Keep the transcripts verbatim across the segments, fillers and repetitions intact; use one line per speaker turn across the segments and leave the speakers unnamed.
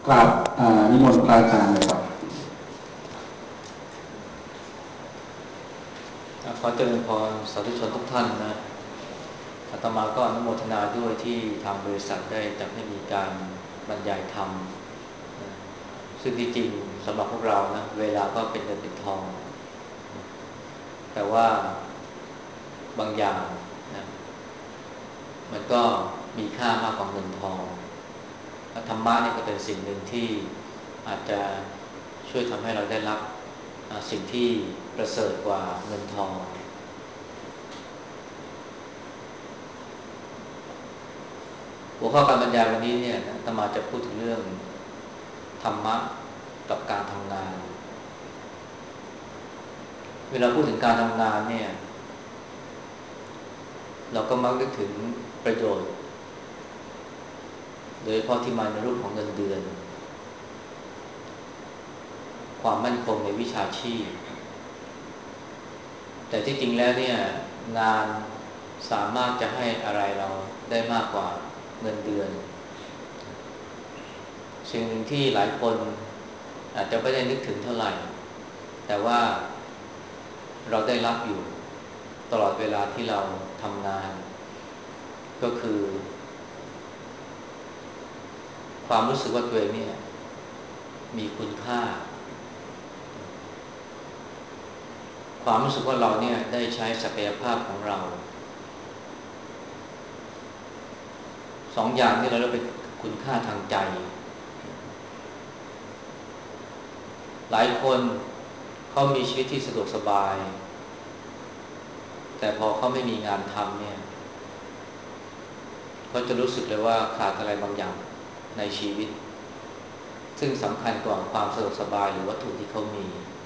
กราบอ่านิมนต์พระอาจารย์เลยครับ
ขอเจริญพรสาธุชนทุกท่านนะอาตมาก็อนุโมทนาด้วยที่ทางบริษัทได้จัดให้มีการบรรยายธรรมนะซึ่งที่จริงสำหรับพวกเรานะเวลาก็เป็นเงินเป็นทองนะแต่ว่าบางอย่างนะมันก็มีค่ามากกว่าเงินทองธรรมะเนี่ยก็เป็นสิ่งหนึ่งที่อาจจะช่วยทำให้เราได้รับสิ่งที่ประเสริฐกว่าเงินทอง หัวข้อการบรรยายวันนี้เนี่ยอาตมาจะพูดถึงเรื่องธรรมะกับการทำงานเวลาพูดถึงการทำงานเนี่ยเราก็มักนึกถึงประโยชน์โดยเฉพาะที่มาในรูปของเงินเดือนความมั่นคงในวิชาชีพแต่ที่จริงแล้วเนี่ยงานสามารถจะให้อะไรเราได้มากกว่าเงินเดือนสิ่งหนึ่งที่หลายคนอาจจะไม่ได้นึกถึงเท่าไหร่แต่ว่าเราได้รับอยู่ตลอดเวลาที่เราทำงานก็คือความรู้สึกว่าตัวเองเนี่ยมีคุณค่าความรู้สึกว่าเราเนี่ยได้ใช้ศักยภาพของเราสองอย่างนี้เราเรียกเป็นคุณค่าทางใจหลายคนเขามีชีวิตที่สะดวกสบายแต่พอเขาไม่มีงานทำเนี่ยเขาจะรู้สึกเลยว่าขาดอะไรบางอย่างในชีวิตซึ่งสำคัญกว่าความสะดวกสบายหรือวัตถุที่เขามี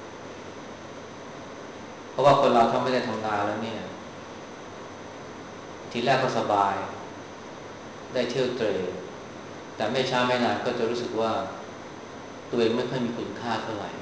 เพราะว่าคนเราถ้าไม่ได้ทำงานแล้วเนี่ยทีแรกก็สบายได้เที่ยวเตร่แต่ไม่ช้าไม่นานก็จะรู้สึกว่าตัวเองไม่ค่อยมีคุณค่าเท่าไหร่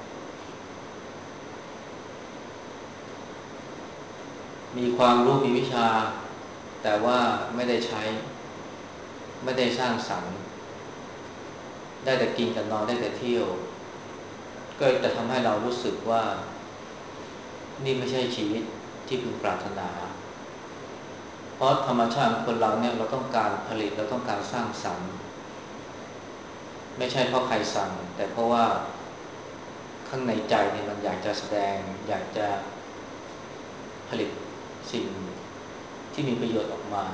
มีความรู้มีวิชาแต่ว่าไม่ได้ใช้ไม่ได้สร้างสรรค์ได้แต่กินกับนอนได้แต่เที่ยวก็จะทำให้เรารู้สึกว่านี่ไม่ใช่ชีวิตที่พึงปรารถนาเพราะธรรมชาติของคนเราเนี่ยเราต้องการผลิตเราต้องการสร้างสรรค์ไม่ใช่เพราะใครสั่งแต่เพราะว่าข้างในใจเนี่ยมันอยากจะแสดงอยากจะผลิตสิ่งที่มีประโยชน์ออกมา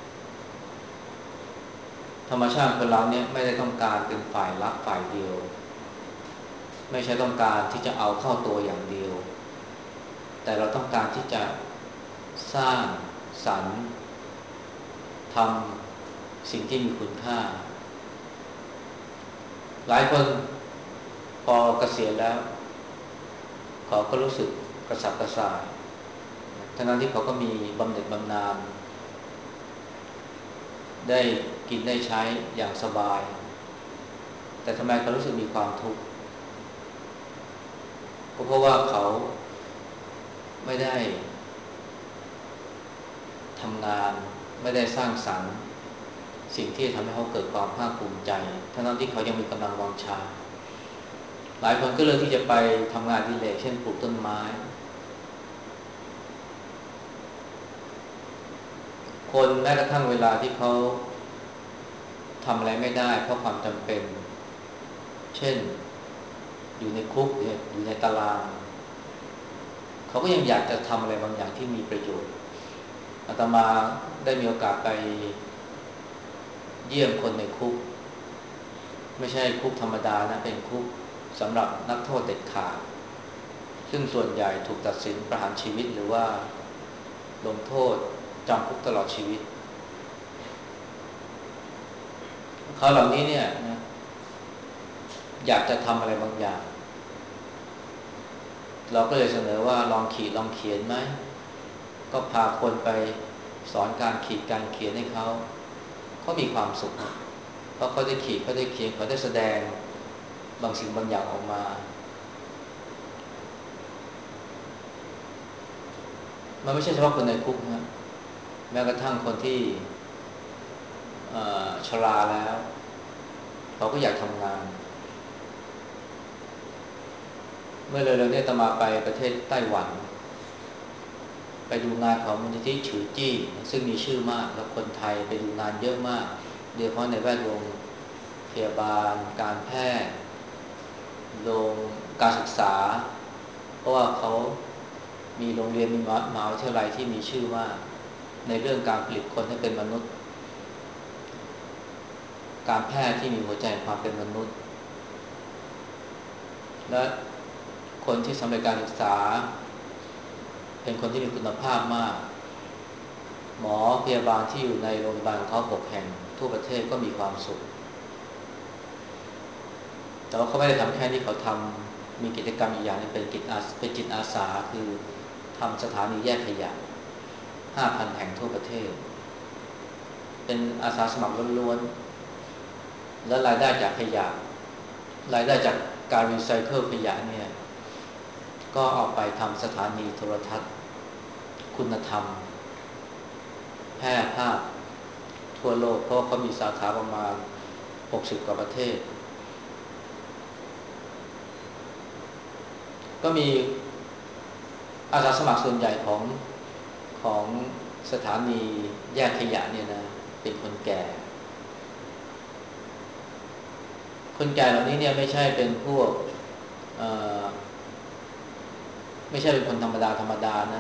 ธรรมชาติคนเราเนี่ยไม่ได้ต้องการเป็นฝ่ายรับฝ่ายเดียวไม่ใช่ต้องการที่จะเอาเข้าตัวอย่างเดียวแต่เราต้องการที่จะสร้างสรรค์ทำสิ่งที่มีคุณค่าหลายคนพอเกษียณแล้วเขาก็รู้สึกกระสับกระส่ายทั้งนั้นที่เขาก็มีบำเหน็จบำนาญได้กินได้ใช้อย่างสบายแต่ทำไมเขารู้สึกมีความทุกข์ก็เพราะว่าเขาไม่ได้ทำงานไม่ได้สร้างสรรค์สิ่งที่ทำให้เขาเกิดความภาคภูมิใจทั้งนั้นที่เขายังมีกำลังวังชาหลายคนก็เลือกที่จะไปทำงานอดิเรกเช่นปลูกต้นไม้คนแม้กระทั่งเวลาที่เขาทำอะไรไม่ได้เพราะความจำเป็นเช่นอยู่ในคุกอยู่ในตารางเขาก็ยังอยากจะทำอะไรบางอย่างที่มีประโยชน์อาตมาได้มีโอกาสไปเยี่ยมคนในคุกไม่ใช่คุกธรรมดานะเป็นคุกสำหรับนักโทษเด็ดขาดซึ่งส่วนใหญ่ถูกตัดสินประหารชีวิตหรือว่าลงโทษจำคุกตลอดชีวิตเขาเหล่านี้เนี่ยนะอยากจะทำอะไรบางอย่างเราก็เลยเสนอว่าลองขีดลองเขียนไหมก็พาคนไปสอนการขีดการเขียนให้เขาเขามีความสุขเพราะเขาได้ขีดเขาได้เขียนเขาได้แสดงบางสิ่งบางอย่างออกมามันไม่ใช่เฉพาะคนในคุกนะแม้กระทั่งคนที่ชราแล้วเขาก็อยากทำงานเมื่อเร็วๆนี้อาตมาไปประเทศไต้หวันไปดูงานของมูลนิธิฉือจี้ซึ่งมีชื่อมากแล้วคนไทยไปดูงานเยอะมากโดยเฉพาะในแวดวงพยาบาลการแพทย์โรงการศึกษาเพราะว่าเขามีโรงเรียนมีมหาวิทยาลัยที่มีชื่อมากในเรื่องการผลิตคนให้เป็นมนุษย์การแพทย์ที่มีหัวใจความเป็นมนุษย์และคนที่สำเร็จการศึกษาเป็นคนที่มีคุณภาพมากหมอพยาบาลที่อยู่ในโรงพยาบาลของเขาหกแห่งทั่วประเทศก็มีความสุขแต่ว่าเขาไม่ได้ทำแค่นี้เขาทำมีกิจกรรมอีกอย่างนึงเป็นกิจอาเป็นจิตอาสาคือทำสถานีแยกขยะ ห้าพัน แห่งทั่วประเทศเป็นอาสาสมัครล้วนๆและรายได้จากขยะรายได้จากการรีไซเคิลขยะเนี่ยก็เอาไปทำสถานีโทรทัศน์คุณธรรมแพร่ภาพทั่วโลกเพราะเขามีสาขาประมาณหกสิบกว่าประเทศก็มีอาสาสมัครส่วนใหญ่ของของสถานีแยกขยะเนี่ยนะเป็นคนแก่คนแก่เหล่านี้เนี่ยไม่ใช่เป็นพวกไม่ใช่เป็นคนธรรมดาธรรมดานะ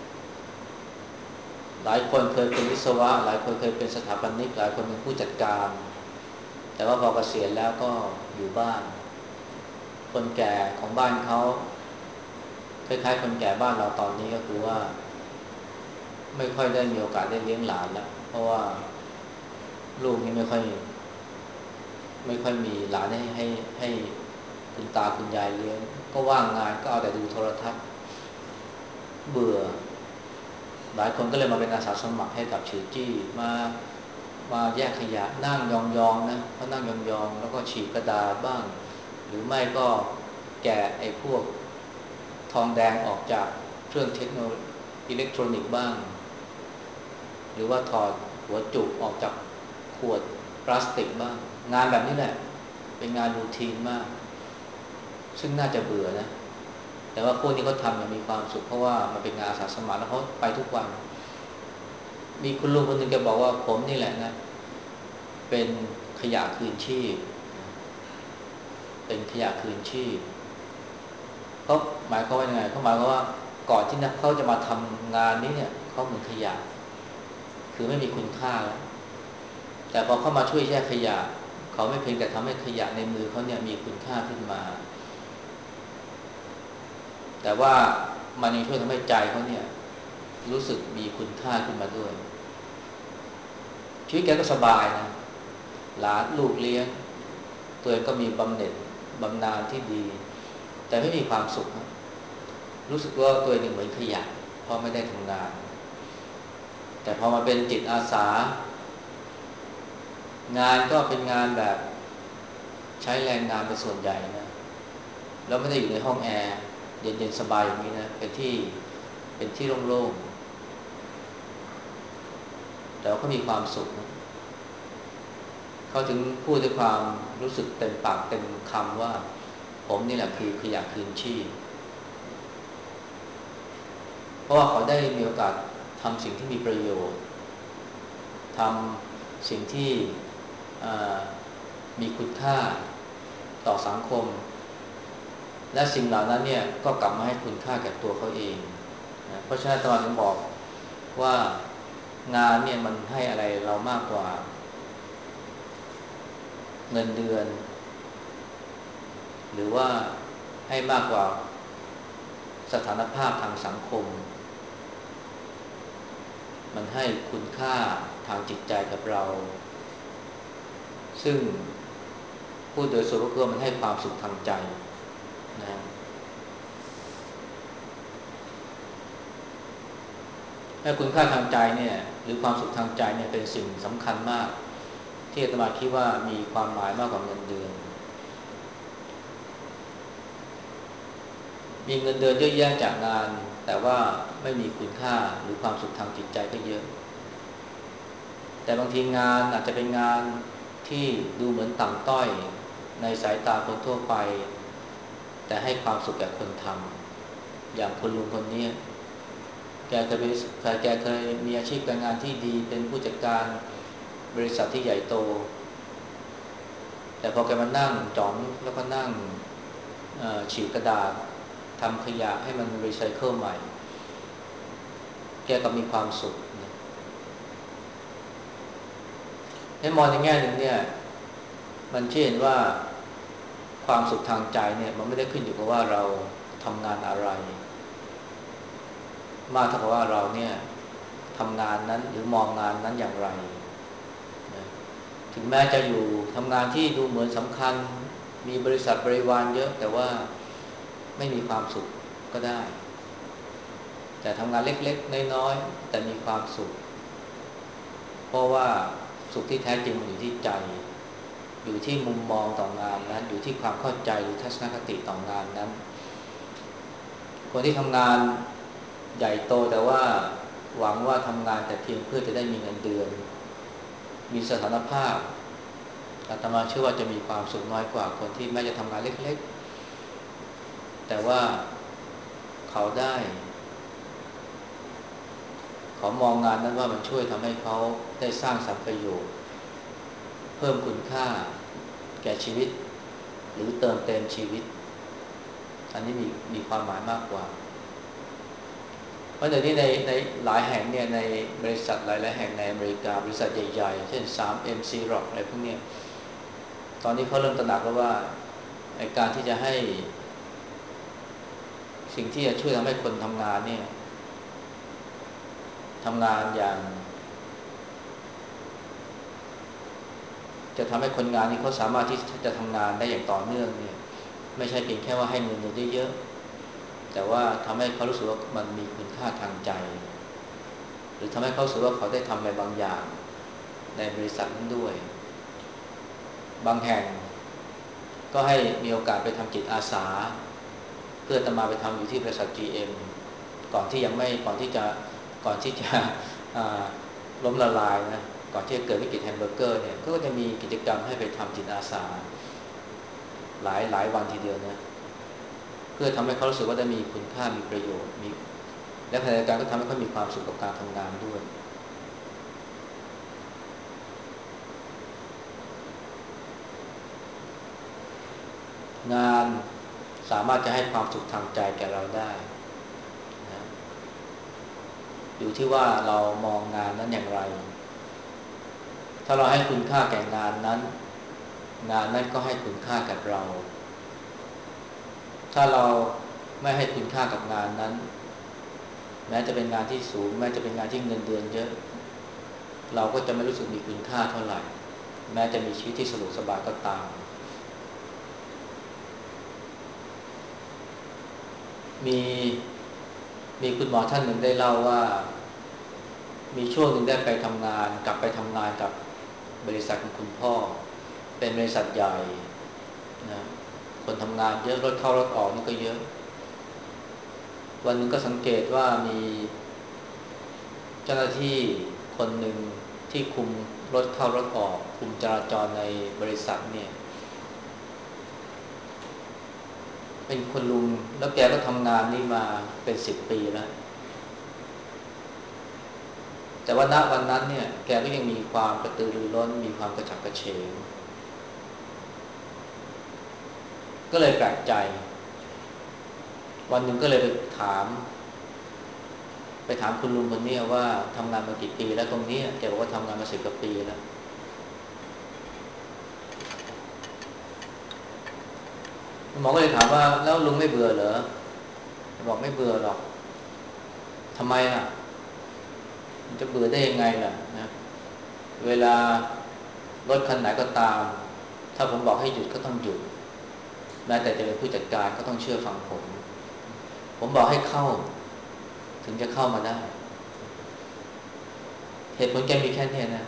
หลายคนเคยเป็นวิศวะหลายคนเคยเป็นสถาปนิกหลายคนเป็นผู้จัดการแต่ว่าพอเกษียณแล้วก็อยู่บ้านคนแก่ของบ้านเขาคล้ายๆคนแก่บ้านเราตอนนี้ก็คือว่าไม่ค่อยได้มีโอกาสได้เลี้ยงหลานแล้วเพราะว่าลูกนี่ไม่ค่อยไม่ค่อยมีหลานให้ให้ให้คุณตาคุณยายเลี้ยงก็ว่างงานก็เอาแต่ดูโทรทัศน์เบื่อหลายคนก็เลยมาเป็นอาสาสมัครให้กับฉือจี้มามาแยกขยะนั่งยองๆนะเขานั่งยองๆแล้วก็ฉีกกระดาษบ้างหรือไม่ก็แกะไอ้พวกทองแดงออกจากเครื่องเทคโนโลยีอิเล็กทรอนิกส์บ้างหรือว่าถอดหัวจุกออกจากขวดพลาสติกบ้างงานแบบนี้แหละเป็นงานรูทีนมากซึ่งน่าจะเบื่อนะแต่ว่าพวกนี้เขาทำอย่างมีความสุขเพราะว่ามันเป็นงานอาสาสมัครแล้วเขาไปทุกวันมีคุณลุงคนหนึ่งแกบอกว่าผมนี่แหละนะเป็นขยะคืนชีพเป็นขยะคืนชีพเขาหมายความว่ายังไงเขาหมายความว่าก่อนที่เขาจะมาทำงานนี้เนี่ยเขาเหมือนขยะคือไม่มีคุณค่าแล้วแต่พอเข้ามาช่วยแยกขยะเขาไม่เพียงแต่ทำให้ขยะในมือเขาเนี่ยมีคุณค่าขึ้นมาแต่ว่ามันยังช่วยทำให้ใจเขาเนี่ยรู้สึกมีคุณค่าขึ้นมาด้วยชีวิตแกก็สบายนะหลานลูกเลี้ยงตัวเองก็มีบำเหน็จบำนาญที่ดีแต่ไม่มีความสุขรู้สึกว่าตัวเองเหมือนขยะเพราะไม่ได้ทำงานแต่พอมาเป็นจิตอาสางานก็เป็นงานแบบใช้แรงงานเป็นส่วนใหญ่นะแล้วไม่ได้อยู่ในห้องแอร์เย็นๆสบายอย่างนี้นะเป็นที่เป็นที่โล่งๆแต่ก็มีความสุขนะเขาถึงพูดด้วยความรู้สึกเต็มปากเต็มคำว่าผมนี่แหละคือขยะคืนชีพเพราะว่าเขาได้มีโอกาสทำสิ่งที่มีประโยชน์ทำสิ่งที่มีคุณค่าต่อสังคมและสิ่งเหล่านั้นเนี่ยก็กลับมาให้คุณค่าแก่ตัวเขาเองนะเพราะฉะนั้นตอนถึงบอกว่างานเนี่ยมันให้อะไรเรามากกว่าเงินเดือนหรือว่าให้มากกว่าสถานภาพทางสังคมมันให้คุณค่าทางจิตใจกับเราซึ่งพูดโดยสรุปก็คือมันให้ความสุขทางใจนะให้คุณค่าทางใจเนี่ยหรือความสุขทางใจเนี่ยเป็นสิ่งสำคัญมากที่อาตมาคิดว่ามีความหมายมากกว่าเงินเดือนมีเงินเดือนเยอะแยะจากงานแต่ว่าไม่มีคุณค่าหรือความสุขทางจิตใจก็เยอะแต่บางทีงานอาจจะเป็นงานที่ดูเหมือนต่ำต้อยในสายตาคนทั่วไปแต่ให้ความสุขแก่คนทำอย่างคุณลุงคนนี้แกเคยเป็นแกเคยมีอาชีพการงานที่ดีเป็นผู้จัดการบริษัทที่ใหญ่โตแต่พอแกมานั่งจ๋องแล้วก็นั่งฉีกกระดาษทำขยะให้มันรีไซเคิลใหม่แกก็มีความสุขให้มองในแง่หนึ่งเนี่ยมันเห็นว่าความสุขทางใจเนี่ยมันไม่ได้ขึ้นอยู่กับว่าเราทำงานอะไรมากเท่ากับว่าเราเนี่ยทำงานนั้นหรือมองงานนั้นอย่างไรถึงแม้จะอยู่ทำงานที่ดูเหมือนสำคัญมีบริษัทบริวารเยอะแต่ว่าไม่มีความสุขก็ได้แต่ทำงานเล็กๆน้อยๆแต่มีความสุขเพราะว่าสุขที่แท้จริงมันอยู่ที่ใจอยู่ที่มุมมองต่องานนั้นอยู่ที่ความเข้าใจหรือทัศนคติต่องานนั้นคนที่ทำงานใหญ่โตแต่ว่าหวังว่าทำงานแต่เพียงเพื่อจะได้มีเงินเดือนมีสถานภาพอาตมาเชื่อว่าจะมีความสุขน้อยกว่าคนที่แม้จะทำงานเล็กๆแต่ว่าเขาได้เขามองงานนั้นว่ามันช่วยทำให้เขาได้สร้างสรรค์ประโยชน์เพิ่มคุณค่าแก่ชีวิตหรือเติมเต็มชีวิตอันนี้มีมีความหมายมากกว่าเพราะเดี๋ยวนี้ในในหลายแห่งเนี่ยในบริษัทหลายๆแห่งในอเมริกาบริษัทใหญ่ๆเช่น ทรี เอ็ม Xerox อะไรพวกนี้ตอนนี้เขาเริ่มตระหนักแล้วว่าในการที่จะให้สิ่งที่จะช่วยทำให้คนทำงานเนี่ยทำงานอย่างจะทำให้คนงานนี้เขาสามารถที่จะทำงานได้อย่างต่อเนื่องเนี่ยไม่ใช่เพียงแค่ว่าให้เงินเดือนเยอะๆแต่ว่าทำให้เขารู้สึกว่ามันมีคุณค่าทางใจหรือทำให้เขารู้สึกว่าเขาได้ทำอะไรบางอย่างในบริษัทนั้นด้วยบางแห่งก็ให้มีโอกาสไปทำจิตอาสาเพื่อจะมาไปทำอยู่ที่บริษัท จี เอ็ม ก่อนที่ยังไม่ก่อนที่จะก่อนที่จะล้มละลายนะก่อนที่จะเกิดวิกฤตแฮมเบอร์เกอร์เนี่ยก็จะมีกิจกรรมให้ไปทำจิตอาสาหลายหลายวันทีเดียวนะเพื่อทำให้เขารู้สึกว่าได้มีคุณค่ามีประโยชน์มีและขณะเดียวกันก็ทำให้เขามีความสุขกับการทำงานด้วยงานสามารถจะให้ความสุขทางใจแก่เราได้นะอยู่ที่ว่าเรามองงานนั้นอย่างไรถ้าเราให้คุณค่าแก่งานนั้นงานนั้นก็ให้คุณค่ากับเราถ้าเราไม่ให้คุณค่ากับงานนั้นแม้จะเป็นงานที่สูงแม้จะเป็นงานที่เงินเดือนเยอะเราก็จะไม่รู้สึกมีคุณค่าเท่าไหร่แม้จะมีชีวิตที่สะดวกสบายก็ตามมีมีคุณหมอท่านหนึ่งได้เล่าว่ามีช่วงหนึ่งได้ไปทำงานกลับไปทำงานกับบริษัทของคุณพ่อเป็นบริษัทใหญ่นะคนทำงานเยอะรถเข้ารถออกนี่ก็เยอะวันนึงก็สังเกตว่ามีเจ้าหน้าที่คนหนึ่งที่คุมรถเข้ารถออกคุมจราจรในบริษัทเนี่ยเป็นคนลุงแล้วแกก็ทำงานนี่มาเป็นสิบปีแล้วแต่ว่าณวันนั้นเนี่ยแกก็ยังมีความกระตือรือร้นมีความกระฉับกระเฉงก็เลยแปลกใจวันหนึ่งก็เลยไปถามไปถามคุณลุงคนนี้ว่าทำงานมากี่ปีแล้วตรงนี้แกบอกว่าทำงานมาสิบกว่าปีแล้วหมอก็เลยถามว่าแล้วลุงไม่เบื่อเหรอบอกไม่เบื่อหรอกทำไมล่ะมันจะเบื่อได้ยังไงล่ะนะเวลารถคันไหนก็ตามถ้าผมบอกให้หยุดก็ต้องหยุดแม้แต่จะเป็นผู้จัดการก็ต้องเชื่อฟังผมผมบอกให้เข้าถึงจะเข้ามาได้เหตุผลแกมีแค่นี้นะ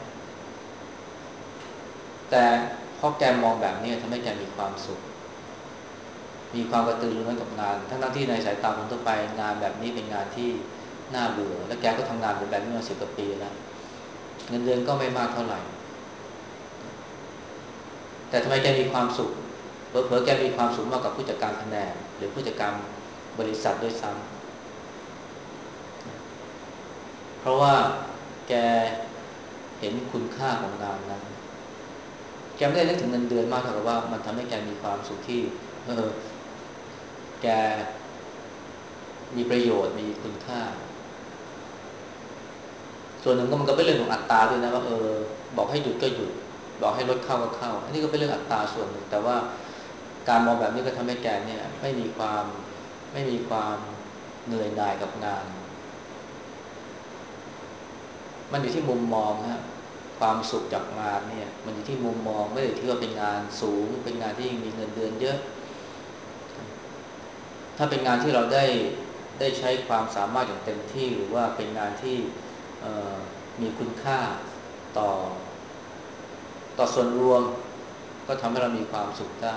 แต่เพราะแกมองแบบนี้ทำให้แกมีความสุขมีความกระตือรือร้นกับงานทั้งที่ในสายตาคนทั่วไปงานแบบนี้เป็นงานที่น่าเบื่อและแกก็ทำงานเป็นแบบนี้มาสิบกว่าปีแล้วเงินเดือนก็ไม่มากเท่าไหร่แต่ทำไมแกมีความสุขเผลอๆแกมีความสุขมากกว่าผู้จัดการแผนกหรือผู้จัดการบริษัทด้วยซ้ำเพราะว่าแกเห็นคุณค่าของงานนั้นแกไม่ได้นึกถึงเงินเดือนมากเท่ากับว่ามันทำให้แกมีความสุขที่เออแกมีประโยชน์มีคุณค่าส่วนหนึ่งก็มันก็เป็นเรื่องของอัตราด้วยนะว่าเออบอกให้หยุดก็หยุดบอกให้ลดเข้าก็เข้าอันนี้ก็เป็นเรื่องอัตราส่วนหนึ่งแต่ว่าการมองแบบนี้ก็ทำให้แกเนี่ยไม่มีความไม่มีความเหนื่อยหน่ายกับงานมันอยู่ที่มุมมองฮะความสุขจากงานเนี่ยมันอยู่ที่มุมมองไม่ได้ที่ว่าเป็นงานสูงเป็นงานที่มีเงินเดือนเยอะถ้าเป็นงานที่เราได้ได้ใช้ความสามารถอย่างเต็มที่หรือว่าเป็นงานที่มีคุณค่าต่อต่อส่วนรวมก็ทำให้เรามีความสุขได้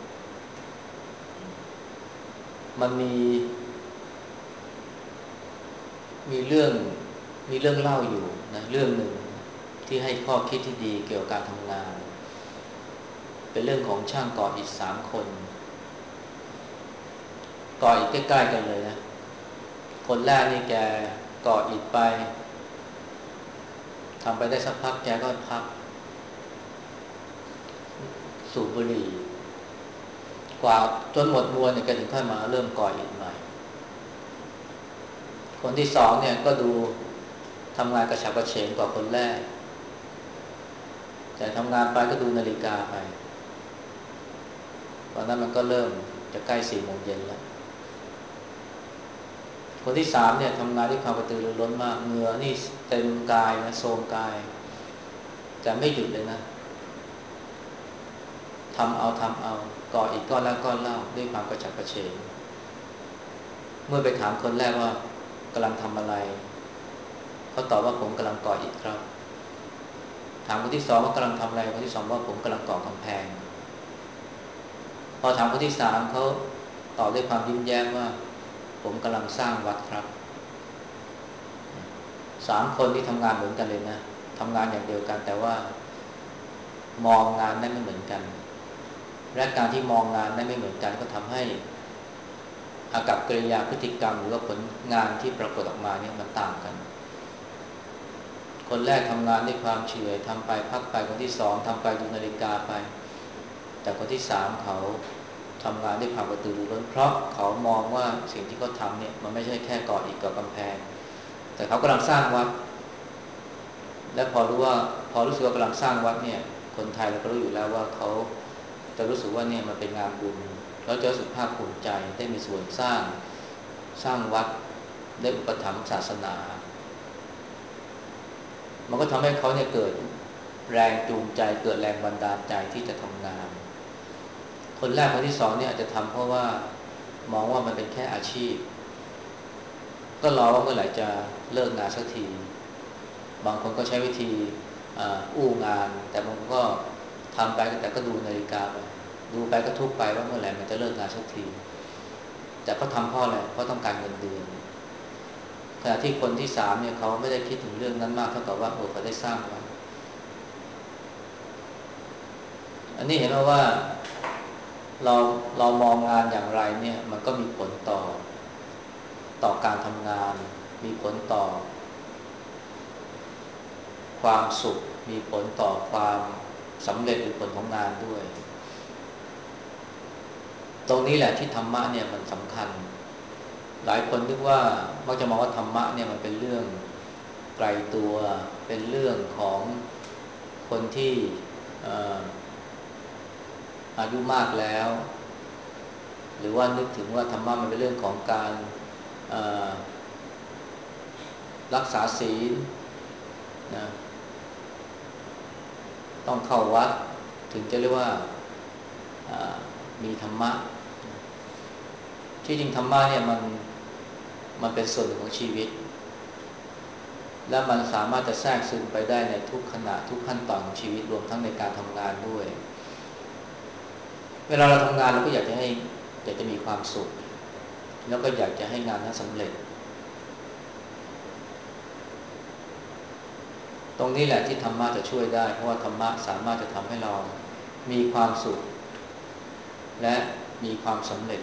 มันมีมีเรื่องมีเรื่องเล่าอยู่นะเรื่องหนึ่งที่ให้ข้อคิดที่ดีเกี่ยวกับการทำงานเป็นเรื่องของช่างก่ออิฐสามคนก่ออิฐใกล้ๆกันเลยนะคนแรกนี่แกก่ออิฐไปทำไปได้สักพักแกก็พักสูบบุหรี่กว่าจนหมดมวลเนี่ยแกถึงค่อยมาเริ่มก่ออิฐใหม่คนที่สองเนี่ยก็ดูทำงานกระฉับกระเฉงกว่าคนแรกแต่ทำงานไปก็ดูนาฬิกาไปตอนนั้นมันก็เริ่มจะใกล้สี่โมงเย็นแล้วคนที่สามเนี่ยทำงานด้วยความกระตือรือร้นมากเหงื่อนี่เต็มกายนะโทรมกายแต่ไม่หยุดเลยนะทำเอาทำเอาก่ออีกก้อนแล้วก้อนเล่าด้วยความกระฉับกระเฉงเมื่อไปถามคนแรกว่ากำลังทำอะไรเขาตอบว่าผมกำลังก่ออิฐครับถามคนที่สองว่ากำลังทำอะไรคนที่สองว่าผมกำลังก่อกำแพงพอถามคนที่สามเขาตอบด้วยความยิ้มแย้มว่าผมกำลังสร้างวัดครับสามคนที่ทำงานเหมือนกันเลยนะทำงานอย่างเดียวกันแต่ว่ามองงานได้ไม่เหมือนกันและการที่มองงานได้ไม่เหมือนกันก็ทำให้อากับกิริยาพฤติกรรมหรือว่าผลงานที่ปรากฏออกมาเนี่ยมันต่างกันคนแรกทำงานด้วยความเฉื่อยทำไปพักไปคนที่สองทำไปดูนาฬิกาไปแต่คนที่สามเขาทำงานด้วยความกระตือรือร้นเพราะเขามองว่าสิ่งที่เขาทำเนี่ยมันไม่ใช่แค่ก่ออิฐก่อกำแพงแต่เขากำลังสร้างวัดและพอรู้ว่าพอรู้สึกว่ากำลังสร้างวัดเนี่ยคนไทยเราก็รู้อยู่แล้วว่าเขาจะรู้สึกว่าเนี่ยมันเป็นงานบุญแล้วจะรู้สึกภาคภูมิใจได้มีส่วนสร้างสร้างวัดได้อุปถัมภ์ศาสนามันก็ทำให้เขาเนี่ยเกิดแรงจูงใจเกิดแรงบันดาลใจที่จะทำงานคนแรกคนที่สองเนี่ยอาจจะทำเพราะว่ามองว่ามันเป็นแค่อาชีพก็รอว่าเมื่อไหร่จะเลิกงานสักทีบางคนก็ใช้วิธีอู้งานแต่บางคนก็ทำไปแต่ก็ดูนาฬิกาไปดูไปก็ทุกไปว่าเมื่อไหร่มันจะเลิกงานสักทีแต่เขาทำเพราะอะไรเพราะต้องการเงินเดือนขณะที่คนที่สามเนี่ยเขาไม่ได้คิดถึงเรื่องนั้นมากเท่ากับว่าโอ้เขาได้สร้างไว้อันนี้เห็นไหมว่าเราเรามองงานอย่างไรเนี่ยมันก็มีผลต่อต่อการทำงานมีผลต่อความสุขมีผลต่อความสำเร็จหรือผลของงานด้วยตรงนี้แหละที่ธรรมะเนี่ยมันสำคัญหลายคนนึกว่ามักจะมองว่าธรรมะเนี่ยมันเป็นเรื่องไกลตัวเป็นเรื่องของคนที่อายุมากแล้วหรือว่านึกถึงว่าธรรมะมันเป็นเรื่องของการรักษาศีลนะต้องเข้าวัดถึงจะเรียกว่ามีธรรมะที่จริงธรรมะเนี่ยมันมันเป็นส่วนหนึ่งของชีวิตและมันสามารถจะแทรกซึมไปได้ในทุกขณะทุกขั้นตอนของชีวิตรวมทั้งในการทำงานด้วยเวลาเราทำงานเราก็อยากจะให้อยากจะมีความสุขแล้วก็อยากจะให้งานนั้นสำเร็จตรงนี้แหละที่ธรรมะจะช่วยได้เพราะว่าธรรมะสามารถจะทำให้เรามีความสุขและมีความสำเร็จ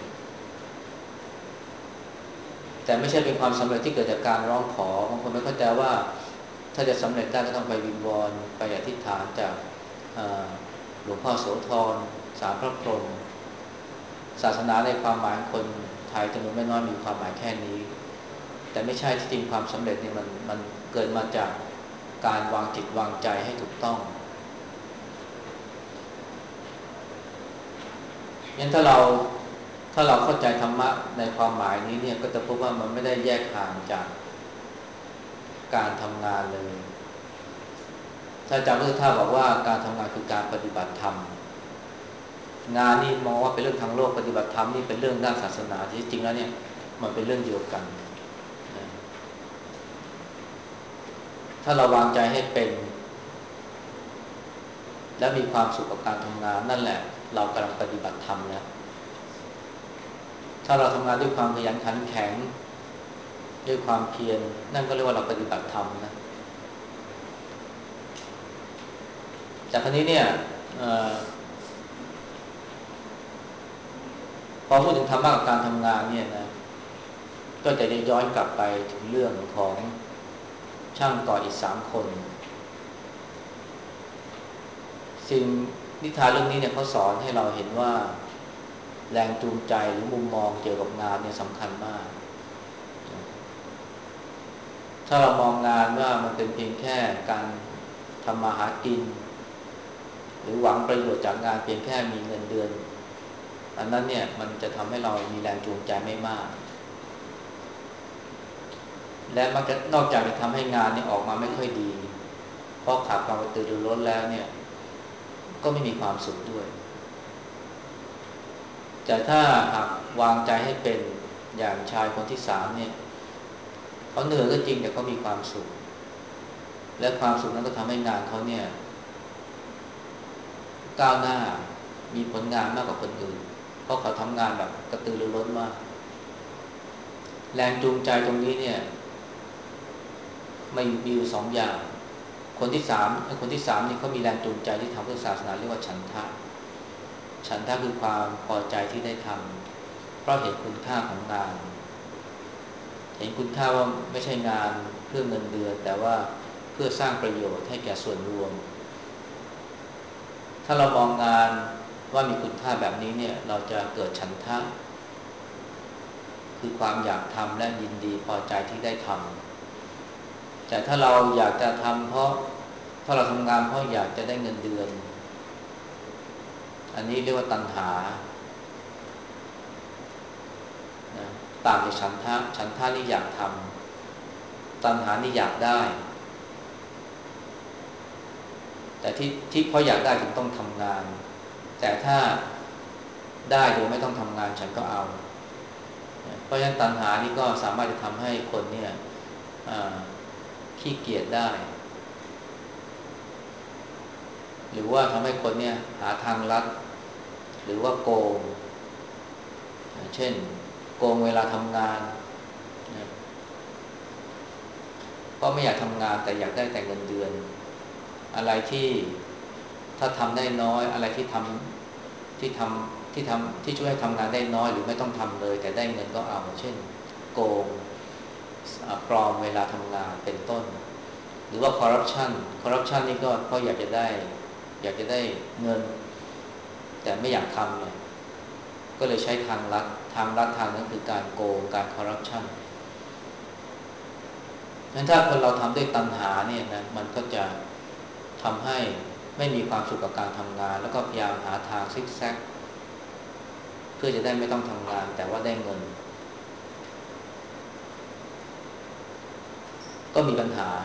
แต่ไม่ใช่เป็นความสำเร็จที่เกิดจากการร้องขอบางคนไม่เข้าใจว่าถ้าจะสำเร็จได้ก็ต้องไปวิงวอนไปอธิษฐานจากหลวงพ่อโสธรสารพระพรหมศาสนาในความหมายคนไทยจำนวนไม่น้อยมีความหมายแค่นี้แต่ไม่ใช่ที่จริงความสำเร็จเนี่ยมันมันเกิดมาจากการวางจิตวางใจให้ถูกต้องงั้นถ้าเราถ้าเราเข้าใจธรรมะในความหมายนี้เนี่ยก็จะพบว่ามันไม่ได้แยกห่างจากการทำงานเลยถ้าจำพุทธทาสบอกว่าการทำงานคือการปฏิบัติธรรมงานนี่มองว่าเป็นเรื่องทางโลกปฏิบัติธรรมนี่เป็นเรื่องด้านศาสนาที่จริงแล้วเนี่ยมันเป็นเรื่องเดียวกันนะถ้าเราวางใจให้เป็นและมีความสุขกับการทำงานนั่นแหละเรากำลังปฏิบัติธรรมแล้วถ้าเราทำงานด้วยความขยันขันแข็งด้วยความเพียรนั่นก็เรียกว่าเราปฏิบัติธรรมนะจากคราวนี้เนี่ยพอพูดถึงธรรมะกับการทำงานเนี่ยนะก็จะได้ย้อนกลับไปถึงเรื่องของช่างก่ออิฐสามคนสิ่งนิทานเรื่องนี้เนี่ยเขาสอนให้เราเห็นว่าแรงจูงใจหรือมุมมองเกี่ยวกับงานเนี่ยสำคัญมากถ้าเรามองงานว่ามันเป็นเพียงแค่การทำมาหากินหรือหวังประโยชน์จากงานเพียงแค่มีเงินเดือนอันนั้นเนี่ยมันจะทำให้เรามีแรงจูงใจไม่มากและมันจะนอกจากจะทำให้งานเนี่ยออกมาไม่ค่อยดีเพราะขาดความกระตือรือร้นแล้วเนี่ยก็ไม่มีความสุขด้วยแต่ถ้าหากวางใจให้เป็นอย่างชายคนที่สามเนี่ยเขาเหนื่อยก็จริงแต่เขามีความสุขและความสุขนั้นก็ทำให้งานเขาเนี่ยก้าวหน้ามีผลงานมากกว่าคนอื่นเพราะเขาทำงานแบบกระตือรือร้นมากแรงจูงใจตรงนี้เนี่ยไม่มีอยู่สองอย่างคนที่สามคนที่สามนี่เขามีแรงจูงใจที่ทำเพื่อศาสนาเรียกว่าฉันทะฉันทะคือความพอใจที่ได้ทำเพราะเห็นคุณค่าของงานเห็นคุณค่าว่าไม่ใช่งานเพื่อเงินเดือนแต่ว่าเพื่อสร้างประโยชน์ให้แก่ส่วนรวมถ้าเรามองงานว่ามีคุณค่าแบบนี้เนี่ยเราจะเกิดฉันทะคือความอยากทำและยินดีพอใจที่ได้ทำแต่ถ้าเราอยากจะทำเพราะถ้าเราทำงานเพราะอยากจะได้เงินเดือนอันนี้เรียกว่าตัณหานะต่างจากฉันทะฉันทะนี่อยากทำตัณหานี่อยากได้แต่ที่ที่เพราะอยากได้ถึงต้องทำงานแต่ถ้าได้โดยไม่ต้องทำงานฉันก็เอาเพราะฉะนั้นตัณหานี่ก็สามารถจะทำให้คนเนี่ยขี้เกียจได้หรือว่าทำให้คนเนี่ยหาทางลัดหรือว่าโกงเช่นโกงเวลาทำงานนะก็ไม่อยากทำงานแต่อยากได้แต่เงินเดือนอะไรที่ถ้าทำได้น้อยอะไรที่ทำที่ทำที่ทำที่ช่วยให้ทำงานได้น้อยหรือไม่ต้องทำเลยแต่ได้เงินก็เอาเช่นโกงปลอมเวลาทำงานเป็นต้นหรือว่าคอร์รัปชันคอร์รัปชันนี่ก็ก็อยากจะได้อยากจะได้เงินแต่ไม่อยากทำเนี่ยก็เลยใช้ทางลัดทางลัดทางนั้นคือการโกงการคอร์รัปชันงั้นถ้าคนเราทำด้วยตัณหาเนี่ยนะมันก็จะทำให้ไม่มีความสุขกับการทำงานแล้วก็พยายามหาทางซิกแซกเพื่อจะได้ไม่ต้องทำงานแต่ว่าได้เงินก็มีปัญหา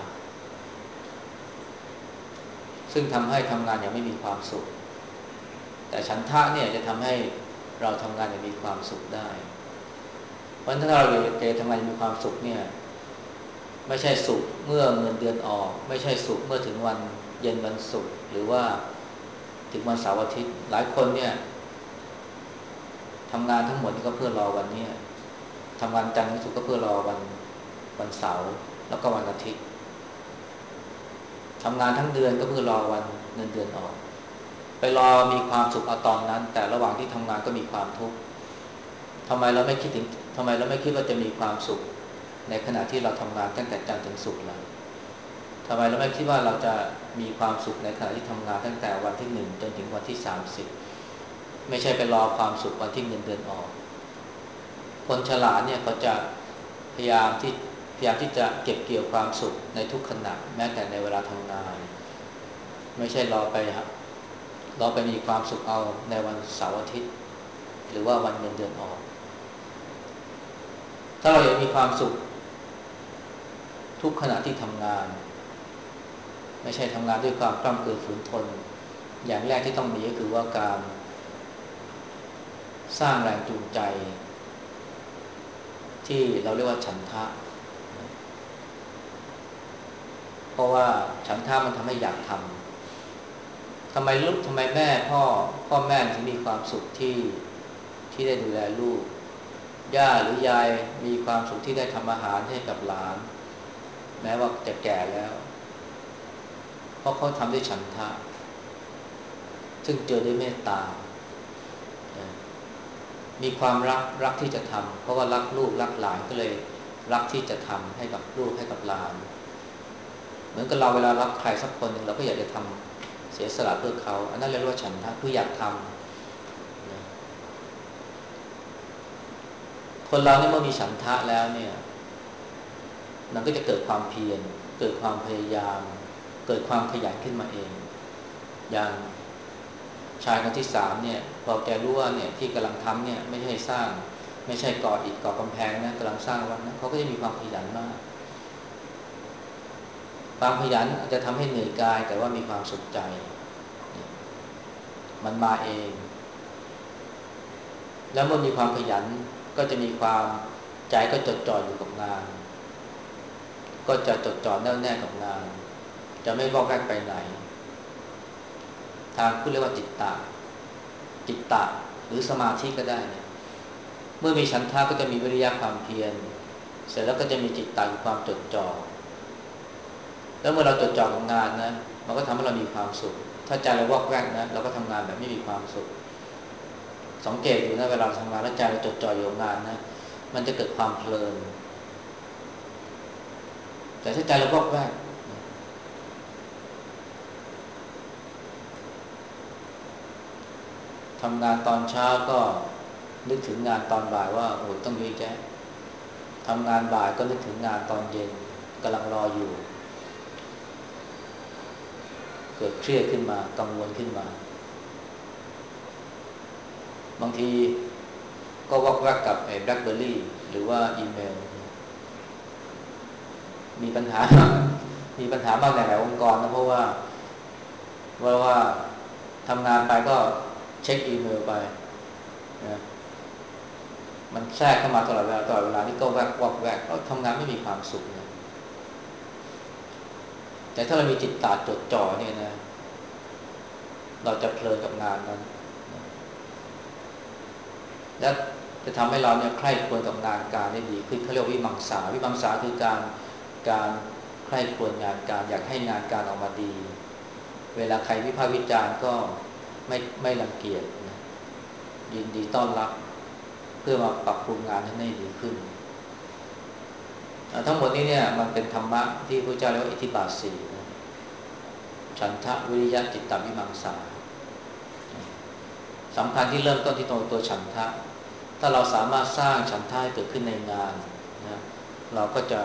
ซึ่งทำให้ทำงานอย่างไม่มีความสุขแต่ฉันทะเนี่ยจะทำให้เราทำงานอย่างมีความสุขได้เพราะฉะนั้นถ้าเราอยากจะทำงานมีความสุขเนี่ยไม่ใช่สุขเมื่อเงินเดือนออกไม่ใช่สุขเมื่อถึงวันเย็นวันศุกร์หรือว่าถึงวันเสาร์อาทิตย์หลายคนเนี่ยทำงานทั้งหมดก็เพื่อรอวันนี้ทำงานจันทร์ถึงศุกร์ก็เพื่อรอวันวันเสาร์แล้วก็วันอาทิตย์ทำงานทั้งเดือนก็เพื่อรอวันเงินเดือนออกไปรอมีความสุขเอาตอนนั้นแต่ระหว่างที่ทำงานก็มีความทุกข์ทำไมเราไม่คิดถึงทำไมเราไม่คิดว่าจะมีความสุขในขณะที่เราทำงานตั้งแต่จันทร์ถึงศุกร์ล่ะทำไมเราไม่คิดว่าเราจะมีความสุขในขณะที่ทำงานตั้งแต่วันที่หนึ่งจนถึงวันที่สามสิบไม่ใช่ไปรอความสุขวันที่เงินเดือนออกคนฉลาดเนี่ยเขาจะพยายามที่พยายามที่จะเก็บเกี่ยวความสุขในทุกขณะแม้แต่ในเวลาทำงานไม่ใช่รอไปครับรอไปมีความสุขเอาในวันเสาร์อาทิตย์หรือว่าวันเงินเดือนออกถ้าเราอยากมีความสุขทุกขณะที่ทำงานไม่ใช่ทำงานด้วยความกล้ำกลืนฝืนทนอย่างแรกที่ต้องมีก็คือว่าการสร้างแรงจูงใจที่เราเรียกว่าฉันทะเพราะว่าฉันทะมันทำให้อยากทำทำไมลูกทำไมแม่พ่อพ่อแม่ถึงมีความสุขที่ที่ได้ดูแลลูกย่าหรือยายมีความสุขที่ได้ทำอาหารให้กับหลานแม้ว่าจะแก่แล้วเพราะเขาทำด้วยฉันทะซึ่งเจอด้วยเมตตามีความรักรักที่จะทำเพราะว่ารักลูกรักหลานก็เลยรักที่จะทำให้กับลูกให้กับหลานเหมือนกับเราเวลารักใครสักคนหนึ่งเราก็อยากจะทำเสียสละเพื่อเขาอันนั้นเรียกว่าฉันทะคืออยากทำคนเราเนี่ยเมื่อมีฉันทะแล้วเนี่ยมันก็จะเกิดความเพียรเกิดความพยายามเกิดความขยันขึ้นมาเองอย่างชายคนที่สามเนี่ยพอแกรู้ว่าเนี่ยที่กำลังทำเนี่ยไม่ใช่สร้างไม่ใช่ก่ออิฐก่อกำแพงนะกำลังสร้างวัดนะเขาก็จะมีความขยันมากความขยันอาจจะทำให้เหนื่อยกายแต่ว่ามีความสุขใจมันมาเองแล้วเมื่อมีความขยันก็จะมีความใจก็จดจ่ออยู่กับงานก็จะจดจ่อแน่วแน่กับงานจะไม่วอกแวกไปไหนทางคุณเรียกว่าจิตตะจิตตะหรือสมาธิก็ได้นะเมื่อมีฉันทะก็จะมีวิริยะความเพียรเสร็จแล้วก็จะมีจิตตะคือความจดจ่อแล้วเมื่อเราจดจ่อกับงานนะมันก็ทำให้เรามีความสุขถ้าใจเราวอกแวกนะเราก็ทำงานแบบไม่มีความสุขสังเกตดูนะเวลาทำงานแล้วใจเราจดจ่ออยู่กับงานนะมันจะเกิดความเพลินแต่ถ้าใจเราวอกแวกทำงานตอนเช้าก็นึกถึงงานตอนบ่ายว่าโอ้ต้องเยอะแยะทำงานบ่ายก็นึกถึงงานตอนเย็นกำลังรออยู่เกิดเครียดขึ้นมากังวลขึ้นมาบางทีก็วอกแวกกับไอ้แบล็คเบอร์รี่หรือว่าอีเมลมีปัญหา มีปัญหามากในหลายองค์กรนะเพราะว่าว่าว่าทำงานไปก็เช็คอีเมลไปนะมันแทรกเข้ามาตลอดเวลาตลอดเวลานี่ก็แวกวอกแวกก็ทำงานไม่มีความสุขนะแต่ถ้าเรามีจิตตาจดจ่อเนี่ยนะเราจะเพลินกับงานนั้นและจะทำให้เราเนี่ยใคร่ครวญกับงานการได้ดีขึ้นเขาเรียกวิมังสาวิมังสาคือการการใคร่ครวญงานการอยากให้งานการออกมาดีเวลาใครวิพากษ์วิจารณ์ก็ไม่ไม่รังเกียจนะยินดีต้อนรับเพื่อมาปรับปรุงงานให้ดีขึ้นทั้งหมดนี้เนี่ยมันเป็นธรรมะที่พระเจ้าเรียกว่าอิทธิบาทสี่นะฉันทะวิริยะจิตตวิมังสาสำคัญที่เริ่มต้นที่ตรงตัวฉันทะถ้าเราสามารถสร้างฉันทะให้เกิดขึ้นในงานนะเราก็จะ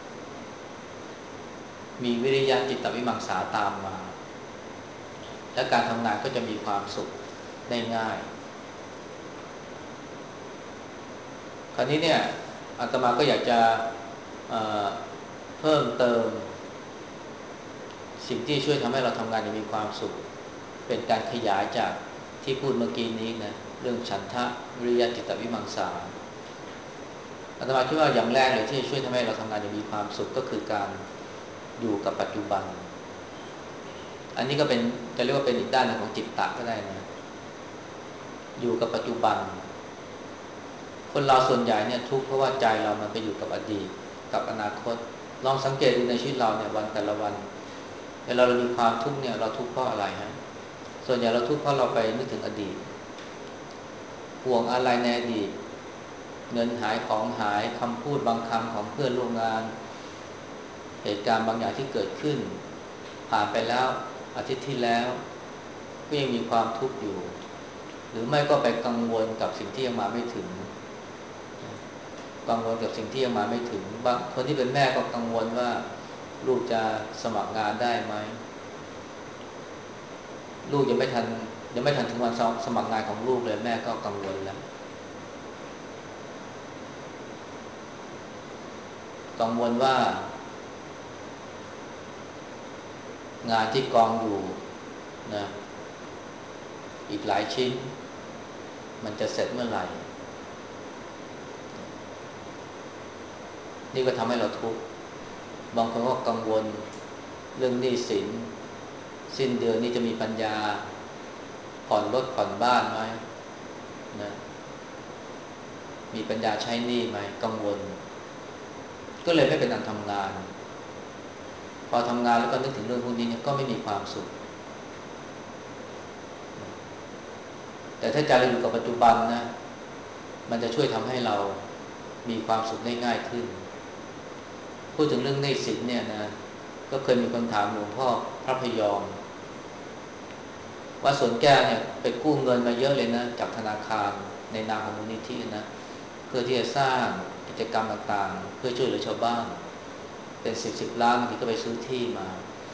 มีวิริยะจิตตวิมังสาตามมาและการทำงานก็จะมีความสุขได้ง่ายคราวนี้เนี่ยอาตมาก็อยากจะเอ่อเพิ่มเติมสิ่งที่ช่วยทำให้เราทำงานอย่างมีความสุขเป็นการขยายจากที่พูดเมื่อกี้นี้นะเรื่องฉันทะวิริยะจิตตวิมังสาอาตมาคิดว่าอย่างแรกเลยที่ช่วยทำให้เราทำงานอย่างมีความสุขก็คือการอยู่กับปัจจุบันอันนี้ก็เป็นจะเรียกว่าเป็นอีกด้านหนึ่งของจิตตะก็ได้นะอยู่กับปัจจุบันคนเราส่วนใหญ่เนี่ยทุกข์เพราะว่าใจเรามันไปอยู่กับอดีตกับอนาคตลองสังเกตดูในชีวิตเราเนี่ยวันแต่ละวันเวลาเรามีความทุกข์เนี่ยเราทุกข์เพราะอะไรฮะส่วนใหญ่เราทุกข์เพราะเราไปนึกถึงอดีตห่วงอะไรในอดีตเงินหายของหายคำพูดบางคำของเพื่อนร่วมงานเหตุการณ์บางอย่างที่เกิดขึ้นผ่านไปแล้วอาทิตย์ที่แล้วก็ยังมีความทุกข์อยู่หรือไม่ก็ไปกังวลกับสิ่งที่ยังมาไม่ถึงกังวลกับสิ่งที่ยังมาไม่ถึงบางคนที่เป็นแม่ก็กังวลว่าลูกจะสมัครงานได้ไหมลูกยังไม่ทันยังไม่ทันถึงวันสมัครงานของลูกเลยแม่ก็กังวลแล้วกังวลว่างานที่กองอยู่นะอีกหลายชิ้นมันจะเสร็จเมื่อไหร่นี่ก็ทำให้เราทุกข์บางคนก็กังวลเรื่องหนี้สินสิ้นเดือนนี้จะมีปัญญาผ่อนรถผ่อนบ้านไหมนะมีปัญญาใช้หนี้ไหมกังวลก็เลยไม่เป็นอันทำงานพอทำงานแล้วก็นึกถึงเรื่องพวกนี้เนี่ยก็ไม่มีความสุขแต่ถ้าใจเราอยู่กับปัจจุบันนะมันจะช่วยทำให้เรามีความสุขได้ง่ายขึ้นพูดถึงเรื่องหนี้สินเนี่ยนะก็เคยมีคนถามหลวงพ่อพระพยอมว่าสวนแก้วเนี่ยไปกู้เงินมาเยอะเลยนะจากธนาคารในนามของมูลนิธินะเพื่อที่จะสร้างกิจกรรมต่างๆเพื่อช่วยเหลือชาวบ้านเป็นสิบสิบล้านบางทีก็ไปซื้อที่มา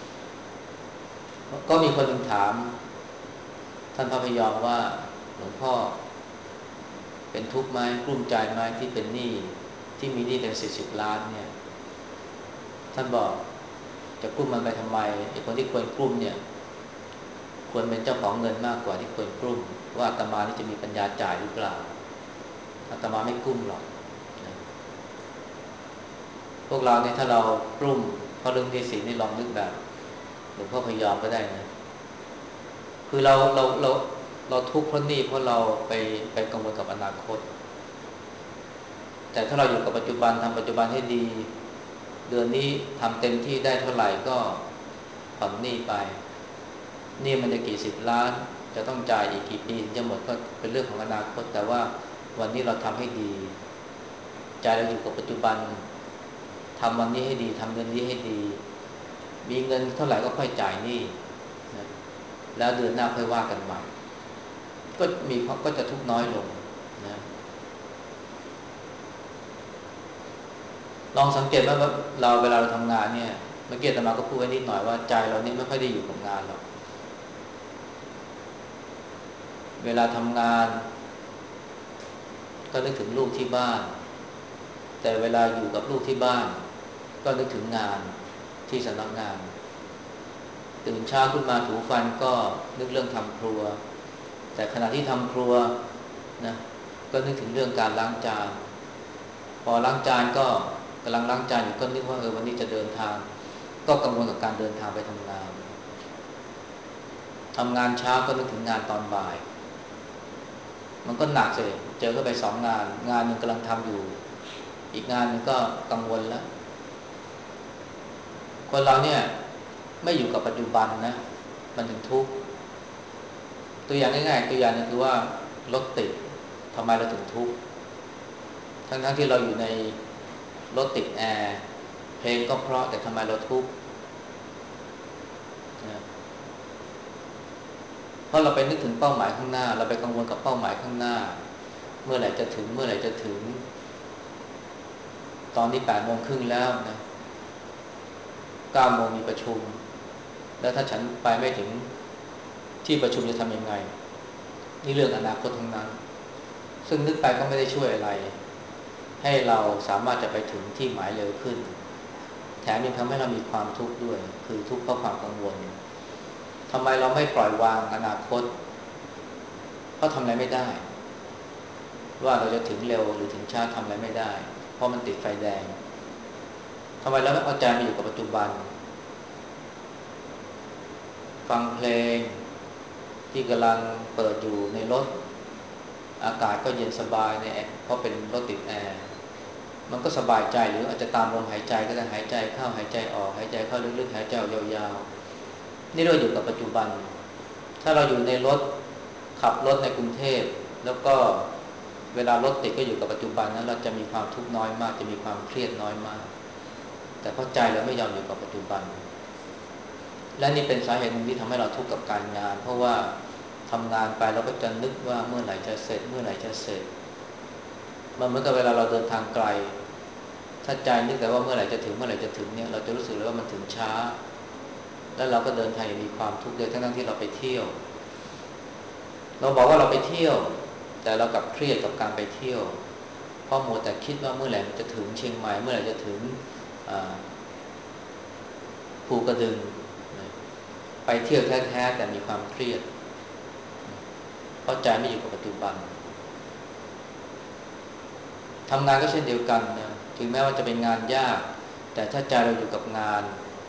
ก็มีคนหนึ่งถามท่านพระพยอมว่าหลวงพ่อเป็นทุกข์ไหมกลุ้มใจไหมที่เป็นหนี้ที่มีหนี้เป็นสิบสิบล้านเนี่ยท่านบอกจะกลุ้มมันไปทำไมไอ้คนที่ควรกลุ้มเนี่ยควรเป็นเจ้าของเงินมากกว่าที่ควรกลุ้มว่าอาตมานี่จะมีปัญญาจ่ายหรือเปล่าอาตมาไม่กลุ้มหรอกนะพวกเราเนี่ยถ้าเรากลุ้มเพราะเรื่องหนี้สินนี่ลองนึกแบบหลวงพ่อพยอมก็ได้นะคือเราเราเราเราทุกข์เพราะหนี้เพราะเราไปไปกังวลกับอนาคตแต่ถ้าเราอยู่กับปัจจุบันทำปัจจุบันให้ดีเดือนนี้ทำเต็มที่ได้เท่าไหร่ก็ผ่อนหนี้ไปหนี้มันจะกี่สิบล้านจะต้องจ่ายอีกกี่ปีถึงจะหมดก็เป็นเรื่องของอนาคตแต่ว่าวันนี้เราทำให้ดีใจเราอยู่กับปัจจุบันทำวันนี้ให้ดีทำเดือนนี้ให้ดีมีเงินเท่าไหร่ก็ค่อยจ่ายหนี้นะแล้วเดือนหน้าค่อยว่ากันใหม่ก็มีก็จะทุกข์น้อยลงนะลองสังเกตว่าเราเวลาเราทำงานเนี่ยเมื่อกี้อาตมาก็พูดไว้นิดหน่อยว่าใจเราเนี่ยไม่ค่อยได้อยู่กับงานหรอกเวลาทำงานก็นึกถึงลูกที่บ้านแต่เวลาอยู่กับลูกที่บ้านก็นึกถึงงานที่สำนักงานตื่นเช้าขึ้นมาถูฟันก็นึกเรื่องทำครัวแต่ขณะที่ทำครัวนะก็นึกถึงเรื่องการล้างจานพอล้างจานก็กำลังล้างจานอยู่ก็นึกว่าเออวันนี้จะเดินทางก็กังวลกับการเดินทางไปทำงานทำงานเช้าก็นึกถึงงานตอนบ่ายมันก็หนักเลยเจอเข้าไปสองงานงานหนึ่งกำลังทำอยู่อีกงานหนึ่งก็กังวลแล้วคนเราเนี่ยไม่อยู่กับปัจจุบันนะมันถึงทุกข์ตัวอย่างง่ายๆตัวอย่างนึงคือว่ารถติดทำไมเราถึงทุกข์ทั้งๆที่เราอยู่ในรถติดแอร์เพลงก็เพราะแต่ทำไมเราทุกข์นะเพราะเราไปนึกถึงเป้าหมายข้างหน้าเราไปกังวลกับเป้าหมายข้างหน้าเมื่อไหร่จะถึงเมื่อไหร่จะถึงตอนนี้แปดโมงครึ่งแล้วนะเก้าโมงมีประชุมแล้วถ้าฉันไปไม่ถึงที่ประชุมจะทำยังไงนี่เรื่องอนาคตทั้งนั้นซึ่งนึกไปก็ไม่ได้ช่วยอะไรให้เราสามารถจะไปถึงที่หมายเร็วขึ้นแถมยังทำให้เรามีความทุกข์ด้วยคือทุกข์เพราะความกังวลทำไมเราไม่ปล่อยวางอนาคตเพราะทำอะไรไม่ได้ว่าเราจะถึงเร็วหรือถึงช้าทำอะไรไม่ได้เพราะมันติดไฟแดงทำไมเราไม่เอาใจมาอยู่กับปัจจุบันฟังเพลงที่กำลังเปิดอยู่ในรถอากาศก็เย็นสบายในแอร์เพราะเป็นรถติดแอร์มันก็สบายใจหรืออาจจะตามลมหายใจก็ได้หายใจเข้าหายใจออกหายใจเข้าลึกๆหายใจออกยาวๆนี่เราอยู่กับปัจจุบันทถ้าเราอยู่ในรถขับรถในกรุงเทพแล้วก็เวลารถติดก็อยู่กับปัจจุบันนั้นเราจะมีความทุกข์น้อยมากจะมีความเครียดน้อยมากแต่เพราะใจเราไม่ยอมอยู่กับปัจจุบันและนี่เป็นสาเหตุหนึ่งที่ทำให้เราทุกข์กับการงานเพราะว่าทำงานไปเราก็จะนึกว่าเมื่อไหร่จะเสร็จเมื่อไหร่จะเสร็จมันเหมือนกับเวลาเราเดินทางไกลถ้าใจนึกแต่ว่าเมื่อไหร่จะถึงเมื่อไหร่จะถึงเนี่ยเราจะรู้สึกเลยว่ามันถึงช้าแล้วเราก็เดินทางมีความทุกข์ด้วยทั้งที่เราไปเที่ยวเราบอกว่าเราไปเที่ยวแต่เรากลับเครียดกับการไปเที่ยวเพราะมัวแต่คิดว่าเมื่อไหร่จะถึงเชียงใหม่เมื่อไหร่จะถึงภูกระดึงไปเที่ยวแท้ๆแต่มีความเครียดเพราะใจไม่อยู่กับปัจจุบันทำงานก็เช่นเดียวกันนะถึงแม้ว่าจะเป็นงานยากแต่ถ้าใจเราอยู่กับงาน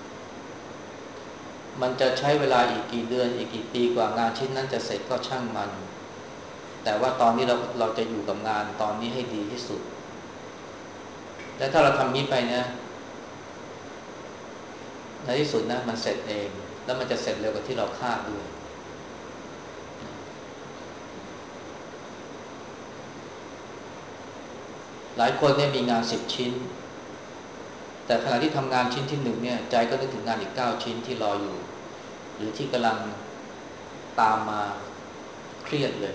มันจะใช้เวลาอีกกี่เดือนอีกกี่ปีกว่างานชิ้นนั้นจะเสร็จก็ช่างมันแต่ว่าตอนนี้เราเราจะอยู่กับงานตอนนี้ให้ดีที่สุดและถ้าเราทำนี้ไปนะในที่สุดนะมันเสร็จเองแล้วมันจะเสร็จเร็วกว่าที่เราคาดด้วยหลายคนเนี่ยมีงานสิบชิ้นแต่ขณะที่ทำงานชิ้นที่หนึ่งเนี่ยใจก็นึกถึงงานอีกเก้าชิ้นที่รออยู่หรือที่กำลังตามมาเครียดเลย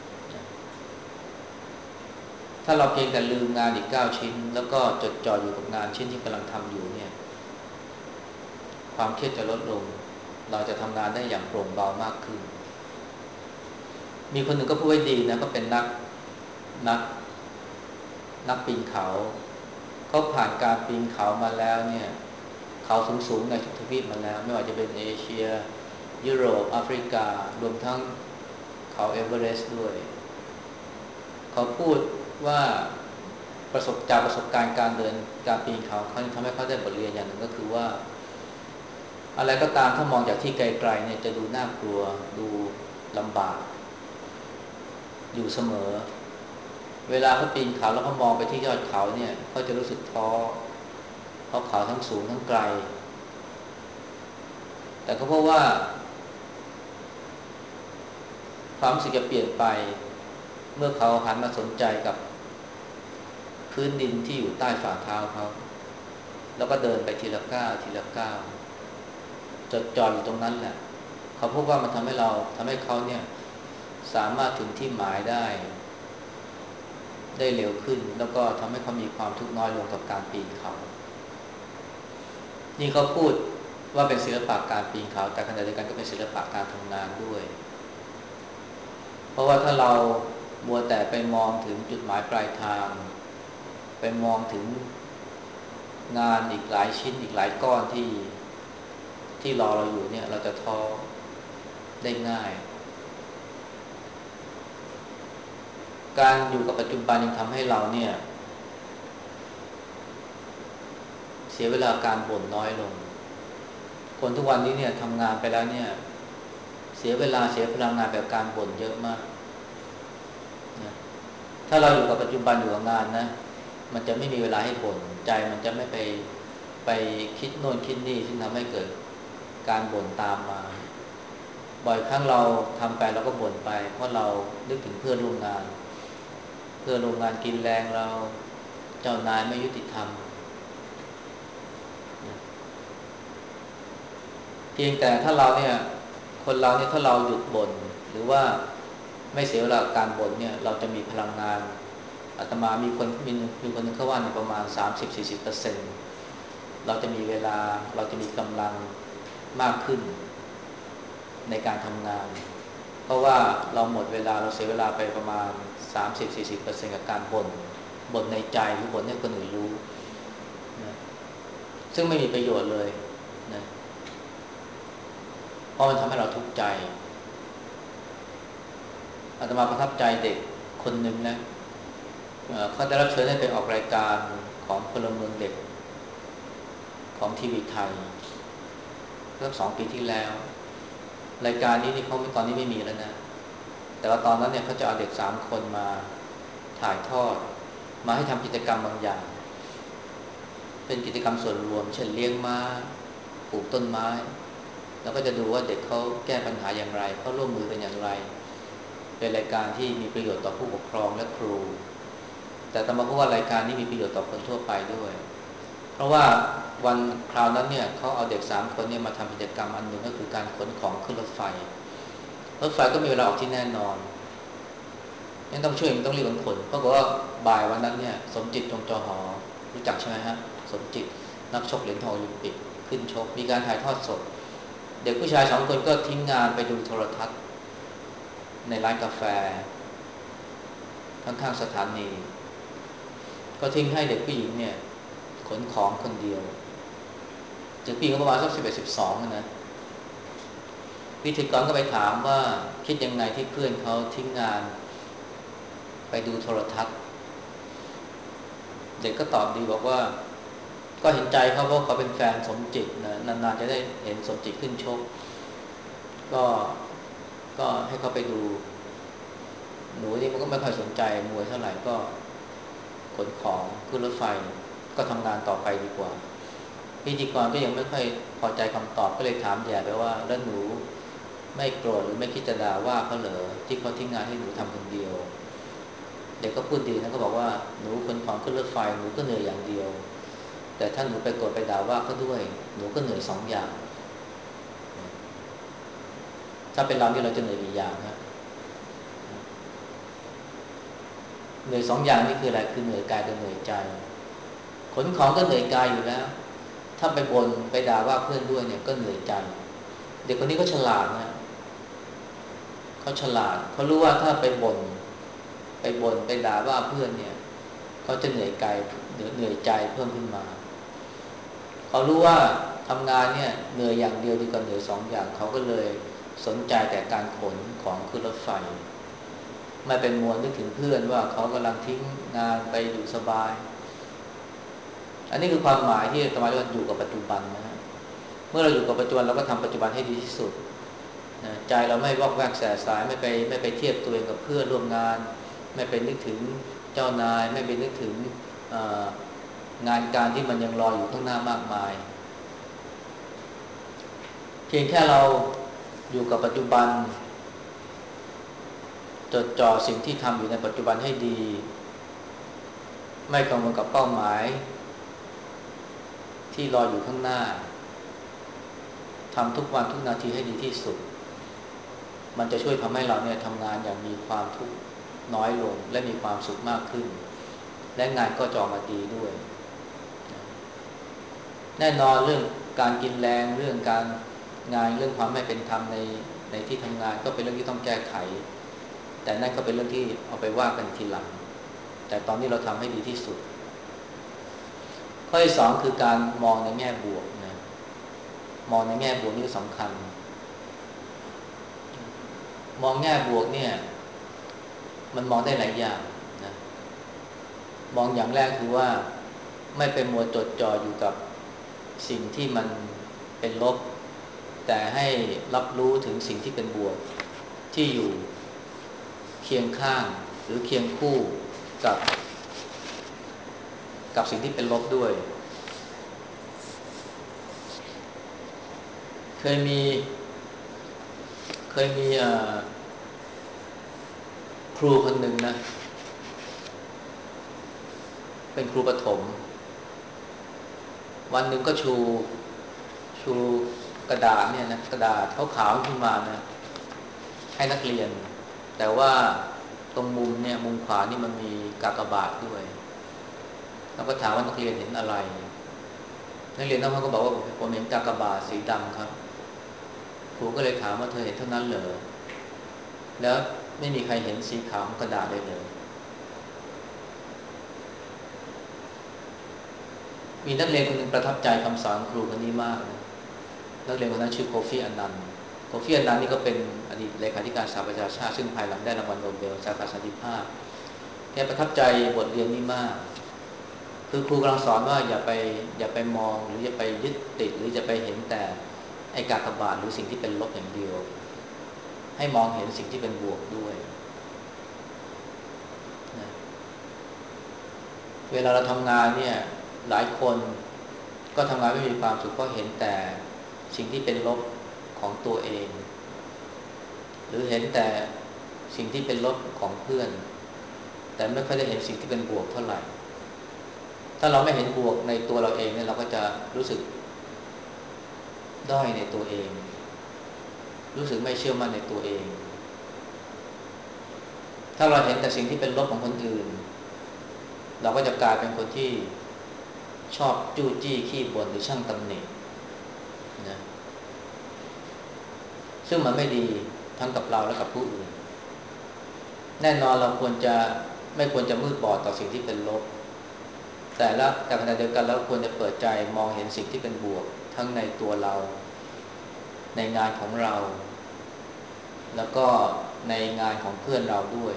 ถ้าเราเพียงแต่ลืมงานอีกเก้าชิ้นแล้วก็จดจ่ออยู่กับงานชิ้นที่กำลังทำอยู่เนี่ยความเครียดจะลดลงเราจะทำงานได้อย่างโปร่งเบามากขึ้นมีคนหนึ่งก็พูดไว้ดีนะก็เป็นนักนักนักปีนเขาเขาผ่านการปีนเขามาแล้วเนี่ยเขาสูงๆในทุกทวีปมาแล้วไม่ว่าจะเป็นเอเชียยุโรปแอฟริการวมทั้งเขาเอเวอเรสต์ด้วยเขาพูดว่าประสบจากประสบการณ์การเดินการปีนเขาเขาทำให้เขาได้บทเรียนอย่างหนึ่งก็คือว่าอะไรก็ตามถ้ามองจากที่ไกลๆเนี่ยจะดูน่ากลัวดูลำบากอยู่เสมอเวลาเขาปีนเขาแล้วเขามองไปที่ยอดเขาเนี่ยเขาจะรู้สึกท้อเพราะเขาทั้งสูงทั้งไกลแต่ก็เพราะว่าความรู้สึกจะเปลี่ยนไปเมื่อเขาหันมาสนใจกับพื้นดินที่อยู่ใต้ฝ่าเท้าเขาแล้วก็เดินไปทีละก้าวทีละก้าวจดจ่ออยู่ตรงนั้นแหละเขาพบว่ามันทำให้เราทำให้เขาเนี่ยสามารถถึงที่หมายได้ได้เร็วขึ้นแล้วก็ทำให้เขามีความทุกข์น้อยลงกับการปีนเขานี่เขาพูดว่าเป็นศิลปะการปีนเขาแต่ขณะเดียวกันก็เป็นศิลปะการทำงานด้วยเพราะว่าถ้าเรามัวแต่ไปมองถึงจุดหมายปลายทางไปมองถึงงานอีกหลายชิ้นอีกหลายก้อนที่ที่รอเราอยู่เนี่ยเราจะท้อได้ง่ายการอยู่กับปัจจุบันยังทำให้เราเนี่ยเสียเวลาการบ่นน้อยลงคนทุกวันนี้เนี่ยทำงานไปแล้วเนี่ยเสียเวลาเสียพลังงานแบบการบ่นเยอะมากนะถ้าเราอยู่กับปัจจุบันอยู่กับงานนะมันจะไม่มีเวลาให้บ่นใจมันจะไม่ไปไปคิดโน่นคิดนี่ซึ่งทำให้เกิดการบ่นตามมาบ่อยครั้งเราทำไปเราก็บ่นไปเพราะเรานึกถึงเพื่อนร่วมงานเพื่อนร่วมงานกินแรงเราเจ้านายไม่ยุติธรรมเพียงแต่ถ้าเราเนี่ยคนเราเนี่ยถ้าเราหยุดบ่นหรือว่าไม่เสียเวลาการบ่นเนี่ยเราจะมีพลังงานอาตมามีคนมีมีคนนึงเขาว่าเนี่ยประมาณ สามสิบถึงสี่สิบเปอร์เซ็นต์ เราจะมีเวลาเราจะมีกำลังมากขึ้นในการทำงานเพราะว่าเราหมดเวลาเราเสียเวลาไปประมาณ สามสิบถึงสี่สิบเปอร์เซ็นต์ กับการบ่นบ่นในใจหรือบ่นให้คนอื่นรู้นะซึ่งไม่มีประโยชน์เลยนะเพราะมันทำให้เราทุกข์ใจอาตมาประทับใจเด็กคนหนึ่งนะเขาได้รับเชิญให้ไปออกรายการของพลเมืองเด็กของทีวีไทยเมื่อสองปีที่แล้วรายการนี้นี่เขาตอนนี้ไม่มีแล้วนะแต่ว่าตอนนั้นเนี่ยเขาจะเอาเด็กสามคนมาถ่ายทอดมาให้ทำกิจกรรมบางอย่างเป็นกิจกรรมส่วนรวมเช่นเลี้ยงม้าปลูกต้นไม้แล้วก็จะดูว่าเด็กเขาแก้ปัญหาอย่างไรเขาร่วมมือกันอย่างไรเป็นรายการที่มีประโยชน์ต่อผู้ปกครองและครูแต่ต่อมาเพราะว่ารายการนี้มีประโยชน์ต่อคนทั่วไปด้วยเพราะว่าวันคราวนั้นเนี่ยเขาเอาเด็กสามคนเนี่ยมาทำกิจกรรมอันหนึ่งก็คือการขนของขึ้นรถไฟรถไฟก็มีเวลาออกที่แน่นอนยังต้องช่วยยังต้องรีบขนเพราะว่าบ่ายวันนั้นเนี่ยสมจิตจงจอหอรู้จักใช่ไหมฮะสมจิตนักชกเหรียญทองโอลิมปิกขึ้นชกมีการถ่ายทอดสดเด็กผู้ชายสองคนก็ทิ้งงานไปดูโทรทัศน์ในร้านกาแฟข้างๆสถานีก็ทิ้งให้เด็กผู้หญิงเนี่ยขนของคนเดียวเด็กผู้หญิงประมาณสักสิบเอ็ดสิบสองนะพิธีกรก็ไปถามว่าคิดยังไงที่เพื่อนเขาทิ้งงานไปดูโทรทัศน์เด็กก็ตอบดีบอกว่าก็เห็นใจเขาเพราะเขาเป็นแฟนสมจิตนะนานๆจะได้เห็นสมจิตขึ้นชกก็ก็ให้เขาไปดูหนูนี่มันก็ไม่ค่อยสนใจมวยเท่าไหร่ก็ขนของขึ้นรถไฟก็ทำงานต่อไปดีกว่าพิธีกรก็ยังไม่ค่อยพอใจคำตอบก็เลยถามแย่ไปว่าแล้วหนูไม่โกรธหรือไม่คิดจะด่าว่าเขาเหรอที่เขาทิ้งงานให้หนูทำคนเดียวเด็กก็พูดดีนะก็บอกว่าหนูขนของขึ้นรถไฟหนูก็เหนื่อยอย่างเดียวแต่ถ้าหนูไปโกรธไปด่าว่าเขาด้วยหนูก็เหนื่อยสองอย่างถ้าเป็นเราที่เราจะเหนื่อยกี่อย่างนะเหนื่อยสองอย่างนี่คืออะไรคือเหนื่อยกายกับเหนื่อยใจขนของก็เหนื่อยกายอยู่แล้วถ้าไปบ่นไปด่าว่าเพื่อนด้วยเนี่ยก็เหนื่อยใจเด็กคนนี้ก็ฉลาดนะเขาฉลาดเขารู้ว่าถ้าไปบ่นไปบ่นไปด่าว่าเพื่อนเนี่ยเขาจะเหนื่อยกายเหนื่อยใจเพิ่มขึ้นมาเขารู้ว่าทำงานเนี่ยเหนื่อยอย่างเดียวดีกว่าเหนื่อยสองอย่างเขาก็เลยสนใจแต่การขนของขึ้นรถไฟไม่เป็นมัวนึกถึงเพื่อนว่าเขากำลังทิ้งงานไปอยู่สบายอันนี้คือความหมายที่อาตมาเรียกว่าอยู่กับปัจจุบันนะเมื่อเราอยู่กับปัจจุบันเราก็ทำปัจจุบันให้ดีที่สุดนะใจเราไม่วอกแวกแสสายไม่ไปไม่ไปเทียบตัวเองกับเพื่อนร่วมงานไม่ไปนึกถึงเจ้านายไม่ไปนึกถึงงานการที่มันยังรออยู่ข้างหน้ามากมายเพียงแค่เราอยู่กับปัจจุบันจดจ่อสิ่งที่ทำอยู่ในปัจจุบันให้ดีไม่กังวลกับเป้าหมายที่รออยู่ข้างหน้าทำทุกวันทุกนาทีให้ดีที่สุดมันจะช่วยทำให้เราเนี่ยทำงานอย่างมีความทุกข์น้อยลงและมีความสุขมากขึ้นและงานก็จะออกมาดีด้วยแน่นอนเรื่องการกินแรงเรื่องการงานเรื่องความไม่เป็นธรรมในในที่ทำงานก็เป็นเรื่องที่ต้องแก้ไขแต่นั่นก็เป็นเรื่องที่เอาไปว่ากันทีหลังแต่ตอนนี้เราทำให้ดีที่สุดข้อที่สองคือการมองในแง่บวกนะมองในแง่บวกนี่สำคัญมองแง่บวกเนี่ยมันมองได้หลายอย่างนะมองอย่างแรกคือว่าไม่เป็นมัวจดจ่ออยู่กับสิ่งที่มันเป็นลบแต่ให้รับรู้ถึงสิ่งที่เป็นบวกที่อยู่เคียงข้างหรือเคียงคู่กับกับสิ่งที่เป็นลบด้วยเคยมีเคยมีครูคนหนึ่งนะเป็นครูประถมวันหนึ่งก็ชูชูกระดาษเนี่ยนะกระดาษขาวๆขึ้นมานะให้นักเรียนแต่ว่าตรงมุมเนี่ยมุมขวานี่มันมีกากบาทด้วยแล้วก็ถามว่านักเรียนเห็นอะไรนักเรียนนั้นเขาก็บอกว่าผมเห็นกากบาทสีดำครับครูก็เลยถามว่าเธอเห็นเท่านั้นเหรอแล้วไม่มีใครเห็นสีขาวของกระดาษเลยเลยมีนักเรียนคนหนึ่งประทับใจคำสอนครูคนนี้มากนะนักเรียนคนนั้นชื่อโคฟี่อนันต์โคฟี่อนันต์นี่ก็เป็นอดีตเลขาธิการสหประชาชาติซึ่งภายหลังได้รางวัลโนเบลสาขาสันติภาพแกประทับใจบทเรียนนี้มากคือครูกำลังสอนว่าอย่าไปอย่าไปมองหรืออย่าไปยึดติดหรือจะไปเห็นแต่ไอ้กากบาทหรือสิ่งที่เป็นลบอย่างเดียวให้มองเห็นสิ่งที่เป็นบวกด้วยนะเวลาเราทำงานเนี่ยหลายคนก็ทำงานไม่มีความสุขเพราะเห็นแต่สิ่งที่เป็นลบของตัวเองหรือเห็นแต่สิ่งที่เป็นลบของเพื่อนแต่ไม่ค่อยได้เห็นสิ่งที่เป็นบวกเท่าไหร่ถ้าเราไม่เห็นบวกในตัวเราเองเนี่ยเราก็จะรู้สึกด้อยในตัวเองรู้สึกไม่เชื่อมั่นในตัวเองถ้าเราเห็นแต่สิ่งที่เป็นลบของคนอื่นเราก็จะกลายเป็นคนที่ชอบจู้จี้ขี้บ่นหรือช่างตำหนินะซึ่งมันไม่ดีทั้งกับเราและกับผู้อื่นแน่นอนเราควรจะไม่ควรจะมืดบอดต่อสิ่งที่เป็นลบแต่ละแต่ขณะเดียวกันเราควรจะเปิดใจมองเห็นสิ่งที่เป็นบวกทั้งในตัวเราในงานของเราแล้วก็ในงานของเพื่อนเราด้วย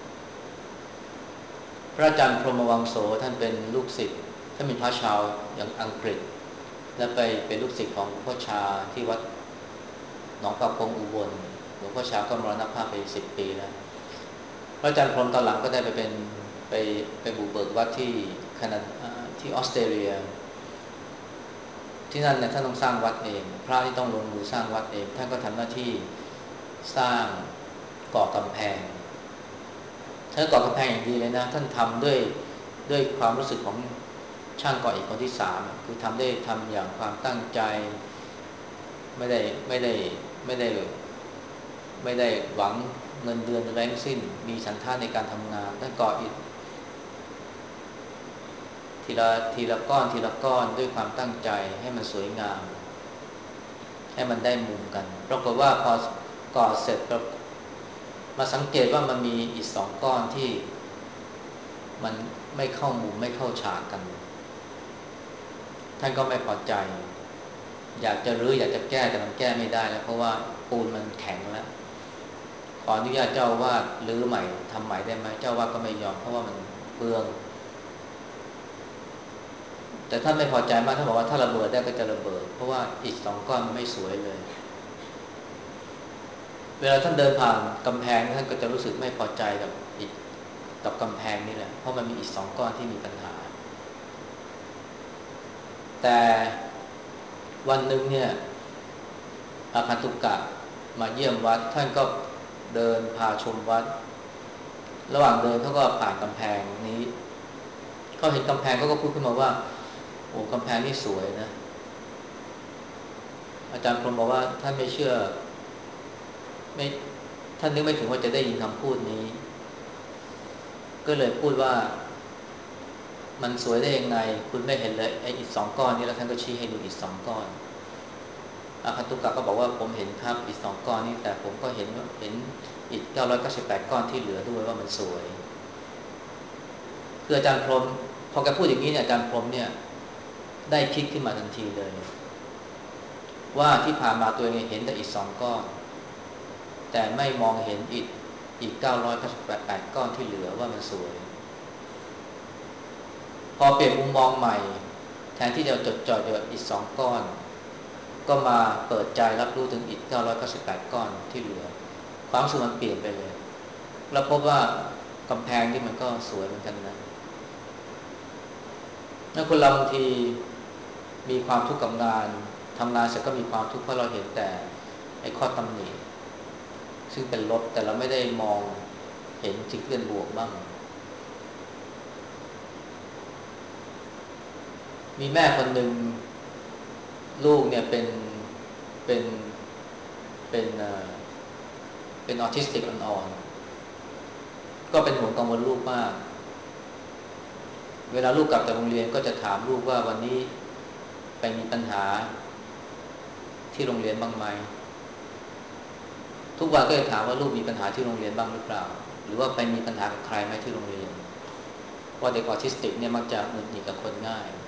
พระอาจารย์พรหมวังโสท่านเป็นลูกศิษย์ท่านเป็นพระชาวอย่างอังกฤษและไปเป็นลูกศิษย์ของหลวงพ่อชาที่วัดหนองประพงอุบลหลวงพ่อชาก็มรณภาพไปสิบปีแล้วพระอาจารย์พรหมตอนหลังก็ได้ไปเป็นไปไปบุกเบิกวัดที่แคนาดาที่ออสเตรเลียที่นั่นเนี่ยท่านต้องสร้างวัดเองพระที่ต้องลงมือสร้างวัดเองท่านก็ทำหน้าที่สร้างก่อกำแพงท่านก่อกำแพงอย่างดีเลยนะท่านทำด้วยด้วยความรู้สึกของช่างก่ออิฐคนที่สามคือทำได้ทำอย่างความตั้งใจไม่ได้ไม่ได้ไม่ได้ไม่ได้หวังเงินเดือนอะไรทั้งสิ้นมีฉันทะในการทำงานท่านก่ออิฐทีละทีละก้อนทีละก้อนด้วยความตั้งใจให้มันสวยงามให้มันได้มุมกันปรากฏว่าพอก่อเสร็จมาสังเกตว่ามันมีอิฐสองก้อนที่มันไม่เข้ามุมไม่เข้าฉากกันท่านก็ไม่พอใจอยากจะรื้ออยากจะแก้แต่มันแก้ไม่ได้แล้วเพราะว่าปูนมันแข็งแล้วขออนุญาตเจ้าวาดรื้อใหม่ทำใหม่ได้ไหมเจ้าวาดก็ไม่ยอมเพราะว่ามันเปลืองแต่ท่านไม่พอใจมากท่านบอกว่าถ้าระเบิดได้ก็จะระเบิดเพราะว่าอิฐสองก้อนมันไม่สวยเลยเวลาท่านเดินผ่านกำแพงท่านก็จะรู้สึกไม่พอใจกับอิฐกับกำแพงนี่แหละเพราะมันมีอิฐสองก้อนที่มีปัญหาแต่วันหนึ่งเนี่ยอาคันตุกะมาเยี่ยมวัดท่านก็เดินพาชมวัดระหว่างเดินเขาก็ผ่านกำแพงนี้เขาเห็นกำแพงเขาก็พูดขึ้นมาว่าโอ้กำแพงนี่สวยนะอาจารย์พรหมบอกว่าท่านไม่เชื่อไม่ท่านนึกไม่ถึงว่าจะได้ยินคำพูดนี้ก็เลยพูดว่ามันสวยได้ยังไงคุณไม่เห็นเลยไอ้อิฐสองก้อนนี้แล้วท่านก็ชี้ให้ดูอิฐสองก้อนอาคันตุกะก็บอกว่าผมเห็นครับอิฐสองก้อนนี้แต่ผมก็เห็นเห็นอิฐเก้าร้อยเก้าสิบแปดก้อนที่เหลือด้วยว่ามันสวยคืออาจารย์พรหมพอแกพูดอย่างนี้เนี่ยอาจารย์พรหมเนี่ยได้คิดขึ้นมาทันทีเลยว่าที่ผ่านมาตัวเองเห็นแต่อิฐสองก้อนแต่ไม่มองเห็นอิฐอีกเก้าร้อยเก้าสิบแปดก้อนที่เหลือว่ามันสวยพอเปลี่ยนมุมมองใหม่แทนที่จะจดจ่ออยู่กับอิฐสองก้อนก็มาเปิดใจรับรู้ถึงอิฐเก้าร้อยเก้าสิบแปดก้อนที่เหลือความรู้สึกมันเปลี่ยนไปเลยแล้วพบว่ากำแพงที่มันก็สวยเหมือนกันนะถ้าคนเราบางทีมีความทุกข์กับงานทำงานเสร็จก็มีความทุกข์เพราะเราเห็นแต่ไอ้ข้อตำหนิซึ่งเป็นลบแต่เราไม่ได้มองเห็นสิ่งที่เป็นบวกบ้างมีแม่คนหนึ่งลูกเนี่ยเป็นเป็นเป็นเอ่อเป็นออทิสติกอ่อนๆก็เป็นห่วงกังวลลูกมากเวลาลูกกลับจากโรงเรียนก็จะถามลูกว่าวันนี้ไปมีปัญหาที่โรงเรียนบ้างไหมทุกวันก็จะถามว่าลูกมีปัญหาที่โรงเรียนบ้างหรือเปล่าหรือว่าไปมีปัญหากับใครไหมที่โรงเรียนเพราะเด็กออทิสติกเนี่ยมักจะหงุดหงิดกับคนง่าย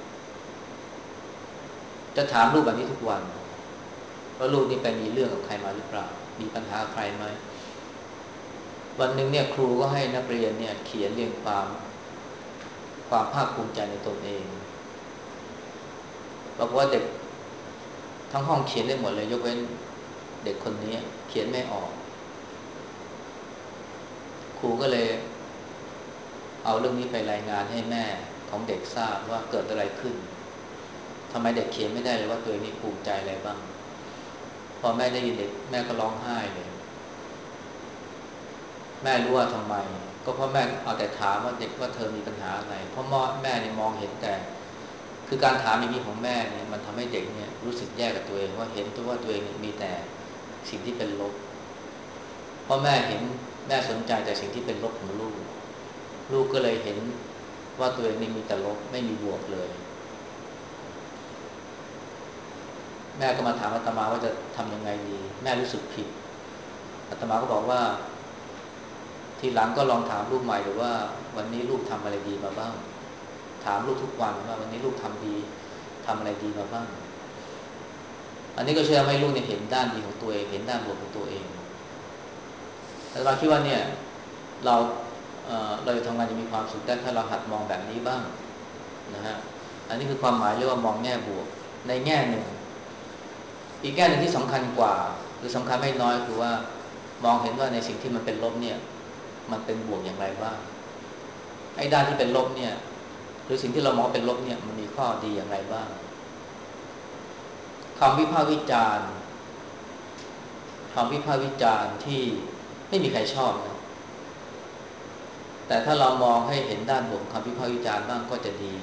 จะถามลูกแบบนี้ทุกวันว่าลูกนี่ไปมีเรื่องกับใครมาหรือเปล่ามีปัญหากับใครไหมวันหนึ่งเนี่ยครูก็ให้นักเรียนเนี่ยเขียนเรียงความความภาคภูมิใจในตนเองบอกว่าเด็กทั้งห้องเขียนได้หมดเลยยกเว้นเด็กคนนี้เขียนไม่ออกครูก็เลยเอาเรื่องนี้ไปรายงานให้แม่ของเด็กทราบว่าเกิดอะไรขึ้นทำไมเด็กเขียนไม่ได้เลยว่าตัวเองนี่ภูมิใจอะไรบ้างพออแม่ได้ยินเด็กแม่ก็ร้องไห้เลยแม่รู้ว่าทำไมก็เพราะแม่เอาแต่ถามว่าเด็กว่าเธอมีปัญหาอะไรเพราะแม่เนี่ยมองเห็นแต่คือการถามอย่างนี้ของแม่เนี่ยมันทำให้เด็กเนี่ยรู้สึกแย่กับตัวเองว่าเห็นตัวว่าตัวเองมีแต่สิ่งที่เป็นลบเพราะแม่เห็นแม่สนใจแต่สิ่งที่เป็นลบของลูกลูกก็เลยเห็นว่าตัวเองนี่มีแต่ลบไม่มีบวกเลยแม่ก็มาถามอาตมาว่าจะทำยังไงดีแม่รู้สึกผิดอาตมาก็บอกว่าทีหลังก็ลองถามลูกใหม่หรือว่าวันนี้ลูกทำอะไรดีมาบ้างถามลูกทุกวันว่าวันนี้ลูกทำดีทำอะไรดีมาบ้างอันนี้ก็ช่วยทำให้ลูกเนี่ยเห็นด้านดีของตัวเองเห็นด้านบวกของตัวเองแต่เราคิดว่าเนี่ยเราเอ่อเราจะทำงานจะมีความสุขได้ถ้าเราหัดมองแบบนี้บ้างนะฮะอันนี้คือความหมายเรียกว่ามองแง่บวกในแง่หนึ่งอีกแง่หนึ่งที่สำคัญกว่าหรือสำคัญไม่น้อยคือว่ามองเห็นว่าในสิ่งที่มันเป็นลบเนี่ยมันเป็นบวกอย่างไรบ้างไอ้ด้านที่เป็นลบเนี่ยหรือสิ่งที่เรามองเป็นลบเนี่ยมันมีข้อดีอย่างไรบ้างคำวิพากษ์วิจารณ์คำวิพากษ์วิจารณ์ที่ไม่มีใครชอบนะแต่ถ้าเรามองให้เห็นด้านบวกคำวิพากษ์วิจารณ์บ้างก็จะดี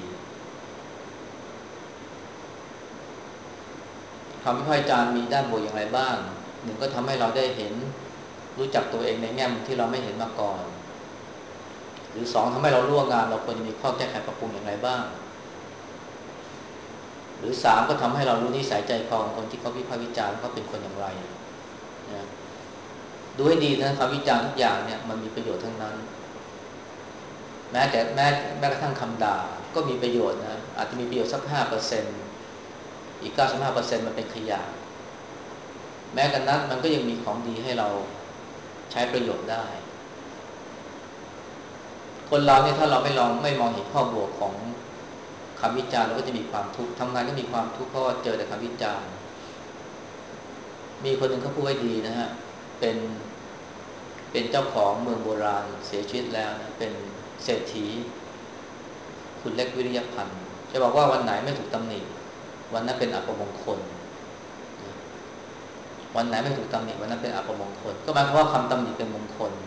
คำวิพากษ์วิจารณ์มีด้านบวกอย่างไรบ้างหนึ่งก็ทำให้เราได้เห็นรู้จักตัวเองในแง่มุมที่เราไม่เห็นมาก่อนหรือสองทำให้เรารู้ว่างานเราควรจะมีข้อแก้ไขปรับปรุงอย่างไรบ้างหรือสามก็ทำให้เรารู้นิสัยใจคอของคนที่เขาวิพากษ์วิจารณ์เขาเป็นคนอย่างไรนะดูให้ดีนะคำวิจารณ์ทุกอย่างเนี่ยมันมีประโยชน์ทั้งนั้นแม้แต่แม้แม้กระทั่งคำด่าก็มีประโยชน์นะอาจจะมีประโยชน์สักห้าเปอร์เซ็นต์อีกเก้าสิบห้าเปอร์เซ็นต์มันเป็นขยะแม้กันนั้นมันก็ยังมีของดีให้เราใช้ประโยชน์ได้คนเราเนี่ยถ้าเราไม่ลองไม่มองเห็นข้อบวกของคำวิจารณ์เราก็จะมีความทุกข์ทำงานก็มีความทุกข์เพราะว่าเจอแต่คำวิจารณ์มีคนหนึ่งเขาพูดไว้ดีนะฮะเป็นเป็นเจ้าของเมืองโบราณเสียชีวิตแล้วนะเป็นเศรษฐีคุณเล็กวิริยพันธ์จะบอกว่าวันไหนไม่ถูกตำหนิวันนั้นเป็นอัปมงคลวันไหนไม่ถูกตำหนิวันนั้นเป็นอัปมงคลก็หมายความว่าคำตำหนิเป็นมงคล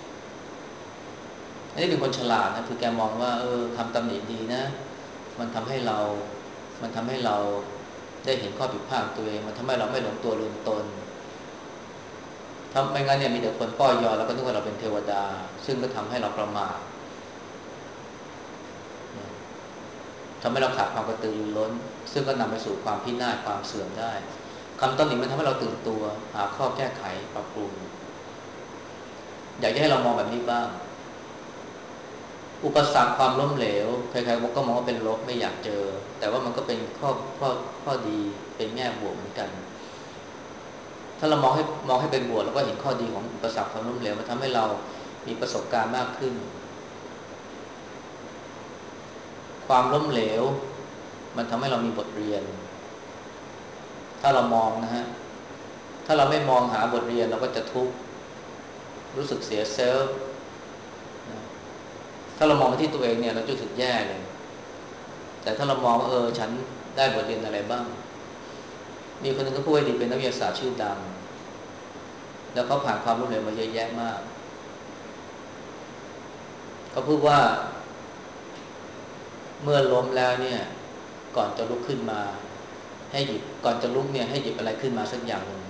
อันนี้เป็นคนฉลาดนะคือแกมองว่าเออคำตำหนิดีนะมันทำให้เรามันทำให้เราได้เห็นข้อผิดพลาดตัวเองมันทำให้เราไม่หลงตัวลืมตนถ้าไม่งั้นเนี่ยมีแต่คนป้อยยอแล้วก็นึกว่าเราเป็นเทวดาซึ่งก็ทำให้เราประมาททำให้เราขาดความกระตือรือร้นซึ่งก็นำไปสู่ความพินาศความเสื่อมได้คำตำหนิมันทำให้เราตื่นตัวหาข้อแก้ไขปรับปรุงอยากจะให้เรามองแบบนี้บ้างอุปสรรคความล้มเหลวใครๆก็มองว่าเป็นลบไม่อยากเจอแต่ว่ามันก็เป็นข้อข้อข้อดีเป็นแง่บวกเหมือนกันถ้าเรามองให้มองให้เป็นบวกแล้วก็เห็นข้อดีของอุปสรรคความล้มเหลวมันทำให้เรามีประสบการณ์มากขึ้นความล้มเหลวมันทำให้เรามีบทเรียนถ้าเรามองนะฮะถ้าเราไม่มองหาบทเรียนเราก็จะทุกข์รู้สึกเสียเซลฟ์ถ้าเรามองไปที่ตัวเองเนี่ยเราจะรู้สึกแย่เลยแต่ถ้าเรามองว่าเออฉันได้บทเรียนอะไรบ้างมีคนหนึ่งก็พูดว่าดีเป็นนักวิทยาศาสตร์ชื่อดังแล้วเขาผ่านความล้มเหลวมาเยอะแยะมากเขาพูดว่าเมื่อล้มแล้วเนี่ยก่อนจะลุกขึ้นมาให้หยิบก่อนจะลุกเนี่ยให้หยิบอะไรขึ้นมาสักอย่างหนึ่ง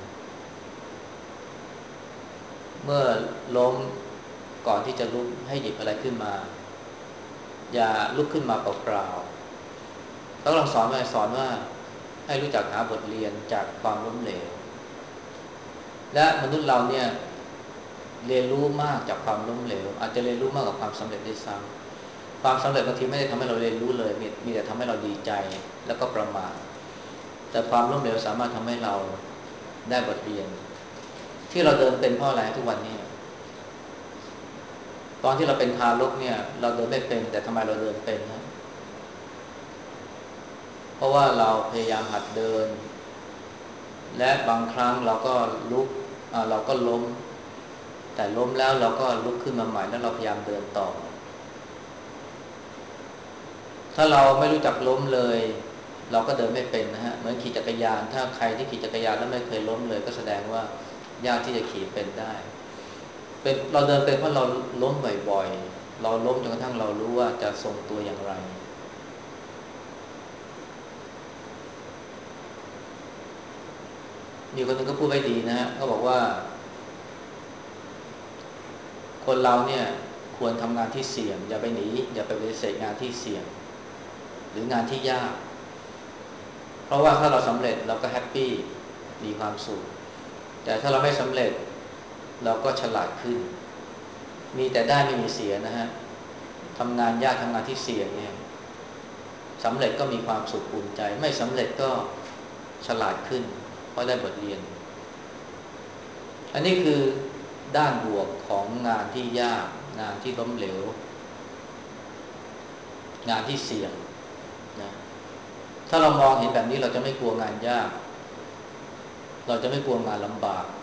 เมื่อล้มก่อนที่จะลุกให้หยิบอะไรขึ้นมาอย่าลุกขึ้นมาเปล่าๆเขาลองสอนว่าสอนว่าให้รู้จักหาบทเรียนจากความล้มเหลวและมนุษย์เราเนี่ยเรียนรู้มากจากความล้มเหลวอาจจะเรียนรู้มากกว่าความสำเร็จด้วยซ้ำความสำเร็จบางทีไม่ได้ทำให้เราเรียนรู้เลยมีมีแต่ทำให้เราดีใจแล้วก็ประมาทแต่ความล้มเหลวสามารถทำให้เราได้บทเรียนที่เราเดินเป็นเพราะอะไรทุกวันนี้ตอนที่เราเป็นทารกเนี่ยเราเดินไม่เป็นแต่ทำไมเราเดินเป็นนะเพราะว่าเราพยายามหัดเดินและบางครั้งเราก็ลุกเราก็ล้มแต่ล้มแล้วเราก็ลุกขึ้นมาใหม่แล้วเราพยายามเดินต่อถ้าเราไม่รู้จักล้มเลยเราก็เดินไม่เป็นนะฮะเหมือนขี่จักรยานถ้าใครที่ขี่จักรยานแล้วไม่เคยล้มเลยก็แสดงว่ายากที่จะขี่เป็นได้เป็นเราเดินเป็นเพราะเราล้มบ่อยๆเราล้มจนกระทั่งเรารู้ว่าจะทรงตัวอย่างไรมีคนนึงก็พูดไว้ดีนะฮะเขาบอกว่าคนเราเนี่ยควรทำงานที่เสี่ยงอย่าไปหนีอย่าไปปฏิเสธงานที่เสี่ยงหรืองานที่ยากเพราะว่าถ้าเราสำเร็จเราก็แฮปปี้มีความสุขแต่ถ้าเราไม่สำเร็จเราก็ฉลาดขึ้นมีแต่ได้ไม่มีเสียนะฮะทำงานยากทำงานที่เสี่ยงเนี่ยสำเร็จก็มีความสุขอุ่นใจไม่สำเร็จก็ฉลาดขึ้นเพราะได้บทเรียนอันนี้คือด้านบวกของงานที่ยากงานที่ล้มเหลวงานที่เสี่ยงนะถ้าเรามองเห็นแบบนี้เราจะไม่กลัวงานยากเราจะไม่กลัวงานลำบาก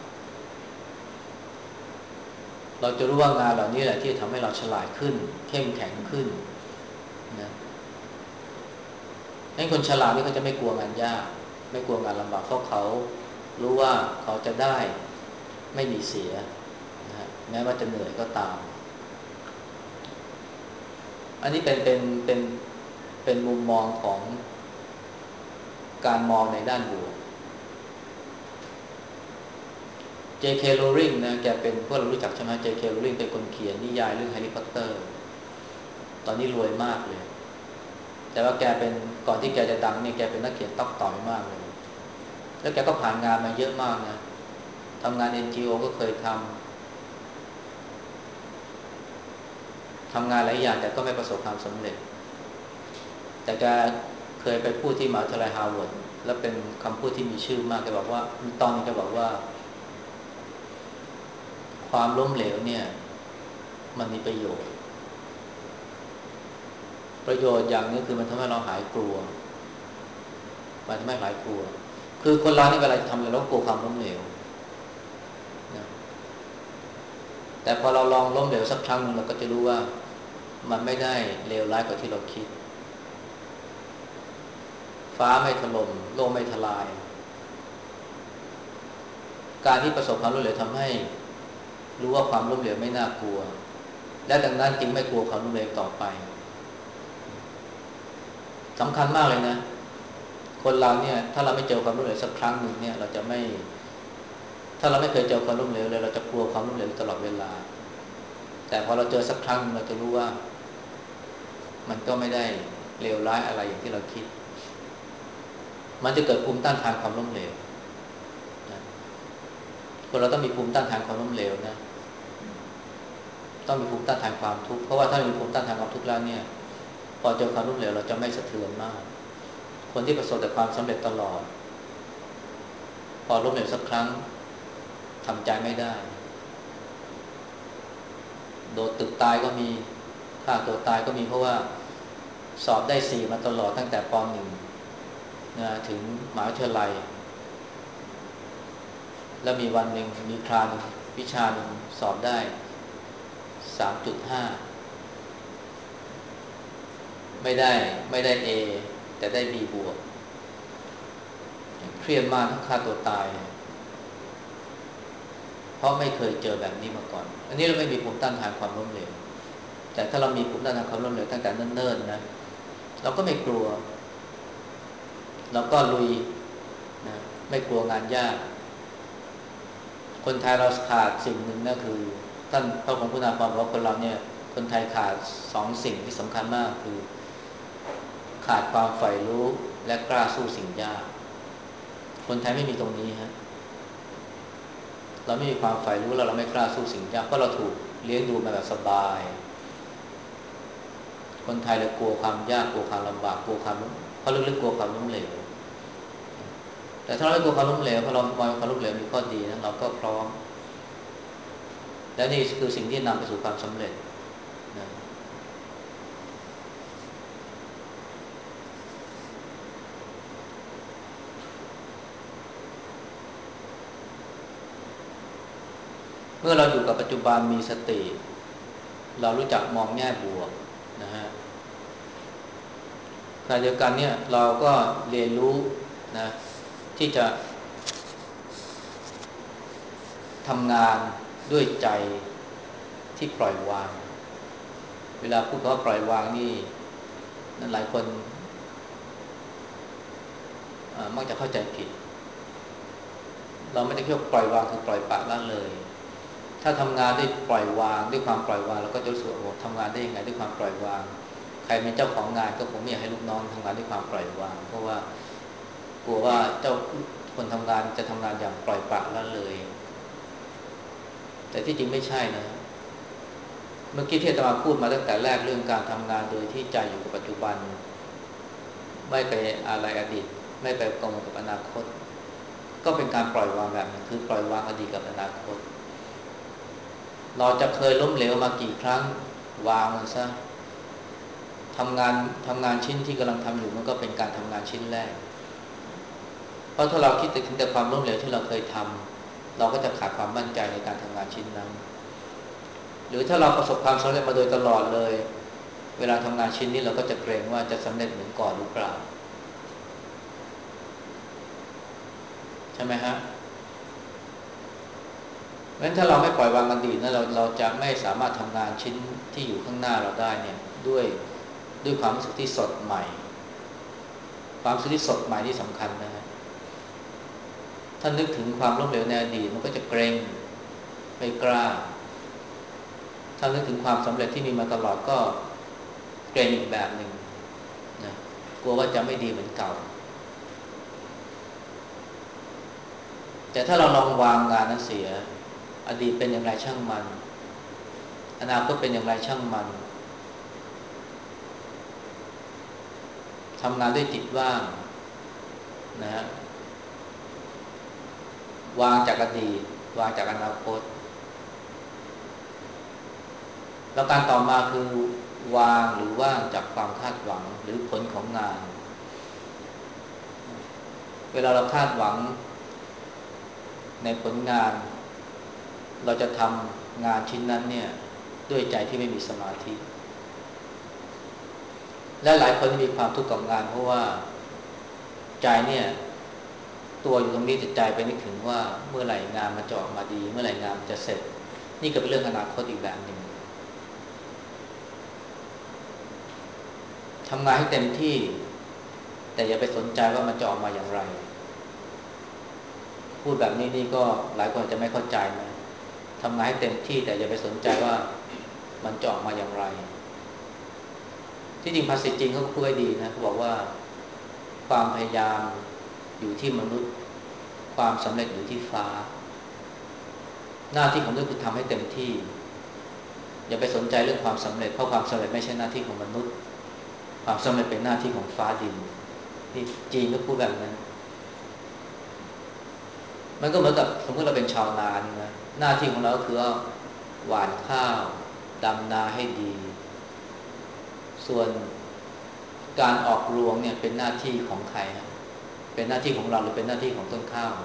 เราจะรู้ว่างานเหล่านี้แหละที่ทำให้เราฉลาดขึ้นเข้มแข็งขึ้นนะให้คนฉลาดนี่เขาจะไม่กลัวงานยากไม่กลัวงานลำบากเพราะเขารู้ว่าเขาจะได้ไม่มีเสียนะแม้ว่าจะเหนื่อยก็ตามอันนี้เป็นเป็นเป็นเป็นมุมมองของการมองในด้านบวก เจ เค Rowling นะแกเป็นพวกเรารู้จักใช่ไหม เจ เค Rowling เป็นคนเขียนนิยายเรื่องแฮร์รี่พอตเตอร์ตอนนี้รวยมากเลยแต่ว่าแกเป็นก่อนที่แกจะดังเนี่ยแกเป็นนักเขียนต๊อกต่อยมากเลยแล้วแกก็ผ่านงานมาเยอะมากนะทำงาน เอ็น จี โอ ก็เคยทำทำงานหลายอย่างแต่ก็ไม่ประสบความสำเร็จแต่แกเคยไปพูดที่มหาวิทยาลัยฮาร์วาร์ดแล้วเป็นคำพูดที่มีชื่อมากแกบอกว่าตอนนี้แกบอกว่าความล้มเหลวเนี่ยมันมีประโยชน์ประโยชน์อย่างนี้คือมันทำให้เราหายกลัวมันทำให้หายกลัวคือคนเรานี่เวลาทำอะไรเรากลัวความล้มเหลวนะแต่พอเราลองล้มเหลวสักครั้งนึงเราก็จะรู้ว่ามันไม่ได้เลวร้ายกว่าที่เราคิดฟ้าไม่ถล่มโลกไม่ทลายการที่ประสบความล้มเหลวทำให้รู้ว่าความล้มเหลวไม่น่ากลัวและดังนั้นจึงไม่กลัวความล้มเหลวต่อไปสำคัญมากเลยนะคนเราเนี่ยถ้าเราไม่เจอความล้มเหลวสักครั้งหนึ่งเนี่ยเราจะไม่ถ้าเราไม่เคยเจอความล้มเหลวเลยเราจะกลัวความล้มเหลวตลอดเวลาแต่พอเราเจอสักครั้งเราจะรู้ว่ามันก็ไม่ได้เลวร้ายอะไรอย่างที่เราคิดมันจะเกิดภูมิต้านทานความล้มเหลวนะคนเราต้องมีภูมิต้านทานความล้มเหลวนะต้องมีภูมิต้านทานความทุกข์เพราะว่าถ้ามีภูมิต้านทานความทุกข์แล้วเนี่ยพอเจอความล้มเหลวเราจะไม่สะเทือนมากคนที่ประสบแต่ความสำเร็จตลอดพอล้มเหลวสักครั้งทำใจไม่ได้โดดตึกตายก็มีฆ่าตัวตายก็มีเพราะว่าสอบได้สี่มาตลอดตั้งแต่ป หนึ่ง นะถึงมหาวิทยาลัยแล้วมีวันหนึ่งมีคราววิชาหนึ่งสอบได้ สามจุดห้า ไม่ได้ไม่ได้ A แต่ได้ B บวกเครียดมากทั้งฆ่าตัวตายเพราะไม่เคยเจอแบบนี้มาก่อนอันนี้เราไม่มีภูมิต้านทานความล้มเหลวแต่ถ้าเรามีภูมิต้านทานความล้มเหลวตั้งแต่เนิ่นๆนะเราก็ไม่กลัวเราก็ลุยนะไม่กลัวงานยากคนไทยเราขาดสิ่งหนึ่งนะคือท่านพระคุณคุณาภรณ์บอกว่าคนเราเนี่ยคนไทยขาดสองสิ่งที่สำคัญมากคือขาดความใฝ่รู้และกล้าสู้สิ่งยากคนไทยไม่มีตรงนี้ฮะเราไม่มีความใฝ่รู้แล้วเราไม่กล้าสู้สิ่งยากเพราะเราถูกเลี้ยงดูมาแบบสบายคนไทยเลยกลัวความยากกลัวความลำบากกลัวความเพราะลึกๆกลัวความล้มเหลวแต่ถ้าเราไม่กลัวความล้มเหลวพอเรามองความล้มเหลวมีข้อดีนะเราก็พร้อมและนี่คือสิ่งที่นำไปสู่ความสำเร็จนะเมื่อเราอยู่กับปัจจุบันมีสติเรารู้จักมองแง่บวกนะฮะขณะเดียวกันเนี่ยเราก็เรียนรู้นะที่จะทำงานด้วยใจที่ปล่อยวางเวลาพูดว่าปล่อยวางนี่นั้นหลายคนมักจะเข้าใจผิดเราไม่ได้คิดว่าปล่อยวางคือปล่อยปละละเลยถ้าทำงานด้วยปล่อยวางด้วยความปล่อยวางเราก็จะรู้สึกว่าโอ้ทำงานได้ยังไงด้วยความปล่อยวางใครเป็นเจ้าของงานก็คงไม่อยากให้ลูกน้องทำงานด้วยความปล่อยวางเพราะว่ากลัวว่าเจ้าคนทำงานจะทำงานอย่างปล่อยปละละเลยแต่ที่จริงไม่ใช่นะเมื่อกี้ที่อาตมาพูดมาตั้งแต่แรกเรื่องการทำงานโดยที่ใจอยู่กับปัจจุบันไม่ไปอะไรอดีตไม่ไปกังวลกับอนาคตก็เป็นการปล่อยวางแบบนึงคือปล่อยวางอดีตกับอนาคตเราจะเคยล้มเหลวมากี่ครั้งวางมันซะทำงานทำงานชิ้นที่กำลังทำอยู่มันก็เป็นการทำงานชิ้นแรกเพราะถ้าเราคิดถึงแต่ความล้มเหลวที่เราเคยทำเราก็จะขาดความมั่นใจในการทำงานชิ้นนั้นหรือถ้าเราประสบความสำเร็จมาโดยตลอดเลยเวลาทำงานชิ้นนี้เราก็จะเกรงว่าจะสำเร็จเหมือนก่อนหรือเปล่าใช่ไหมฮะเพราะฉะนั้นถ้าเราไม่ปล่อยวางอดีตนะเราเราจะไม่สามารถทำงานชิ้นที่อยู่ข้างหน้าเราได้เนี่ยด้วยด้วยความรู้สึกที่สดใหม่ความรู้สึกที่สดใหม่ที่สำคัญนะฮะถ้านึกถึงความล้มเหลวในอดีตมันก็จะเกรงไม่กล้าถ้านึกถึงความสำเร็จที่มีมาตลอดก็เกรงอีกแบบหนึ่งนะกลัวว่าจะไม่ดีเหมือนเก่าแต่ถ้าเราลองวางงานนั้นเสียอดีตเป็นอย่างไรช่างมันอนาคตเป็นอย่างไรช่างมันทำงานด้วยจิตว่างนะฮะวางจากอดีตวางจากอนาคตแล้วการต่อมาคือวางหรือว่างจากความคาดหวังหรือผลของงานเวลาเราคาดหวังในผลงานเราจะทำงานชิ้นนั้นเนี่ยด้วยใจที่ไม่มีสมาธิและหลายคนมีความทุกข์กับงานเพราะว่าใจเนี่ยตัวอยู่ตรงนี้แต่ใจไปนึกถึงว่าเมื่อไหร่งานมันจะออกมาดีเมื่อไหร่งานจะเสร็จนี่ก็เป็นเรื่องอนาคตอีกแบบหนึ่งทำงานให้เต็มที่แต่อย่าไปสนใจว่ามันจะออกมาอย่างไรพูดแบบนี้นี่ก็หลายคนจะไม่เข้าใจนะทำงานให้เต็มที่แต่อย่าไปสนใจว่ามันจะออกมาอย่างไรที่จริงภาษาจีนเขาพูดไว้ดีนะเขาบอกว่าความพยายามอยู่ที่มนุษย์ความสำเร็จอยู่ที่ฟ้าหน้าที่ของมนุษย์คือทำให้เต็มที่อย่าไปสนใจเรื่องความสำเร็จเพราะความสำเร็จไม่ใช่หน้าที่ของมนุษย์ความสำเร็จเป็นหน้าที่ของฟ้าดินนี่จีนก็พูดแบบนั้นมันก็เหมือนกับสมมติเราเป็นชาวนานี่นะหน้าที่ของเราคือหว่านข้าวดำนาให้ดีส่วนการออกรวงเนี่ยเป็นหน้าที่ของใครฮะเป็นหน้าที่ของเราหรือเป็นหน้าที่ของต้นข้าว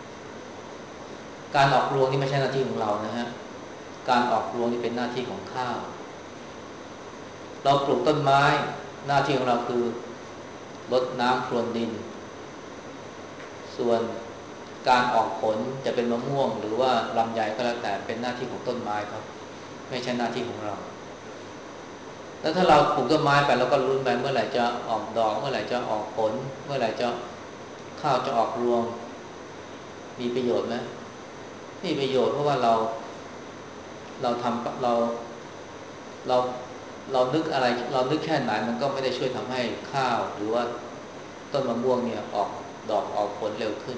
การออกรวงนี่ไม่ใช่หน้าที่ของเรานะฮะการออกรวงนี่เป็นหน้าที่ของข้าวเราปลูกต้นไม้หน้าที่ของเราคือรดน้ำพรวนดินส่วนการออกผลจะเป็นมะม่วงหรือว่าลำไยก็แล้วแต่เป็นหน้าที่ของต้นไม้ครับไม่ใช่หน้าที่ของเราแล้วถ้าเราปลูกต้นไม้ไปแล้วก็ลุ้นไปเมื่อไหร่จะออกดอกเมื่อไหร่จะออกผลเมื่อไหร่จะข้าวจะออกรวงมีประโยชน์ไหมมีประโยชน์เพราะว่าเราเราทำเราเราเรานึกอะไรเรานึกแค่ไหนมันก็ไม่ได้ช่วยทำให้ข้าวหรือว่าต้นมะม่วงเนี่ยออกดอกออกผลเร็วขึ้น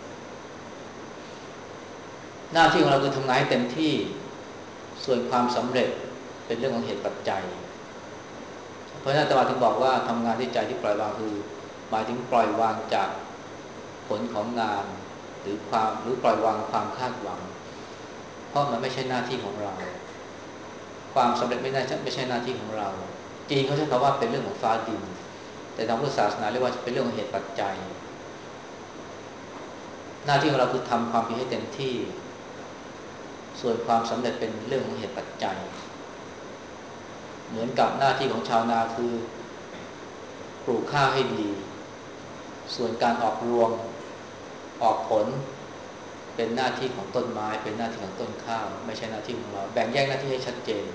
หน้าที่ของเราคือทำงานให้เต็มที่ส่วนความสำเร็จเป็นเรื่องของเหตุปัจจัยเพราะฉะนั้นอาตมาถึงบอกว่าทำงานด้วยใจที่ปล่อยวางคือหมายถึงปล่อยวางจากผลของงานหรือความหรือปล่อยวางความคาดหวังเพราะมันไม่ใช่หน้าที่ของเราความสำเร็จไม่ได้ไม่ใช่หน้าที่ของเราจริงเขาใช้คำว่าเป็นเรื่องของฟ้าดินแต่ทางพุทธศาสนาเรียกว่าเป็นเรื่องของเหตุปัจจัยหน้าที่ของเราคือทำความเพียรให้เต็มที่ส่วนความสำเร็จเป็นเรื่องของเหตุปัจจัยเหมือนกับหน้าที่ของชาวนาคือลูกข้าวให้ดีส่วนการออกรวงออกผลเป็นหน้าที่ของต้นไม้เป็นหน้าที่ของต้นข้าวไม่ใช่หน้าที่ของเราแบ่งแยกหน้าที่ให้ชัดเจน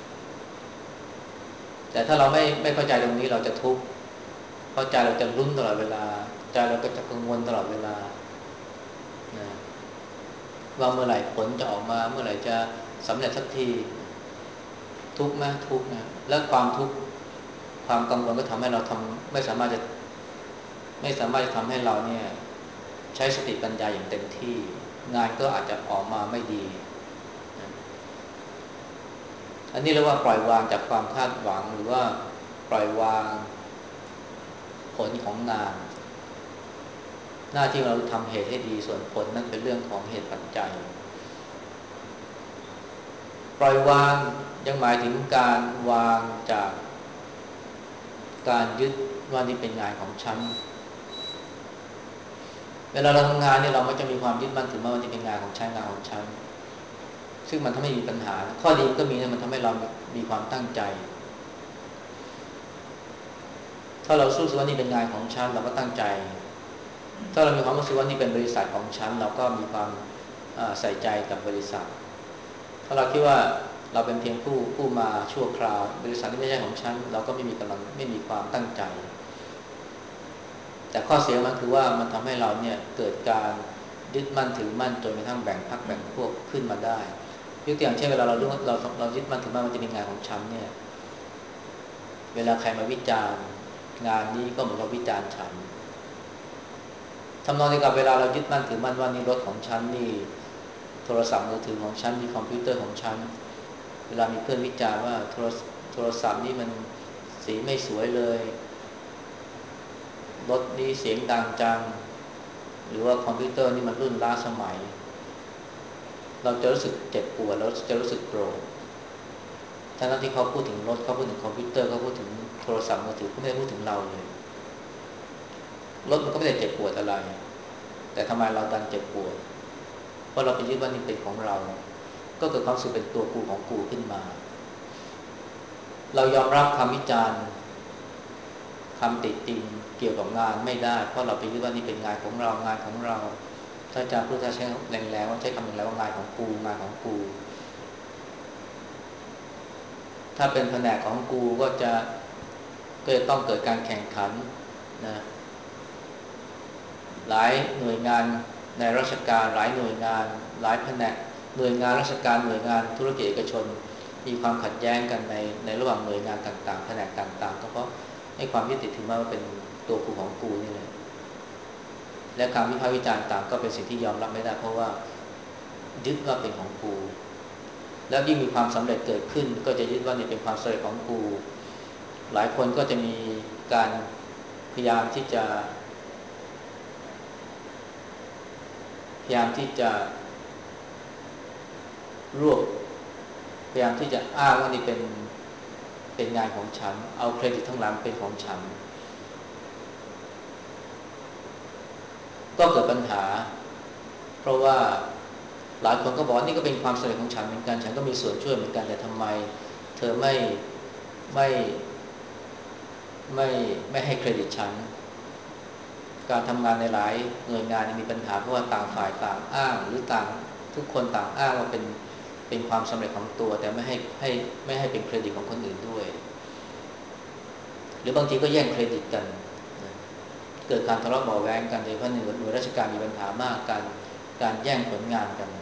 แต่ถ้าเราไม่ไม่เข้าใจตรงนี้เราจะทุกข์เพราะใจเราจะลุ้นตลอดเวลาใจเราก็จะกังวลตลอดเวลานะว่าเมื่อไหร่ผลจะออกมาเมื่อไหร่จะสำเร็จสักทีทุกข์ไหมทุกข์นะแล้วความทุกข์ความกังวลก็ทำให้เราทำไม่สามารถจะไม่สามารถจะทำให้เราเนี่ยใช้สติปัญญาอย่างเต็มที่งานก็อาจจะออกมาไม่ดีนะอันนี้เรียกว่าปล่อยวางจากความคาดหวังหรือว่าปล่อยวางผลของงานหน้าที่เราทำเหตุให้ดีส่วนผลนั้นเป็นเรื่องของเหตุปัจจัยปล่อยวางยังหมายถึงการวางจากการยึดว่านี่เป็นงานของฉันเวลาเราทำงานเนี่ยเราไม่จะมีความยึดมั่นถือมั่นว่านี่เป็นงานของฉันงานของฉันซึ่งมันทำให้มีปัญหาข้อดีก็มีนะมันทำให้เรามีความตั้งใจถ้าเราสู้สึกว่านี่เป็นงานของฉันเราก็ตั้งใจถ้าเรามีความรู้สึกว่านี่เป็นบริษัทของฉันเราก็มีความใส่ใจกับบริษัทถ้าเราคิดว่าเราเป็นเพียงผู้ผู้มาชั่วคราวบริษัทนี้ไม่ใช่ของฉันเราก็ไม่มีกำลังไม่มีความตั้งใจแต่ข้อเสียมันคือว่ามันทำให้เราเนี่ยเกิดการยึดมั่นถือมั่นจนกระทั่งแบ่งพรรคแบ่งพวกขึ้นมาได้ยกตัวอย่างเช่นเวลาเราเราเรายึดมั่นถือมั่นมันจะเป็นงานของฉันเนี่ยเวลาใครมาวิจารณ์งานนี้ก็เหมือนกับวิจารณ์ฉันทำนองเดียวกับเวลาเรายึดมั่นถือมั่นว่านี่รถของฉันนี่โทรศัพท์มือถือของฉันนี่คอมพิวเตอร์ของฉันเวลามีเพื่อนวิจารณ์ว่าโทรโทรศัพท์นี่มันสีไม่สวยเลยรถนี้เสียงดังจังหรือว่าคอมพิวเตอร์นี่มันรุ่นล้าสมัยเราจะรู้สึกเจ็บปวดแล้วจะรู้สึกโกรธทั้งที่เขาพูดถึงรถเขาพูดถึงคอมพิวเตอร์เขาพูดถึงโทรศัพท์มือถือเขาไม่ได้พูดถึงเราเลยรถมันก็ไม่ได้เจ็บปวดอะไรแต่ทำไมเราดันเจ็บปวดเพราะเราไปยึดว่านี่เป็นของเราก็เกิดความรู้สึกเป็นตัวกูของกูขึ้นมาเรายอมรับคำวิจารณ์คำติติงเกี่ยวกับงานไม่ได้เพราะเราไปยึดว่านี่เป็นงานของเรางานของเราถ้าอาจารย์พูดถ้าใช้แรงๆว่าใช้คำแรงๆว่างานของกูงานของกูถ้าเป็นแผนกของกูก็จะก็จะต้องเกิดการแข่งขันนะหลายหน่วยงานในราชการหลายหน่วยงานหลายแผนกหน่วยงานราชการหน่วยงานธุรกิจเอกชนมีความขัดแย้งกันในในระหว่างหน่วยงานต่างๆแผนกต่างๆก็เพราะให้ความยึดติดถือมั่นว่าเป็นตัวกูของกูนี่แหละและการวิพากษ์วิจารณ์ต่างก็เป็นสิ่งที่ยอมรับไม่ได้เพราะว่ายึดว่าเป็นของกูแล้วยิ่งมีความสำเร็จเกิดขึ้นก็จะยึดว่านี่เป็นความสำเร็จของกูหลายคนก็จะมีการพยายามที่จะพยายามที่จะรวบพยายามที่จะอ้างว่านี่เป็นเป็นงานของฉันเอาเครดิตทั้งหลังเป็นของฉันก็เกิดปัญหาเพราะว่าหลายคนก็บอกนี่ก็เป็นความสำเร็จของฉันเหมือนกันฉันก็มีส่วนช่วยเหมือนกันแต่ทำไมเธอไม่ไม่ไม่ไม่ให้เครดิตฉันการทำงานในหลายหน่วยงานมีปัญหาเพราะว่าต่างฝ่ายต่างอ้างหรือต่างทุกคนต่างอ้างว่าเป็นเป็นความสำเร็จของตัวแต่ไม่ให้ให้ไม่ให้เป็นเครดิตของคนอื่นด้วยหรือบางทีก็แย่งเครดิตกันเกิดการทะเลาะเบาะแว้งกันโดยเฉพาะในหน่วยราชการมีปัญหามากการการแย่งผลงานกัน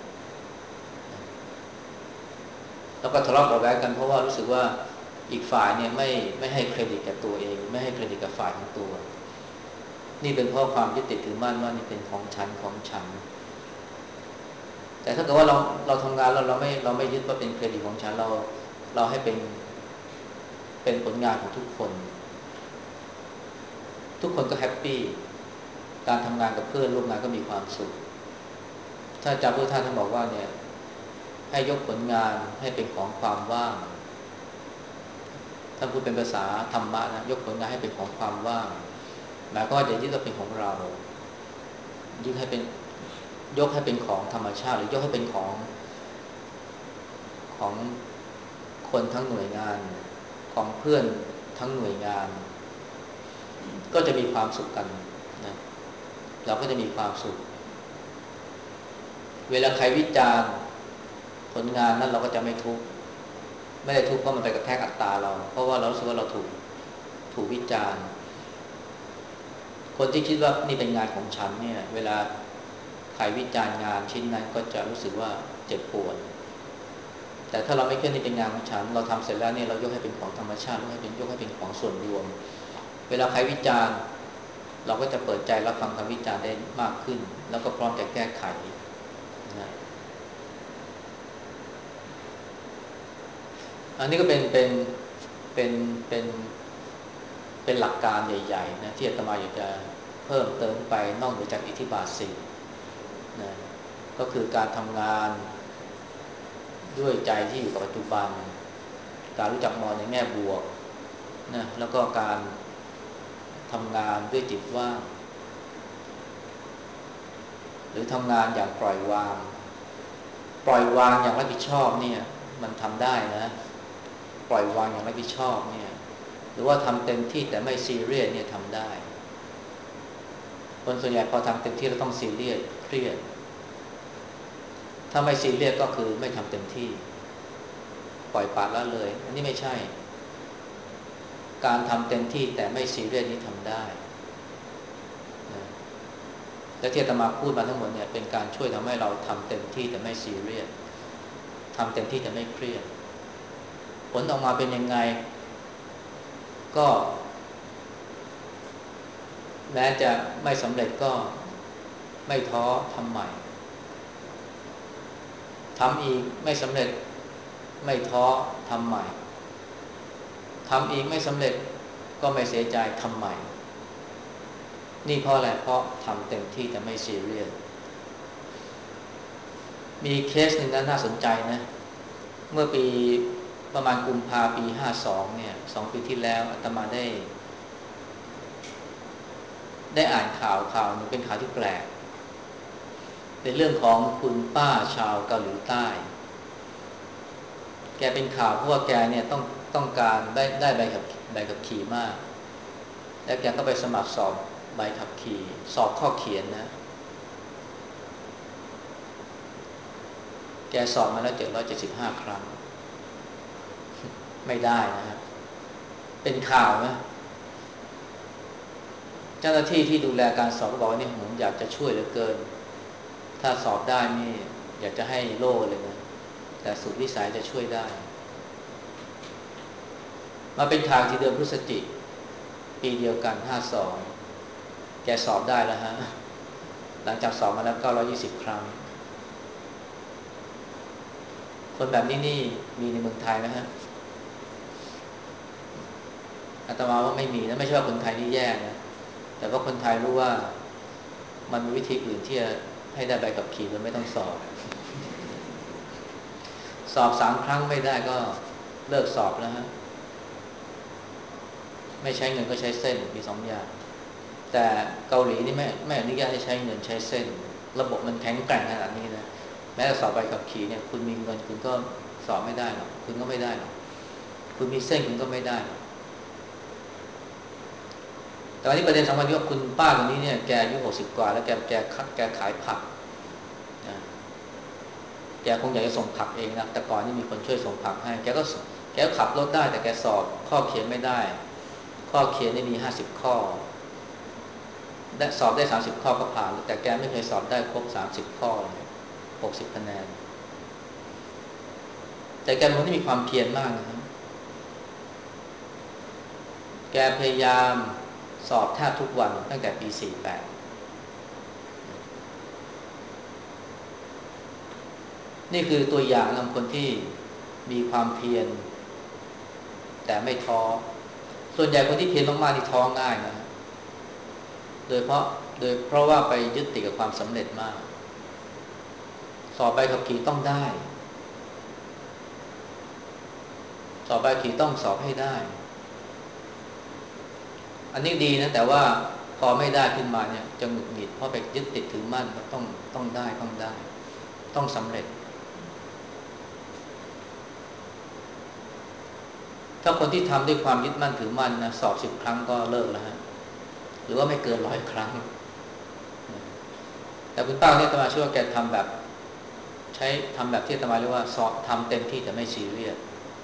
แล้วก็ทะเลาะเบาะแว้งกันเพราะว่ารู้สึกว่าอีกฝ่ายเนี่ยไม่ไม่ให้เครดิตกับตัวเองไม่ให้เครดิตกับฝ่ายของตัวนี่เป็นเพราะความยึดติดถือมั่นว่านี่เป็นของฉันของฉันแต่ถ้าเกิดว่าเราเราทำงานเราเราไม่เราไม่ยึดว่าเป็นเครดิตของฉันเราเราให้เป็นเป็นผลงานของทุกคนทุกคนก็แฮปปี้การทำงานกับเพื่อนร่วมงานก็มีความสุขถ้าอาจารย์พุทธทาสท่านบอกว่าเนี่ยให้ยกผลงานให้เป็นของความว่างท่านพูดเป็นภาษาธรรมะนะยกผลงานให้เป็นของความว่างหมายความว่าอย่ายึดว่าเป็นของเรายึดให้เป็นยกให้เป็นของธรรมชาติหรือยกให้เป็นของของคนทั้งหน่วยงานของเพื่อนทั้งหน่วยงานก็จะมีความสุขกันนะเราก็จะมีความสุขเวลาใครวิจารณ์ผลงานนั้นเราก็จะไม่ทุกข์ไม่ได้ทุกข์เพราะมันไปกระแทกอัตตาเราเพราะว่าเรารู้สึกว่าเราถูกถูกวิจารณ์คนที่คิดว่านี่เป็นงานของฉันเนี่ยเวลาใครวิจารณ์งานชิ้นนั้นก็จะรู้สึกว่าเจ็บปวดแต่ถ้าเราไม่คิดนี่เป็นงานของฉันเราทำเสร็จแล้วเนี่ยเรายกให้เป็นของธรรมชาติยกให้เป็นยกให้เป็นของส่วนรวมเวลาใครวิจารณ์เราก็จะเปิดใจรับฟังคำวิจารณ์ได้มากขึ้นแล้วก็พร้อมจะแก้ไขนะอันนี้ก็เป็นเป็นเป็นเป็นเป็นหลักการใหญ่ๆนะที่อาตมาอยากจะเพิ่มเติมไปนอกเหนือจากอิทธิบาทสี่นะก็คือการทำงานด้วยใจที่อยู่กับปัจจุบันการรู้จักมองในแง่บวกนะแล้วก็การทำงานด้วยจิตว่างหรือทำงานอย่างปล่อยวางปล่อยวางอย่างรับผิดชอบเนี่ยมันทำได้นะปล่อยวางอย่างรับผิดชอบเนี่ยหรือว่าทำเต็มที่แต่ไม่ซีเรียสเนี่ยทำได้คนส่วนใหญ่พอทำเต็มที่แล้วต้องซีเรียสเครียดถ้าไม่ซีเรียสก็คือไม่ทำเต็มที่ปล่อยปละละเลยอันนี้ไม่ใช่การทำเต็มที่แต่ไม่ซีเรียสนี้ทำได้นะและที่อาตมาพูดมาทั้งหมดเนี่ยเป็นการช่วยทำให้เราทำเต็มที่แต่ไม่ซีเรียสทำเต็มที่แต่ไม่เครียดผลออกมาเป็นยังไงก็แม้จะไม่สำเร็จก็ไม่ท้อทำใหม่ทำอีกไม่สำเร็จไม่ท้อทำใหม่ทำอีกไม่สำเร็จก็ไม่เสียใจทำใหม่นี่เพราะอะไรเพราะทำเต็มที่แต่ไม่ซีเรียสมีเคสหนึ่งนั้นน่าสนใจนะเมื่อปีประมาณกุมภาปีห้าสองเนี่ยสองปีที่แล้วอาตมาได้ได้อ่านข่าวข่าวนึงเป็นข่าวที่แปลกเป็นเรื่องของคุณป้าชาวเกาหลีใต้แกเป็นข่าวเพราะว่าแกเนี่ยต้องต้องการได้ได้ใบขับใบขับขี่มากแล้วแกก็ไปสมัครสอบใบขับขี่สอบข้อเขียนนะแกสอบมาแล้วเจ็ดร้อยเจ็ดสิบห้าครั้งไม่ได้นะฮะเป็นข่าวนะเจ้าหน้าที่ที่ดูแลการสอบก็บอกว่านี่ผมอยากจะช่วยเหลือเกินถ้าสอบได้นี่อยากจะให้โล่เลยนะแต่สุดวิสัยจะช่วยได้มาเป็นข่าวที่เดือนพฤศจิกปีเดียวกันห้าสองแกสอบได้แล้วฮะหลังจากสอบมาแล้วเก้าร้อยยี่สิบครั้งคนแบบนี้นี่มีในเมืองไทยไหมฮะอาตมาว่าไม่มีนะไม่ใช่ว่าคนไทยนี่แย่นะแต่ว่าคนไทยรู้ว่ามันมีวิธีอื่นที่จะให้ได้ใบขับขี่โดยไม่ต้องสอบสอบสามครั้งไม่ได้ก็เลิกสอบแล้วฮะไม่ใช้เงินก็ใช้เส้นมีสองอย่างแต่เกาหลีนี่ไม่ไม่อนุญาตให้ใช้เงินใช้เส้นระบบมันแข็งแกร่งขนาดนี้นะแม้แต่สอบใบขับขี่เนี่ยคุณมีเงินคุณก็สอบไม่ได้หรอกคุณก็ไม่ได้หรอกคุณมีเส้นคุณก็ไม่ได้หรอกแต่วันนี้ประเด็นสำคัญที่ว่าคุณป้าคนนี้เนี่ยแกอายุหกสิบกว่าแล้วแกแกแกขายผักนะแกคงอยากจะส่งผักเองนะแต่ก่อนนี่มีคนช่วยส่งผักให้แกก็แกก็ขับรถได้แต่แกสอบข้อเขียนไม่ได้ข้อเขียนนี่มีห้าสิบข้อได้สอบได้สามสิบข้อก็ผ่านแต่แกไม่เคยสอบได้ครบสามสิบข้อเลยหกสิบคะแนนแต่แกเป็นคนที่มีความเพียรมากนะครับแกพยายามสอบแทบทุกวันตั้งแต่ปีสี่สิบแปดนี่คือตัวอย่างของคนที่มีความเพียรแต่ไม่ท้อส่วนใหญ่คนที่เพียรมากๆนี่ท้อง่ายนะโดยเพราะโดยเพราะว่าไปยึดติดกับความสำเร็จมากสอบใบขับขี่ต้องได้สอบใบขับขี่ต้องสอบให้ได้อันนี้ดีนะแต่ว่าพอไม่ได้ขึ้นมาเนี่ยจะหงุดหงิดเพราะไปยึดติดถือมั่นว่าต้องต้องได้ต้องได้ต้องสำเร็จถ้าคนที่ทำด้วยความยึดมั่นถือมั่นนะสอบสิบครั้งก็เลิกแล้วฮะหรือว่าไม่เกินร้อยครั้งแต่คุณป้าเนี่ยอาตมาเชื่อว่าแกทำแบบใช้ทำแบบที่อาตมาเรียกว่าสอบทำเต็มที่แต่ไม่ซีเรียส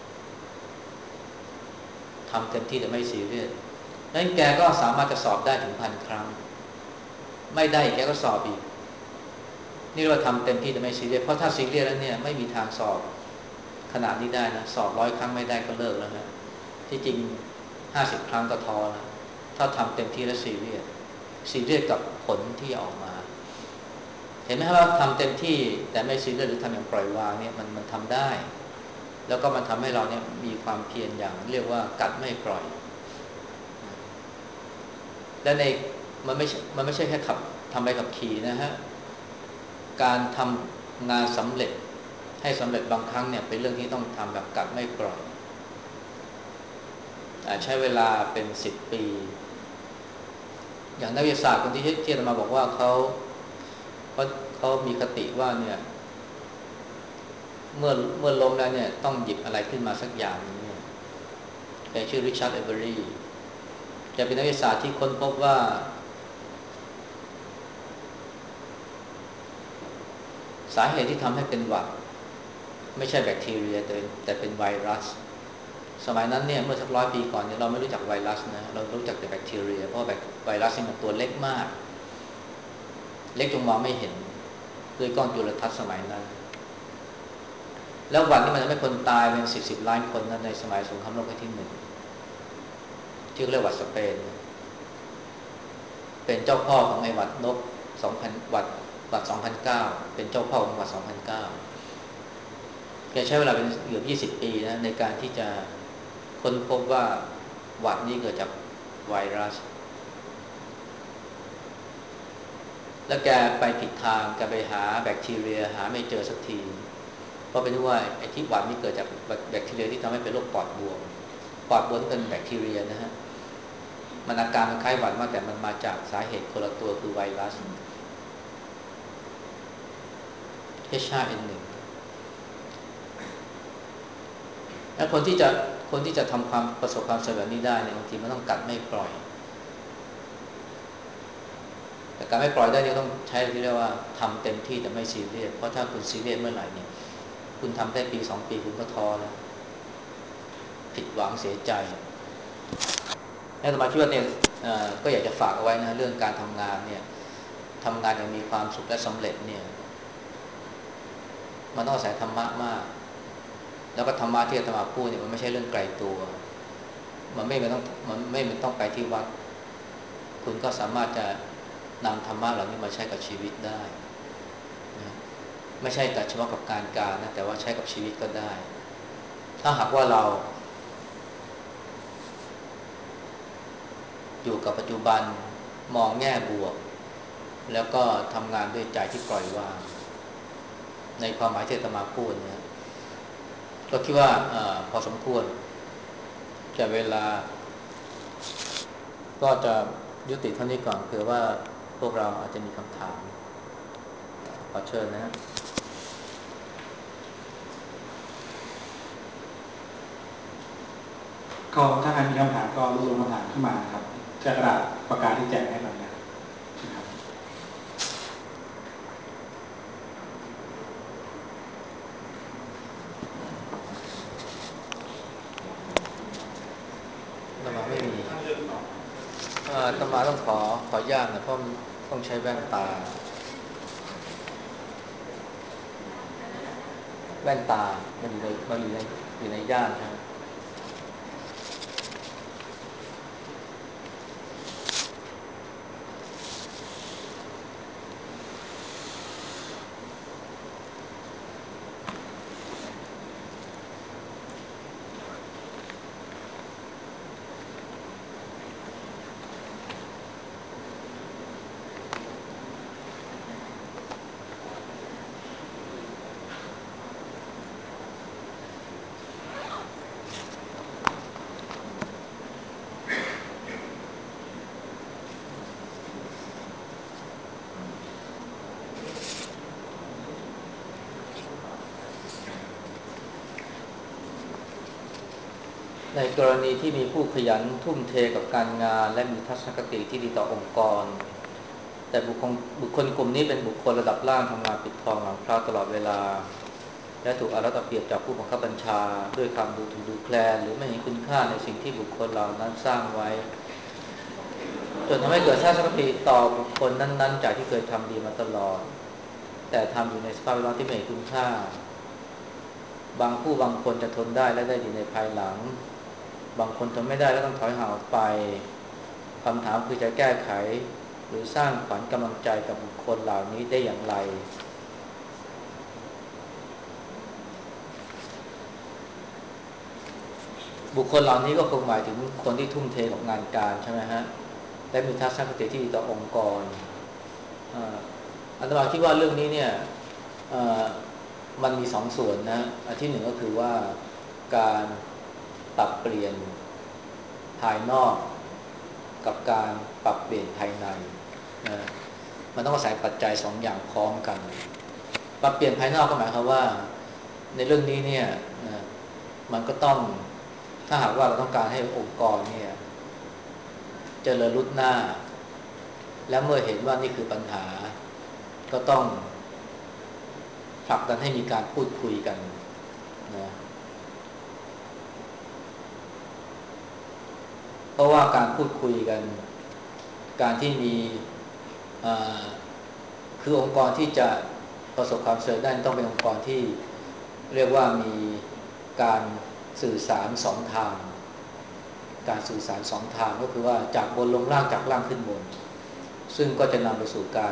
ทำเต็มที่แต่ไม่ซีเรียสนั้นแกก็สามารถจะสอบได้ถึงพันครั้งไม่ได้แกก็สอบอีกนี่เราทำเต็มที่แต่ไม่ซีเรียสเพราะถ้าซีเรียสแล้วเนี่ยไม่มีทางสอบขนาดนี้ได้นะสอบร้อยครั้งไม่ได้ก็เลิกแล้วนะที่จริงห้าสิบครั้งก็ท้อแล้วถ้าทำเต็มที่และซีเรียสซีเรียสกับผลที่ออกมาเห็นไหมครับว่าทำเต็มที่แต่ไม่ซีเรียสหรือทำอย่างปล่อยวางเนี่ยมันมันทำได้แล้วก็มันทำให้เราเนี่ยมีความเพียรอย่างเรียกว่ากัดไม่ปล่อยและในมันไม่มันไม่ใช่แค่ขับทำใบขับขี่นะฮะการทำงานสำเร็จให้สำเร็จบางครั้งเนี่ยเป็นเรื่องที่ต้องทำแบบกัดไม่ปล่อยใช้เวลาเป็นสิบปีอย่างนักวิทยาศาสตร์คนที่เทียบมาบอกว่าเขาเขาเขามีคติว่าเนี่ยเมื่อเมื่อล้มแล้วเนี่ยต้องหยิบอะไรขึ้นมาสักอย่างนึงเนี่ยแกชื่อริชาร์ดเอเวอรี่แกเป็นนักวิทยาศาสตร์ที่ค้นพบว่าสาเหตุที่ทำให้เป็นหวัดไม่ใช่แบคทีเรียแต่แต่เป็นไวรัสสมัยนั้นเนี่ยเมื่อสักร้อยปีก่อนเนี่ยเราไม่รู้จักไวรัสนะเรารู้จักแต่แบคทีเรียเพราะไวรัสนี่มันตัวเล็กมากเล็กจนมองไม่เห็นด้วยกล้องจุลทรรศน์สมัยนั้นแล้วหวัดนี่มันทำให้คนตายเป็นสิบสิบล้านคนนะในสมัยสงครามโลกครั้งที่หนึ่งที่เรียกว่าสเปนเป็นเจ้าพ่อของไอ้หวัดนกสองพันหวัดหวัดสองพันเก้าเป็นเจ้าพ่อของหวัดสองพันเก้าแกใช้เวลาเป็นเกือบยี่สิบปีนะในการที่จะค้นพบว่าหวัดนี้เกิดจากไวรัสแล้วแกไปผิดทางแกไปหาแบคทีเรียหาไม่เจอสักทีเพราะเป็นว่าไอ้ที่หวัดนี้เกิดจากแบคทีเรียที่ทำให้เป็นโรคปอดบวมปอดบวมเป็นแบคทีเรียนะฮะมันอาการมันคล้ายหวัดมากแต่มันมาจากสาเหตุคนละตัวคือไวรัส เอช ไอ เอ็น หนึ่ง และคนที่จะคนที่จะทำความประสบความสำเร็จแบบนี้ได้เนี่ยบางทีมันต้องกัดไม่ปล่อยแต่การไม่ปล่อยได้เนี่ยต้องใช้ที่เรียกว่าทำเต็มที่แต่ไม่ซีเรียสเพราะถ้าคุณซีเรียสเมื่อไหร่เนี่ยคุณทำได้ปีสองปีคุณก็ท้อแล้วผิดหวังเสียใจและสมาชิกเนี่ยก็อยากจะฝากเอาไว้นะเรื่องการทำงานเนี่ยทำงานอย่างมีความสุขและสำเร็จเนี่ยมันต้องอาศัยธรรมะมากแล้วก็ธรรมะที่อาตมาพูดเนี่ยมันไม่ใช่เรื่องไกลตัวมันไม่ต้องมันไม่ต้องไปที่วัดคุณก็สามารถจะนำธรรมะเหล่านี้มาใช้กับชีวิตได้นะไม่ใช่แต่เฉพาะกับการการนะแต่ว่าใช้กับชีวิตก็ได้ถ้าหากว่าเราอยู่กับปัจจุบันมองแง่บวกแล้วก็ทำงานด้วยใจที่ปล่อยวางในความหมายที่อาตมาพูดนะก็คิดว่าอพอสมควรแต่เวลาก็จะยุติเท่านี้ก่อนเผื่อว่าพวกเราอาจจะมีคำถามขอเชิญนะฮะ
ก็ถ้าใครมีคำถามก็รวบรวมคำถามขึ้นมาครับจะกระดาษปากกาที่แจกให้เราเนี่ยครับ
อาตมาไม่มีอาตมาต้องขอขออนุญาตนะเพราะต้องใช้แว่นตาแว่นตามันอยู่ในมันอยู่ในอยู่ในย่านนะในกรณีที่มีผู้ขยันทุ่มเทกับการงานและมีทัศนคติที่ดีต่อองค์กรแต่บุคคลบุคคลกลุ่มนี้เป็นบุคคลระดับล่างทำงานปิดทองหลังพระตลอดเวลาและถูกอารัธเปรียบจากผู้บังคับบัญชาด้วยคำดูถูกดูแคลนหรือไม่เห็นคุณค่าในสิ่งที่บุคคลเหล่านั้นสร้างไว้จนทำให้เกิดทัศนคติต่อบุคคลนั้นๆจากที่เคยทำดีมาตลอดแต่ทำอยู่ในสภาพแวดล้อมที่ไม่เห็นคุณค่าบางผู้บางคนจะทนได้และได้ดีในภายหลังบางคนทนไม่ได้และต้องถอยห่างออกไปคำถามคือจะแก้ไขหรือสร้างขวัญกำลังใจกับบุคคลเหล่านี้ได้อย่างไรบุคคลเหล่านี้ก็คงหมายถึงคนที่ทุ่มเทกับงานการใช่ไหมฮะและมีทัศนคติที่ดีต่อองค์กรอาตมาคิดว่าเรื่องนี้เนี่ยมันมีสองส่วนนะอันที่หนึ่งก็คือว่าการปรับเปลี่ยนภายนอกกับการปรับเปลี่ยนภายในนะมันต้องอาศัยปัจจัยสองอย่างพร้อมกันปรับเปลี่ยนภายนอกก็หมายความว่าในเรื่องนี้เนี่ยนะมันก็ต้องถ้าหากว่าเราต้องการให้องค์กรเนี่ยเจริญรุ่งหน้าและเมื่อเห็นว่านี่คือปัญหาก็ต้องผลักดันให้มีการพูดคุยกันนะเพราะว่าการพูดคุยกันการที่มีคือองค์กรที่จะประสบความสำเร็จได้ต้องเป็นองค์กรที่เรียกว่ามีการสื่อสารสองทางการสื่อสารสองทางก็คือว่าจากบนลงล่างจากล่างขึ้นบนซึ่งก็จะนำไปสู่การ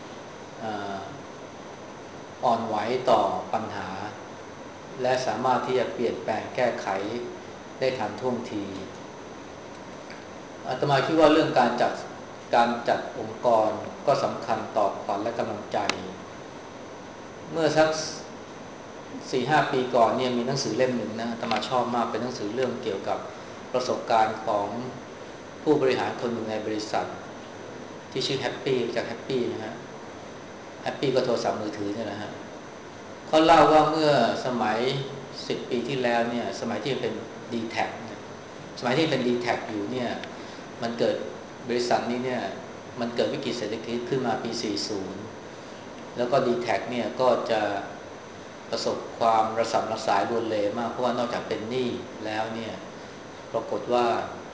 อ่อนไหวต่อปัญหาและสามารถที่จะเปลี่ยนแปลงแก้ไขได้ทันท่วงทีอาตมาคิดว่าเรื่องการจัดการจัดองค์กรก็สำคัญต่อขวัญและกำลังใจเมื่อสัก สี่ห้า ปีก่อนเนี่ยมีหนังสือเล่มหนึ่งนะอาตมาชอบมากเป็นหนังสือเรื่องเกี่ยวกับประสบการณ์ของผู้บริหารคนหนึ่งในบริษัทที่ชื่อแฮปปี้จากแฮปปี้นะฮะแฮปปี้ก็โทรศัพท์มือถือเนี่ยนะฮะเขาเล่าว่าเมื่อสมัยสิบปีที่แล้วเนี่ยสมัยที่เป็น ดี แท็ก สมัยที่เป็น ดี แท็ก อยู่เนี่ยมันเกิดบริษัทนี้เนี่ยมันเกิดวิกฤตเศรษฐกิจขึ้นมาปีสี่สิบแล้วก็ ดี แท็ก เนี่ยก็จะประสบความระสำระสายรวนเรมากเพราะว่านอกจากเป็นหนี้แล้วเนี่ยปรากฏว่า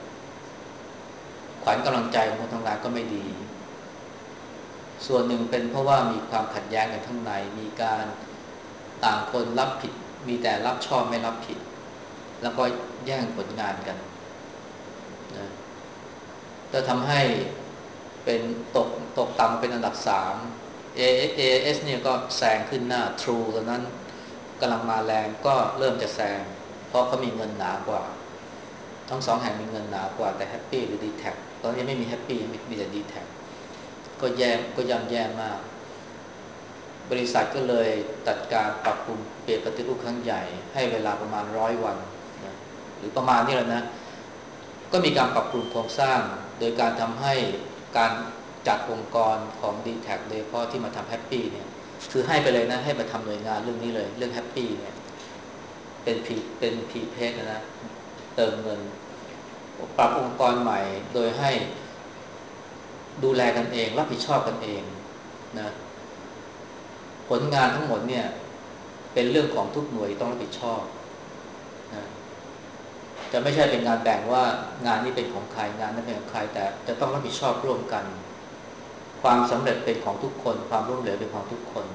ขวัญกำลังใจของคนทำงานก็ไม่ดีส่วนหนึ่งเป็นเพราะว่ามีความขัดแย้งกันข้างในมีการต่างคนรับผิดมีแต่รับชอบไม่รับผิดแล้วก็แย่งผลงานกันนะจะทำให้เป็นตกตกต่ำเป็นอันดับสาม เอ เอ เอส เนี่ยก็แซงขึ้นหน้า True ตอนนั้นกำลังมาแรงก็เริ่มจะแซงเพราะเขามีเงินหนากว่าทั้งสองแห่งมีเงินหนากว่าแต่ Happy หรือ ดี แท็ก ตอนนี้ไม่มี Happy มีแต่ ดี แท็ก ก็แย่ก็ย่ำแย่มากบริษัทก็เลยจัดการปรับปรุงเปลี่ยนปฏิรูปครั้งใหญ่ให้เวลาประมาณร้อยวันนะหรือประมาณนี้แหละนะก็มีการปรับปรุงโครงสร้างโดยการทำให้การจัดองค์กรของ ดี แท็ก โดยเฉพาะที่มาทำ Happy เนี่ยคือให้ไปเลยนะให้มาทำหน่วยงานเรื่องนี้เลยเรื่อง Happy เนี่ยเป็นพีเป็นพีเพจนะเติมเงินปรับองค์กรใหม่โดยให้ดูแลกันเองรับผิดชอบกันเองนะผลงานทั้งหมดเนี่ยเป็นเรื่องของทุกหน่วยต้องรับผิดชอบนะจะไม่ใช่เป็นงานแบ่งว่างานนี้เป็นของใครงานนั้นเป็นของใครแต่จะต้องรับผิดชอบร่วมกันความสำเร็จเป็นของทุกคนความล้มเหลวเป็นของทุกคน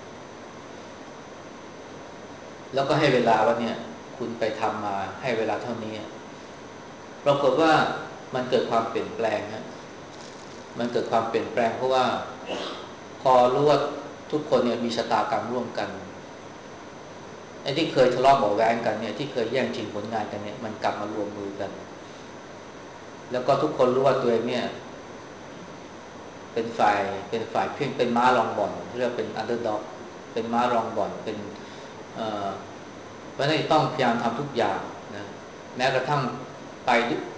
แล้วก็ให้เวลาว่าเนี่ยคุณไปทำมาให้เวลาเท่านี้ปรากฏว่ามันเกิดความเปลี่ยนแปลงนะมันเกิดความเปลี่ยนแปลงเพราะว่าพอรู้ว่าทุกคนเนี่ยมีชะตากรรมร่วมกันไอ้ที่เคยทะเลาะเบาแว้งกันเนี่ยที่เคยแย่งชิงผลงานกันเนี่ยมันกลับมารวมมือกันแล้วก็ทุกคนรู้ว่าตัวเองเนี่ยเป็นฝ่ายเป็นฝ่ายเพียงเป็นม้ารองบ่อนเรียกเป็นอันเดอร์ด็อกเป็นม้ารองบ่อนเป็นเอ่อเพราะฉะนั้นต้องพยายามทำทุกอย่างนะแม้กระทั่งไป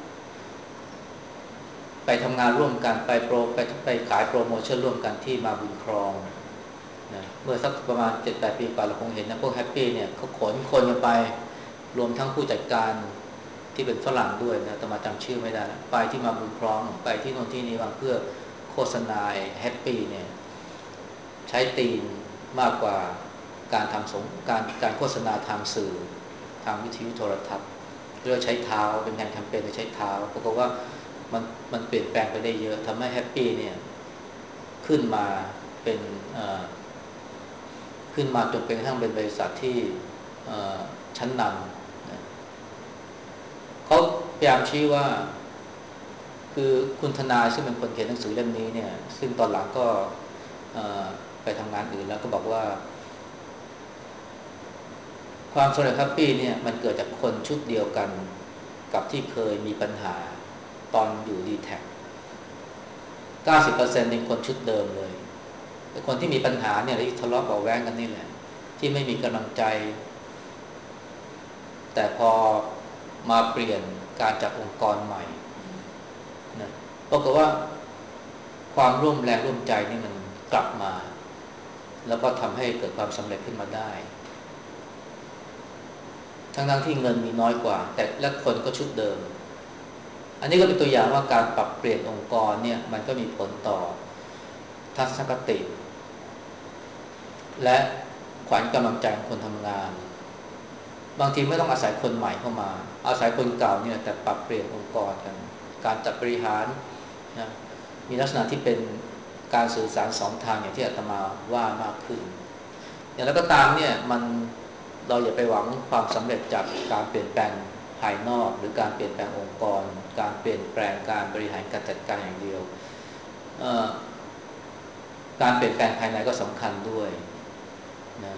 ไปทำงานร่วมกันไปโปรไปไปขายโปรโมชั่นร่วมกันที่มาบุญครองนะเมื่อสักประมาณ เจ็ดแปด ปีก่อนเราคงเห็นนะพวกแฮปปี้เนี่ยเขาขนคนกันไปรวมทั้งผู้จัดการที่เป็นฝรั่งด้วยนะแต่มาจำชื่อไม่ได้นะไปที่มาบุญพร้อมไปที่โน่นที่นี่มาเพื่อโฆษณาแฮปปี้เนี่ยใช้ตีนมากกว่าการทำสงการการโฆษณาทางสื่อทางวิทยุโทรทัศน์เพื่อใช้เท้าเป็นงานแคมเปญโดยใช้เท้าปรากฏว่ามันมันเปลี่ยนแปลงไปได้เยอะทำให้แฮปปี้เนี่ยขึ้นมาเป็นขึ้นมาจนเป็นทั้งเป็นบริษัทที่ชั้นนำนะเขาพยายามชี้ว่าคือคุณธนาซึ่งเป็นคนเขียนหนังสือเล่มนี้เนี่ยซึ่งตอนหลังก็ไปทำงานอื่นแล้วก็บอกว่าความสำเร็จแฮปปี้เนี่ยมันเกิดจากคนชุดเดียวกันกับที่เคยมีปัญหาตอนอยู่ดีแท็ก เก้าสิบเปอร์เซ็นต์ เป็นคนชุดเดิมเลยแต่คนที่มีปัญหาเนี่ยที่ทะเลาะเบาะแว้งกันนี่แหละที่ไม่มีกำลังใจแต่พอมาเปลี่ยนการจัดองค์กรใหม่นะปรากฏว่าความร่วมแรงร่วมใจนี่มันกลับมาแล้วก็ทำให้เกิดความสำเร็จขึ้นมาได้ทั้งๆที่เงินมีน้อยกว่าแต่และคนก็ชุดเดิมอันนี้ก็เป็นตัวอย่างว่าการปรับเปลี่ยนองค์กรเนี่ยมันก็มีผลต่อทัศนคติและขวัญกำลังใจของคนทำงานบางทีไม่ต้องอาศัยคนใหม่เข้ามาอาศัยคนเก่าเนี่ยแต่ปรับเปลี่ยนองค์กรกันการจัดบริหารนะมีลักษณะที่เป็นการสื่อสารสองทางอย่างที่อาตมาว่ามากขึ้นอย่างไรก็ตามเนี่ยมันเราอย่าไปหวังความสำเร็จจากการเปลี่ยนแปลงภายนอกหรือการเปลี่ยนแปลงองค์กรการเปลี่ยนแปลงการบริหารการจัดการอย่างเดียวการเปลี่ยนแปลงภายในก็สำคัญด้วยนะ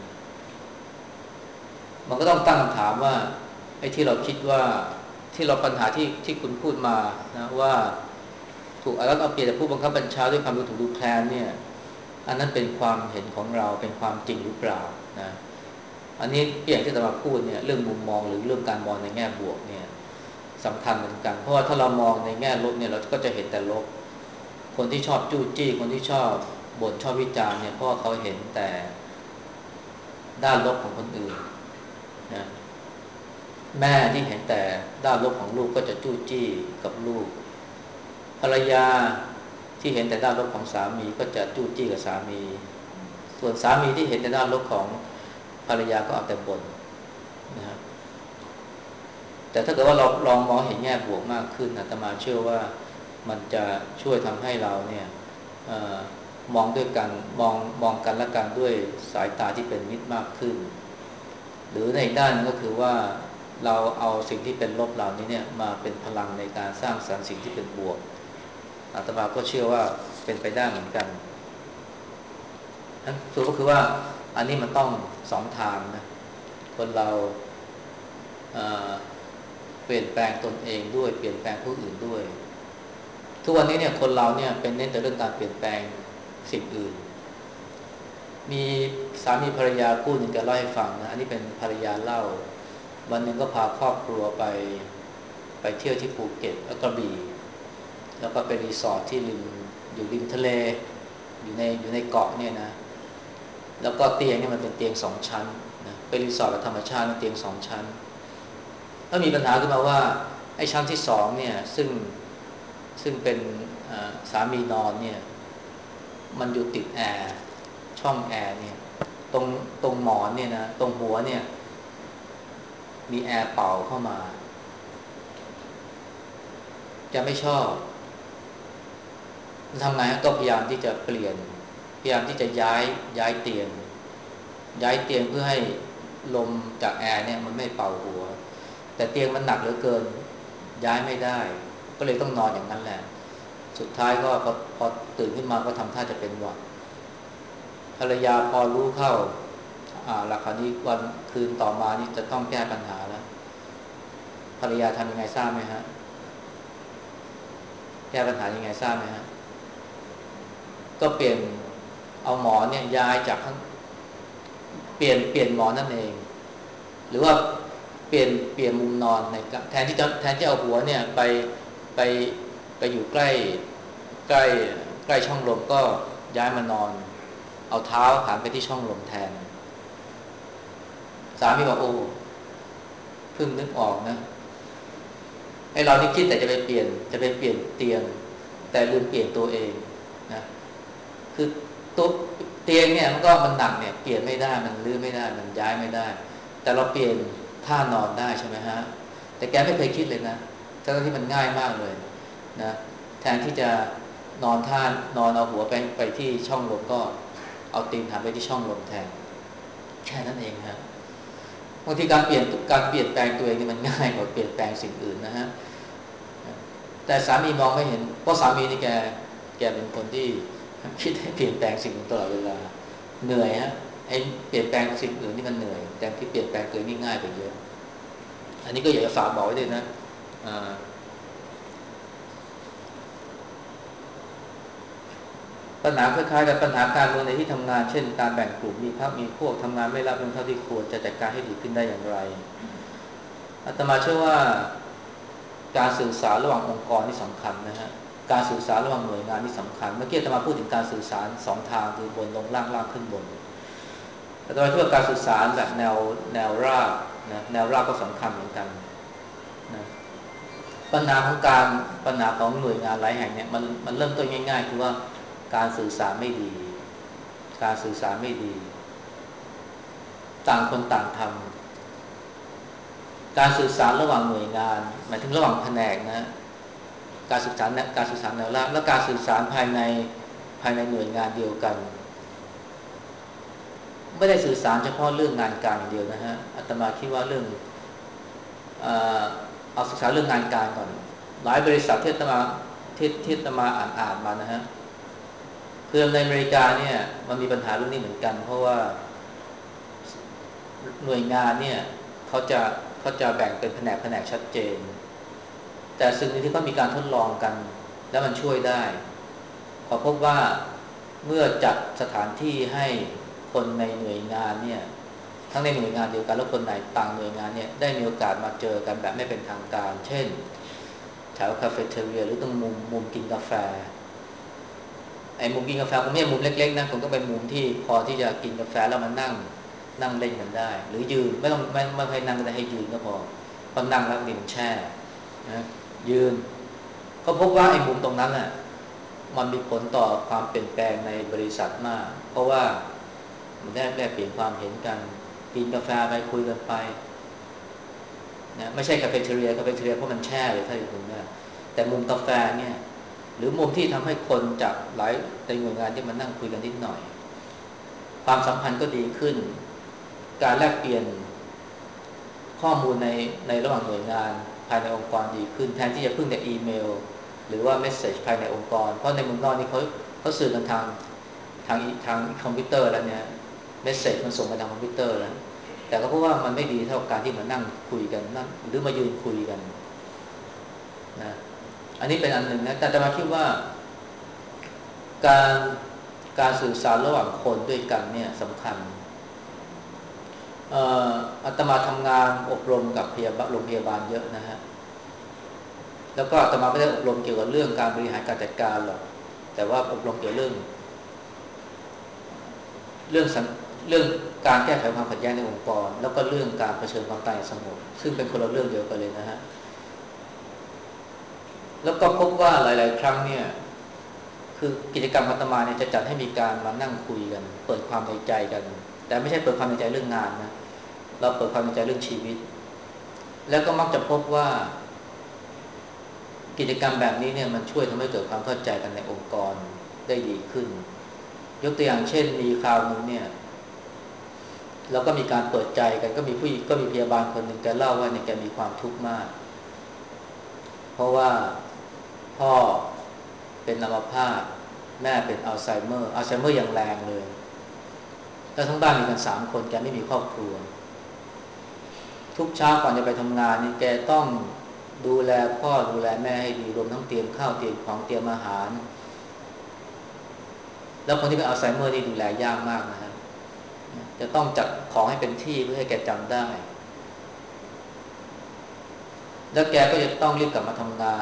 มันก็ต้องตั้งคำถามว่าไอ้ที่เราคิดว่าที่เราปัญหาที่ที่คุณพูดมานะว่าถูกอารัฐเอาเปรียบผู้บังคับบัญชาด้วยความดูถูกดูแคลนเนี่ยอันนั้นเป็นความเห็นของเราเป็นความจริงหรือเปล่านะอันนี้อย่างที่อาตมาพูดเนี่ยเรื่องมุมมองหรือเรื่องการมองในแง่บวกเนี่ยสำคัญเหมือนกันเพราะว่าถ้าเรามองในแง่ลบเนี่ยเราก็จะเห็นแต่ลบคนที่ชอบจู้จี้คนที่ชอบบ่นชอบวิจารณ์เนี่ยเพราะเขาเห็นแต่ด้านลบของคนอื่นนะแม่ที่เห็นแต่ด้านลบของลูกก็จะจู้จี้กับลูกภรรยาที่เห็นแต่ด้านลบของสามีก็จะจู้จี้กับสามีส่วนสามีที่เห็นแต่ด้านลบของภรรยาก็เอาแต่บ่นนะครับแต่ถ้าเกิดว่าเราลองมองเห็นแง่บวกมากขึ้นอาตมาเชื่อว่ามันจะช่วยทำให้เราเนี่ยเอ่อมองด้วยกันมองมองกันและกันด้วยสายตาที่เป็นมิตรมากขึ้นหรือในอีกด้านนึงก็คือว่าเราเอาสิ่งที่เป็นลบเหล่านี้เนี่ยมาเป็นพลังในการสร้างสรรค์สิ่งที่เป็นบวกอาตมาก็เชื่อว่าเป็นไปได้เหมือนกันนั่นคือก็คือว่าอันนี้มันต้องสองทางนะคนเราเอ่อเปลี่ยนแปลงตนเองด้วยเปลี่ยนแปลงผู้อื่นด้วยทุกวันนี้เนี่ยคนเราเนี่ยเป็นเน้นแต่เรื่องการเปลี่ยนแปลงสิ่งอื่นมีสามีภรรยาคู่หนึ่งแกเล่าให้ฟังนะอันนี้เป็นภรรยาเล่าวันหนึ่งก็พาครอบครัวไปไปเที่ยวที่ภูเก็ตแล้วก็กระบี่แล้วก็ไปรีสอร์ทที่ริมอยู่ริมทะเลอยู่ในอยู่ในเกาะเนี่ยนะแล้วก็เตียงเนี่ยมันเป็นเตียงสองชั้นนะเป็นรีสอร์ทแบบธรรมชาติเตียงสองชั้นก็มีปัญหาขึ้นมาว่าไอ้ชั้นที่สองเนี่ยซึ่งซึ่งเป็นสามีนอนเนี่ยมันอยู่ติดแอร์ช่องแอร์เนี่ยตรงตรงหมอนเนี่ยนะตรงหัวเนี่ยมีแอร์เป่าเข้ามาจะไม่ชอบทำไงก็พยายามที่จะเปลี่ยนพยายามที่จะย้ายย้ายเตียงย้ายเตียงเพื่อให้ลมจากแอร์เนี่ยมันไม่เป่าหัวแต่เตียงมันหนักเหลือเกินย้ายไม่ได้ก็เลยต้องนอนอย่างนั้นแหละสุดท้ายก็พอพอตื่นขึ้นมาก็ทำท่าจะเป็นหวัดภรรยาพอรู้เข้าอ่าหลักคราวนี้วันคืนต่อมานี่จะต้องแก้ปัญหาแล้วภรรยาทำยังไงทราบไหมฮะแก้ปัญหายังไงทราบไหมฮะก็เปลี่ยนเอาหมอนเนี่ยย้ายจากข้างเปลี่ยนเปลี่ยนหมอนนั่นเองหรือว่าเปลี่ยนเปลี่ยนมุมนอนในแทนที่จะแทนที่เอาหัวเนี่ยไปไปไปอยู่ใกล้ใกล้ใกล้ช่องลมก็ย้ายมานอนเอาเท้าหันไปที่ช่องลมแทนสามีบอกโอ้เพิ่งนึกออกนะไอ้เรานี่คิดแต่จะไปเปลี่ยนจะไปเปลี่ยนเตียงแต่ลืมเปลี่ยนตัวเองนะคือตัวเตียงเนี่ยมันก็มันหนักเนี่ยเปลี่ยนไม่ได้มันลื้อไม่ได้มันย้ายไม่ได้แต่เราเปลี่ยนท่านอนได้ใช่ไหมฮะแต่แกไม่เคยคิดเลยนะทั้งที่มันง่ายมากเลยนะแทนที่จะนอนท่านอนเอาหัวไปไปที่ช่องลมก็เอาตีนหันไปที่ช่องลมแทนแค่นั้นเองฮะบางทีการเปลี่ยนการเปลี่ยนแปลงตัวเองนี่มันง่ายกว่าเปลี่ยนแปลงสิ่งอื่นนะฮะแต่สามีมองไม่เห็นเพราะสามีนี่แกแกเป็นคนที่คิดให้เปลี่ยนแปลงสิ่งตลอดเวลาเหนื่อยฮะไอ้เปลี่ยนแปลงสิ่งอื่นนี่มันเหนื่อยแต่ที่เปลี่ยนแปลงตัวเองนี่ง่ายไปเยอะอันนี้ก็อยากจะฝากบอกไว้ด้วยนะปัญหาคล้ายๆกับปัญหาการเมืองในที่ทำงานเช่นการแบ่งกลุ่มมีพรรคมีพวกทำงานไม่รับเงินเท่าที่ควรจะจัดการให้ดีขึ้นได้อย่างไรอาตมาเชื่อว่าการสื่อสารระหว่างองค์กรนี่สำคัญนะฮะการสื่อสารระหว่างหน่วยงานนี่สำคัญเมื่อกี้อาตมาพูดถึงการสื่อสารสองทางคือบนลงล่างล่างขึ้นบนอาตมาเชื่อว่าการสื่อสารแบบแนวแนวราบนะแนวราบก็สำคัญเหมือนกันนะปัญหาของการปัญหาของหน่วยงานหลายแห่งเนี่ยมันมันเริ่มต้นง่ายๆคือว่าการสื่อสารไม่ดีการสื่อสารไม่ดีต่างคนต่างทำการสื่อสารระหว่างหน่วยงานหมายถึงระหว่างแผนกนะการสื่อสารการสื่อสารแนวราบและการสื่อสารภายในภายในหน่วยงานเดียวกันไม่ได้สื่อสารเฉพาะเรื่องงานการเดียวนะฮะอาตมาคิดว่าเรื่องเอ่อเอาศึกษาเรื่องงานการก่อนหลายบริษัทที่อาตมาที่ที่อาตมาอ่านอ่านมานะฮะคือในอเมริกาเนี่ยมันมีปัญหาเรื่องนี้เหมือนกันเพราะว่าหน่วยงานเนี่ยเขาจะเขาจะแบ่งเป็นแผนกแผนกชัดเจนแต่สิ่งที่เขามีการทดลองกันแล้วมันช่วยได้พอพบว่าเมื่อจัดสถานที่ให้คนในหน่วยงานเนี่ยทั้งในหน่วยงานเดียวกันและคนในต่างหน่วยงานเนี่ยได้มีโอกาสมาเจอกันแบบไม่เป็นทางการเช่นแถวคาเฟ่เทเรียหรือตรงมุมมุมกินกาแฟไอ้มุมกินกาแฟคงไม่ใช่มุมเล็กๆนะคงต้องเป็นมุมที่พอที่จะกินกาแฟแล้วมานั่งนั่งเล่นกันได้หรือยืนไม่ต้องไม่ไม่ให้นั่งก็ได้ให้ยืนก็พอพอนั่งแล้วดินแช่นะยืนเขาพบว่าไอ้มุมตรงนั้นน่ะมันมีผลต่อความเปลี่ยนแปลงในบริษัทมากเพราะว่ามันได้แลกเปลี่ยนความเห็นกันกินกาแฟไปคุยกันไปนะไม่ใช่คาเฟ่เทเรียคาเฟ่เทเรียเพราะมันแช่เลยถ้าอย่างนี้นะแต่มุมกาแฟเนี่ยหรือมุมที่ทำให้คนจากหลายในหน่วยงานที่มานั่งคุยกันนิดหน่อยความสัมพันธ์ก็ดีขึ้นการแลกเปลี่ยนข้อมูลในในระหว่างหน่วยงานภายในองค์กรดีขึ้นแทนที่จะพึ่งแต่อีเมลหรือว่าเมสเซจภายในองค์กรเพราะในเมืองนอกนี่เขาเขาสื่อกันทางทางทางคอมพิวเตอร์แล้วเนี่ยเมสเซจมันส่งไปทางคอมพิวเตอร์แล้วแต่ก็เพราะว่ามันไม่ดีเท่าการที่มานั่งคุยกันนั่งหรือมายืนคุยกันนะอันนี้เป็นอันหนึ่งนะแต่จะมาคิดว่าการการสื่อสารระหว่างคนด้วยกันเนี่ยสำคัญอาตมาทำงานอบรมกับพยาบาลโรงพยาบาลเยอะนะฮะแล้วก็อาตมาไม่ได้อบรมเกี่ยวกับเรื่องการบริหารการจัดการหรอกแต่ว่าอบรมเกี่ยวกับเรื่องเรื่องเรื่องการแก้ไขความขัดแย้งในองค์กรแล้วก็เรื่องการเผชิญความตายอย่างสงบซึ่งเป็นคนละเรื่องเดียวกันเลยนะฮะแล้วก็พบว่าหลายๆครั้งเนี่ยคือกิจกรรมอาตมาเนี่ยจะจัดให้มีการมานั่งคุยกันเปิดความในใจกันแต่ไม่ใช่เปิดความในใจเรื่องงานนะเราเปิดความในใจเรื่องชีวิตแล้วก็มักจะพบว่ากิจกรรมแบบนี้เนี่ยมันช่วยทำให้เกิดความเข้าใจกันในองค์กรได้ดีขึ้นยกตัวอย่างเช่นมีคราวนึงเนี่ยเราก็มีการเปิดใจกันก็มีผู้ก็มีพยาบาลคนหนึ่งแกเล่าว่าเนี่ยแกมีความทุกข์มากเพราะว่าพ่อเป็นอัมพาตแม่เป็นอัลไซเมอร์อัลไซเมอร์อย่างแรงเลยแล้วทั้งบ้านมีกันสามคนแกไม่มีครอบครัวทุกเช้าก่อนจะไปทำงานนี่แกต้องดูแลพ่อดูแลแม่ให้ดีรวมทั้งเตรียมข้าวเตรียมของเตรียมอาหารแล้วคนที่เป็นอัลไซเมอร์นี่ดูแลยากมากนะฮะจะต้องจัดของให้เป็นที่เพื่อให้แกจำได้แล้วแกก็จะต้องรีบกลับมาทำงาน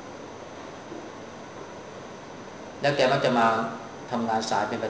แล้วแกมักจะมาทำงานสายเป็นประ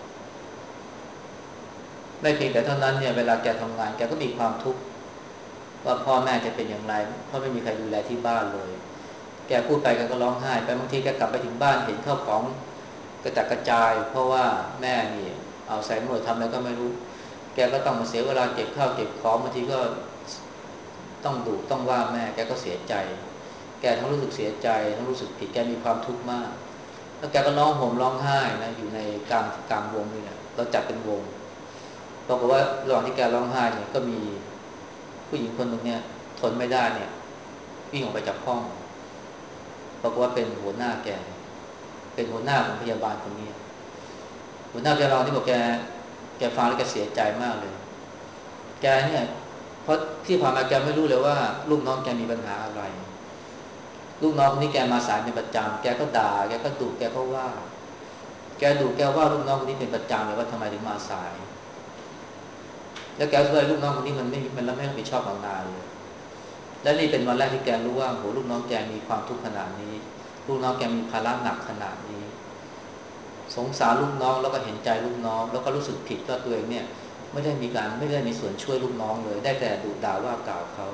จำไม่เพียงแต่เท่านั้นเนี่ยเวลาแกทำงานแกก็มีความทุกข์ว่าพ่อแม่จะเป็นอย่างไรเพราะไม่มีใครดูแลที่บ้านเลยแกพูดไปแกก็ร้องไห้ไปบางทีแกกลับไปถึงบ้านเห็นข้าวของกระจัดกระจายเพราะว่าแม่นี่เอาใส่เมื่อทำอะไรก็ไม่รู้แกก็ต้องมาเสียเวลาเก็บข้าวเก็บของบางทีก็ต้องดุต้องว่าแม่แกก็เสียใจแกทั้งรู้สึกเสียใจทั้งรู้สึกผิดแกมีความทุกข์มากแล้วแกก็ร้องห่มร้องไห้นะอยู่ในกลางกลางวงนี่แหละเราจัดเป็นวงปรากฏว่าระหว่างที่แกร้องไห้เนี่ยก็มีผู้หญิงคนหนึ่งเนี่ยทนไม่ได้เนี่ยวิ่งออกไปจากห้องปรากฏว่าเป็นหัวหน้าแกเป็นหัวหน้าของพยาบาลคนนี้หัวหน้าพยาบาลที่บอกแกแกฟังแล้วแกเสียใจมากเลยแกเนี่ยเพราะที่ผ่านมาแกไม่รู้เลยว่าลูกน้องแกมีปัญหาอะไรลูกน้องคนนี้แกมาสายเป็นประจำแกก็ด่าแกก็ดุแกก็ว่าแกดุแกว่าลูกน้องคนนี้เป็นประจำเลยว่าทำไมถึงมาสายแล้วแกรู้ว่าลูกน้องคนนี้มันไม่มันไม่รับผิดชอบงานเลยและนี่เป็นวันแรกที่แกรู้ว่าโหลูกน้องแกมีความทุกข์ขนาดนี้ลูกน้องแกมีภาระหนักขนาดนี้สงสารลูกน้องแล้วก็เห็นใจลูกน้องแล้วก็รู้สึกผิดว่าตัวเองเนี่ยไม่ได้มีการไม่ได้มีส่วนช่วยลูกน้องเลยได้แต่ดุด่าว่ากล่าวเขา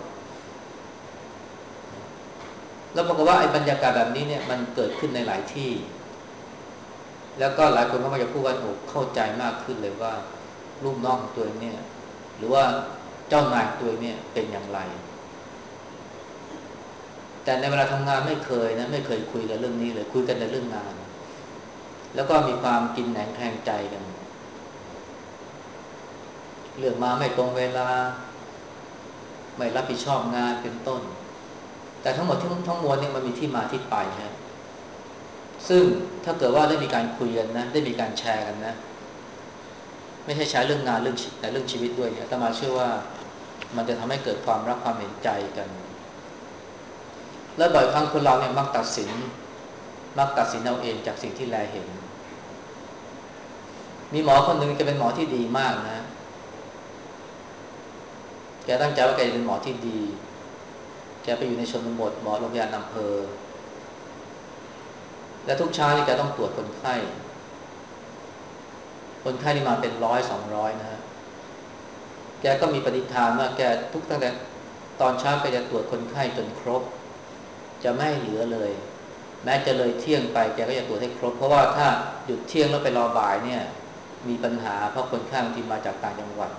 แล้วปรากฏว่าไอ้บรรยากาศแบบนี้เนี่ยมันเกิดขึ้นในหลายที่แล้วก็หลายคนก็มาจะพูดว่าโอ้เข้าใจมากขึ้นเลยว่าลูกน้องของตัวเองเนี่ยหรือว่าเจ้านายตัวเองเนี่ยเป็นอย่างไรแต่ในเวลาทำงานไม่เคยนะไม่เคยคุยกันเรื่องนี้เลยคุยกันแต่เรื่องงานแล้วก็มีความกินแหนงแทงใจกันเรื่องมาไม่ตรงเวลาไม่รับผิดชอบงานเป็นต้นแต่ทั้งหมดที่ทั้งมวลเนี่ยมันมีที่มาที่ไปฮะซึ่งถ้าเกิดว่าได้มีการคุยกันนะได้มีการแชร์กันนะไม่ใช่ใช้เรื่องงานเรื่องแต่เรื่องชีวิตด้วยเนี่ยอาตมาเชื่อว่ามันจะทำให้เกิดความรักความเห็นใจกันและบ่อยครั้งคนเราเนี่ยมักตัดสินมักตัดสินเอาเองจากสิ่งที่แลเห็นมีหมอคนหนึ่งจะเป็นหมอที่ดีมากนะแกตั้งใจว่าแกจะเป็นหมอที่ดีแกไปอยู่ในชนบทหมอโรงพยาบาลอำเภอและทุกเช้านี่แกต้องตรวจคนไข้คนไข้ที่มาเป็นร้อยสองร้อยนะฮะแกก็มีปณิธานว่าแกทุกตั้งแต่ตอนเช้าแกจะตรวจคนไข้จนครบจะไม่เหลือเลยแม้จะเลยเที่ยงไปแกก็จะตรวจให้ครบเพราะว่าถ้าหยุดเที่ยงแล้วไปรอบ่ายเนี่ยมีปัญหาเพราะคนไข้บางทีมาจากต่างจังหวัด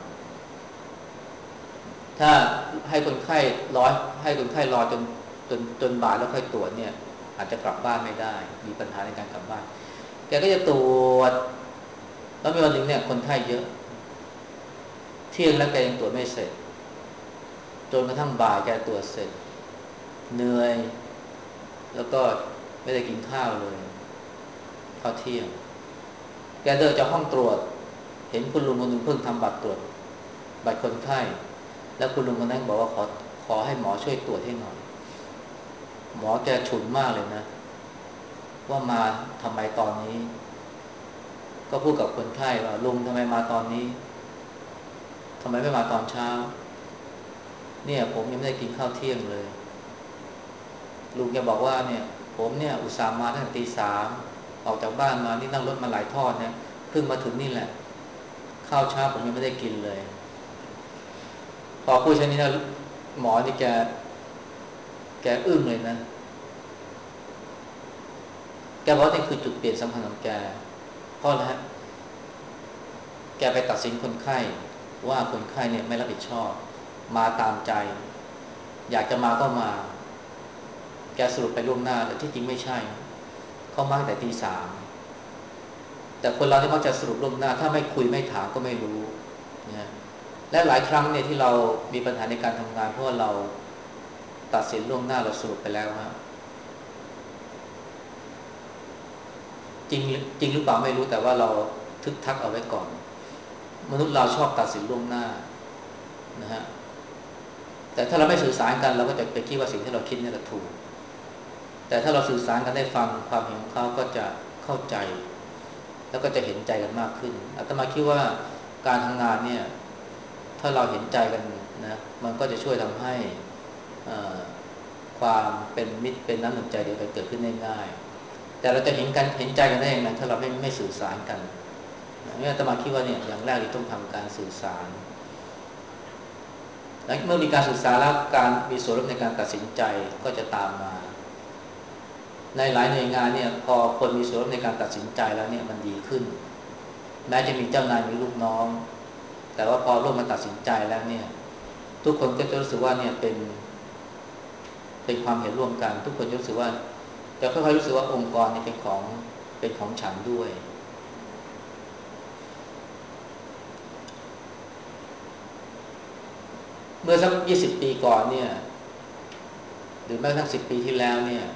ถ้าให้คนไข้รอให้คนไข้รอจนจนจนบ่ายแล้วค่อยตรวจเนี่ยอาจจะกลับบ้านไม่ได้มีปัญหาในการกลับบ้านแกก็จะตรวจแล้วมีวันหนึ่งเนี่ยคนไข้เยอะเที่ยงแล้วแกยังตรวจไม่เสร็จจนกระทั่งบ่ายแกตรวจเสร็จเหนื่อยแล้วก็ไม่ได้กินข้าวเลยข้าวเที่ยงแกเดินจากห้องตรวจเห็นคุณลุงคนหนึ่งเพิ่งทำบัตรตรวจบัตรคนไข้แล้วคุณลุงคนนั้นบอกว่าขอขอให้หมอช่วยตรวจให้หน่อยหมอแกฉุนมากเลยนะว่ามาทำไมตอนนี้ก็พูดกับคนไข้ว่าลุงทำไมมาตอนนี้ทำไมไม่มาตอนเช้าเนี่ยผมยังไม่ได้กินข้าวเที่ยงเลยลุงแกบอกว่าเนี่ยผมเนี่ยอุตส่าห์มาตั้งแต่ตีสามออกจากบ้านมานี่นั่งรถมาหลายทอดเนี่ยเพิ่งมาถึงนี่แหละข้าวเช้าผมยังไม่ได้กินเลยพอพูดเช่นนี้นะหมอนี่แกแกอึ้งเลยนะแกบอกว่านี่คือจุดเปลี่ยนสำคัญของแกเพราะอะไรฮะแกไปตัดสินคนไข้ว่าคนไข้เนี่ยไม่รับผิดชอบมาตามใจอยากจะมาก็มาแกสรุปไปล่วงหน้าแต่ที่จริงไม่ใช่เขามาตั้งแต่ตีสามแต่คนเราที่มักจะสรุปล่วงหน้าถ้าไม่คุยไม่ถามก็ไม่รู้นะและหลายครั้งเนี่ยที่เรามีปัญหาในการทำงานเพราะว่าเราตัดสินล่วงหน้าเราสรุปไปแล้วฮะจริงจริงหรือเปล่าไม่รู้แต่ว่าเราทึกทักเอาไว้ก่อนมนุษย์เราชอบตัดสินล่วงหน้านะฮะแต่ถ้าเราไม่สื่อสารกันเราก็จะไปคิดว่าสิ่งที่เราคิดนี่แหละถูกแต่ถ้าเราสื่อสารกันได้ฟังความเห็นของเขาก็จะเข้าใจแล้วก็จะเห็นใจกันมากขึ้นอาตมาคิดว่าการทำงานเนี่ยถ้าเราเห็นใจกันนะมันก็จะช่วยทำให้ความเป็นมิตรเป็นน้ำหนึ่งใจเดียวกันเกิดขึ้นได้ง่ายแต่เราจะเห็นกันเห็นใจกันได้ยังไงถ้าเราไม่ไม่สื่อสารกันนี่อาตมาคิดว่าเนี่ยอย่างแรกเราต้องทำการสื่อสารแล้วเมื่อมีการศึกษาแล้วการมีส่วนร่วมในการตัดสินใจก็จะตามมาในหลายหน่วยงานเนี่ยพอคนมีส่วนร่วมในการตัดสินใจแล้วเนี่ยมันดีขึ้นแม้จะมีเจ้านายมีลูกน้องแต่ว่าพอร่วมมาตัดสินใจแล้วเนี่ยทุกคนก็จะรู้สึกว่าเนี่ยเป็นเป็นความเห็นร่วมกันทุกคนจะรู้สึกว่าจะค่อยๆรู้สึกว่าองค์กรนี้เป็นของเป็นของฉันด้วยเมื่อสักยี่สิบปีก่อนเนี่ยหรือแม้กระทั่งสิบปีที่แล้วเนี่ย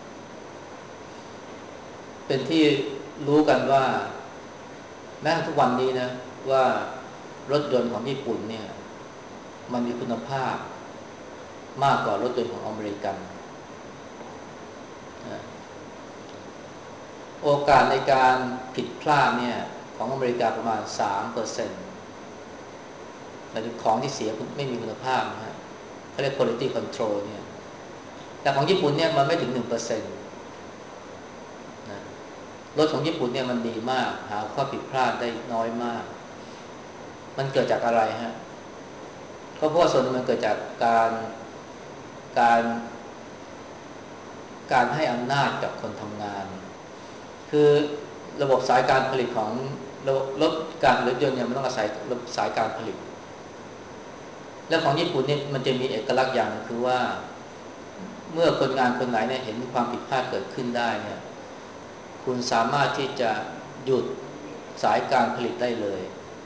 เป็นที่รู้กันว่าแม้ทุกวันนี้นะว่ารถยนต์ของญี่ปุ่นเนี่ยมันมีคุณภาพมากกว่ารถยนต์ของอเมริกันโอกาสในการผิดพลาดเนี่ยของอเมริกาประมาณ สามเปอร์เซ็นต์ หมายถึงของที่เสียไม่มีคุณภาพนะฮะเขาเรียก quality control เนี่ยแต่ของญี่ปุ่นเนี่ยมันไม่ถึง หนึ่งเปอร์เซ็นต์ นะรถของญี่ปุ่นเนี่ยมันดีมากหาข้อผิดพลาดได้น้อยมากมันเกิดจากอะไรฮะก็เพราะส่วนนึงมันเกิดจากการการการให้อำนาจกับคนทำงานคือระบบสายการผลิตของรถการผลิตรถยนต์เนี่ยมันต้องอาศัยระบบสายการผลิตและของญี่ปุ่นเนี่ยมันจะมีเอกลักษณ์อย่างคือว่าเมื่อคนงานคนไหนเนี่ยเห็นความผิดพลาดเกิดขึ้นได้เนี่ยคุณสามารถที่จะหยุดสายการผลิตได้เลย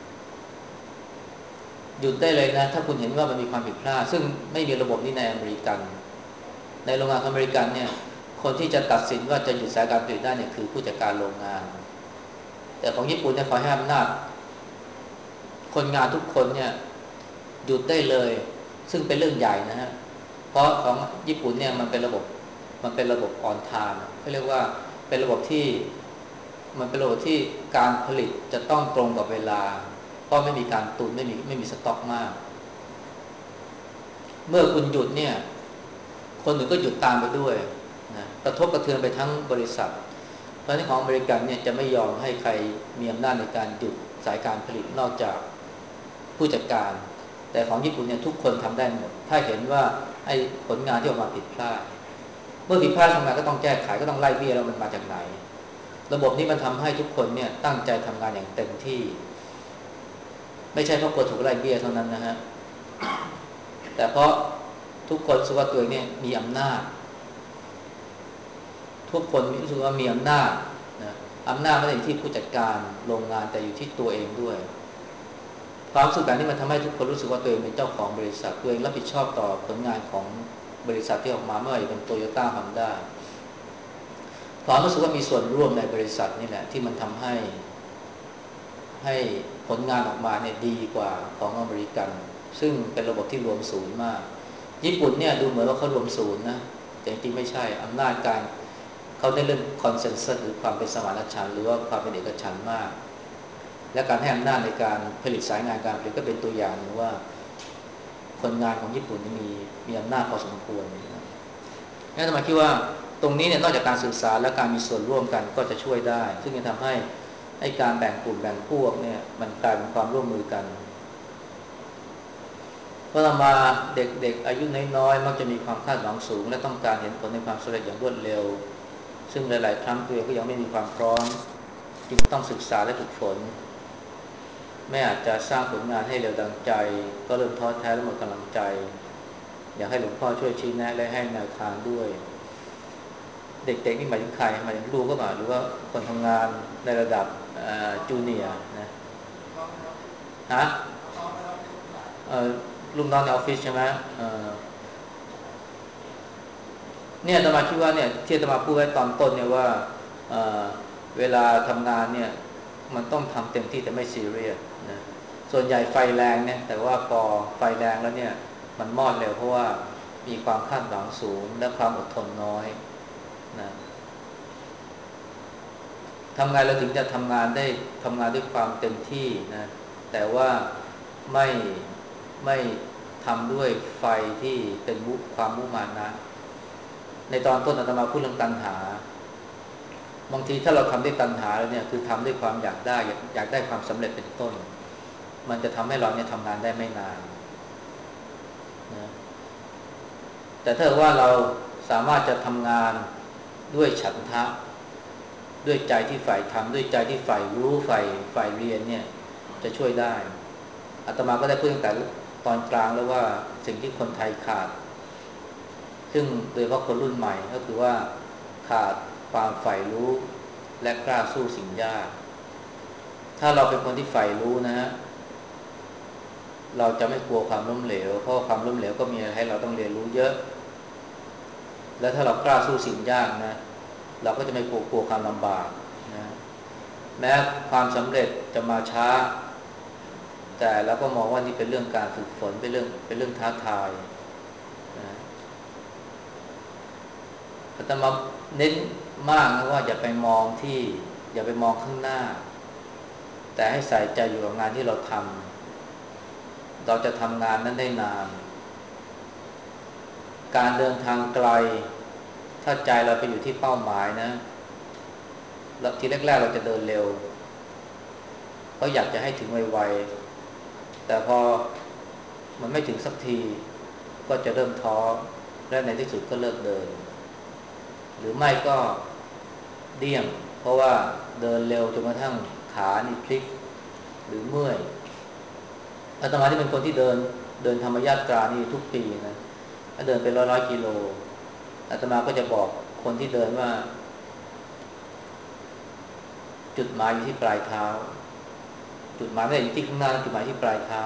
หยุดได้เลยนะถ้าคุณเห็นว่ามันมีความผิดพลาดซึ่งไม่มีระบบนี้ในอเมริกันในโรงงานอเมริกันเนี่ยคนที่จะตัดสินว่าจะหยุดสายการผลิตได้เนี่ยคือผู้จัดการโรงงานแต่ของญี่ปุ่นเนี่ยเขาให้อำนาจคนงานทุกคนเนี่ยหยุดได้เลยซึ่งเป็นเรื่องใหญ่นะฮะเพราะของญี่ปุ่นเนี่ยมันเป็นระบบมันเป็นระบบออนไทม์เขาเรียกว่าเป็นระบบที่มันเป็นระบบที่การผลิตจะต้องตรงกับเวลาเพราะไม่มีการตุนไม่มีไม่มีสต็อกมากเมื่อคุณหยุดเนี่ยคนอื่นก็หยุดตามไปด้วยนะกระทบกระเทือนไปทั้งบริษัทเพราะฉะนั้นของอเมริกันเนี่ยจะไม่ยอมให้ใครมีอำนาจในการหยุดสายการผลิตนอกจากผู้จัดการแต่ของญี่ปุ่นเนี่ยทุกคนทำได้หมดถ้าเห็นว่าไอ้ผลงานที่ออกมาผิดพลาดเมื่อผิดพลาดทำงานก็ต้องแก้ไขก็ต้องไล่เบี้ยแล้วมันมาจากไหนระบบนี้มันทำให้ทุกคนเนี่ยตั้งใจทำงานอย่างเต็มที่ไม่ใช่เพราะกลัวถูกไล่เบี้ยเท่านั้นนะฮะแต่เพราะทุกคนรู้สึกว่าตัวเองเนี่ยมีอำนาจทุกคนรู้สึกว่ามีอำนาจนะอำนาจไม่ได้อยู่ที่ผู้จัดการโรงงานแต่อยู่ที่ตัวเองด้วยความรู้สึกแบบนี้มันทำให้ทุกคนรู้สึกว่าตัวเองเป็นเจ้าของบริษัทตัวเองรับผิดชอบต่อผลงานของบริษัทที่ออกมาไม่ว่าจะเป็นโตโยต้าฮอนด้าความรู้สึกว่ามีส่วนร่วมในบริษัทนี่แหละที่มันทำให้ให้ผลงานออกมาเนี่ยดีกว่าของอเมริกันซึ่งเป็นระบบที่รวมศูนย์มากญี่ปุ่นเนี่ยดูเหมือนว่าเขารวมศูนย์นะแต่จริงๆไม่ใช่อำนาจการเขาได้เรื่องคอนเซนแซสหรือความเป็นสมานฉันท์หรือว่าความเป็นเอกฉันท์มากและการให้อำนาจในการผลิตสายงานการผลิตก็เป็นตัวอย่างนึงว่าคนงานของญี่ปุ่นมีมีอำนาจพอสมควรนะงั้นทำไมคิดว่าตรงนี้เนี่ยนอกจากการศึกษาและการมีส่วนร่วมกันก็จะช่วยได้ซึ่งจะทำให้ให้การแบ่งกลุ่มแบ่งพวกเนี่ยมันกลายเป็นความร่วมมือกันเพราะเรามาเด็กๆอายุน้อยๆมักจะมีความคาดหวังสูงและต้องการเห็นผลในความสำเร็จอย่างรวดเร็วซึ่งหลายๆครั้งตัวเองก็ยังไม่มีความพร้อมจึงต้องศึกษาและฝึกฝนไม่อาจจะสร้างผลงานให้เร็วดังใจก็เริ่มท้อแท้และหมดกำลังใจอยากให้หลวงพ่อช่วยชี้แนะและให้แนวทางด้วยเด็กๆนี่หมายถึงใครหมายถึงลูกก็หมายหรือว่าคนทำงานในระดับจูเนียร์นะฮะลูกน้องในออฟฟิศใช่ไหมเนี่ยอาตมาคิดว่าเนี่ยที่อาตมาพูดไว้ตอนต้นเนี่ยว่า เ, เวลาทำงานเนี่ยมันต้องทำเต็มที่แต่ไม่ซีเรียสนะส่วนใหญ่ไฟแรงเนี่ยแต่ว่าพอไฟแรงแล้วเนี่ยมันมอดเร็วเพราะว่ามีความคาดหวังสูงและความอดทนน้อยนะทำงานเราถึงจะทำงานได้ทำงานด้วยความเต็มที่นะแต่ว่าไม่ไม่ทำด้วยไฟที่เป็นมุความมุ่งมั่นนะในตอนต้นอาตมาพูดเรื่องตัณหาบางทีถ้าเราทำด้วยตัณหาแล้วเนี่ยคือทำด้วยความอยากได้อยากได้ความสำเร็จเป็นต้นมันจะทำให้เราเนี่ยทำงานได้ไม่นานนะแต่ถ้าว่าเราสามารถจะทำงานด้วยฉันทะด้วยใจที่ใฝ่ทำด้วยใจที่ใฝ่รู้ใฝ่ใฝ่เรียนเนี่ยจะช่วยได้อาตมาก็ได้พูดตั้งแต่ตอนกลางแล้วว่าสิ่งที่คนไทยขาดซึ่งโดยเฉพาะคนรุ่นใหม่ก็คือว่าขาดความใฝ่รู้และกล้าสู้สิ่งยากถ้าเราเป็นคนที่ใฝ่รู้นะฮะเราจะไม่กลัวความล้มเหลวเพราะความล้มเหลวก็มีให้เราต้องเรียนรู้เยอะแล้วถ้าเรากล้าสู้สิ่งยากนะเราก็จะไม่กลัวกลัวความลำบากนะแม้ความสำเร็จจะมาช้าแต่เราก็มองว่านี่เป็นเรื่องการฝึกฝนเป็นเรื่องเป็นเรื่องท้าทายนะอาตมาเน้นมากนะว่าอย่าไปมองที่อย่าไปมองข้างหน้าแต่ให้ใส่ใจอยู่กับงานที่เราทำเราจะทำงานนั้นได้นานการเดินทางไกลถ้าใจเราไปอยู่ที่เป้าหมายนะแล้วทีแรกๆเราจะเดินเร็วเพราะอยากจะให้ถึงไวๆแต่พอมันไม่ถึงสักทีก็จะเริ่มท้อและในที่สุดก็เลิกเดินหรือไม่ก็เดี่ยงเพราะว่าเดินเร็วจนกระทั่งขานี่พลิกหรือเมื่อยอาตมาที่เป็นคนที่เดินเดินธรรมญาตรานี่ทุกปีนะถ้าเดินเป็นร้อยร้อยกิโลอาตมาก็จะบอกคนที่เดินว่าจุดหมายอยู่ที่ปลายเท้าจุดหมายไม่ได้อยู่ที่ข้างหน้าจุดหมายที่ปลายเท้า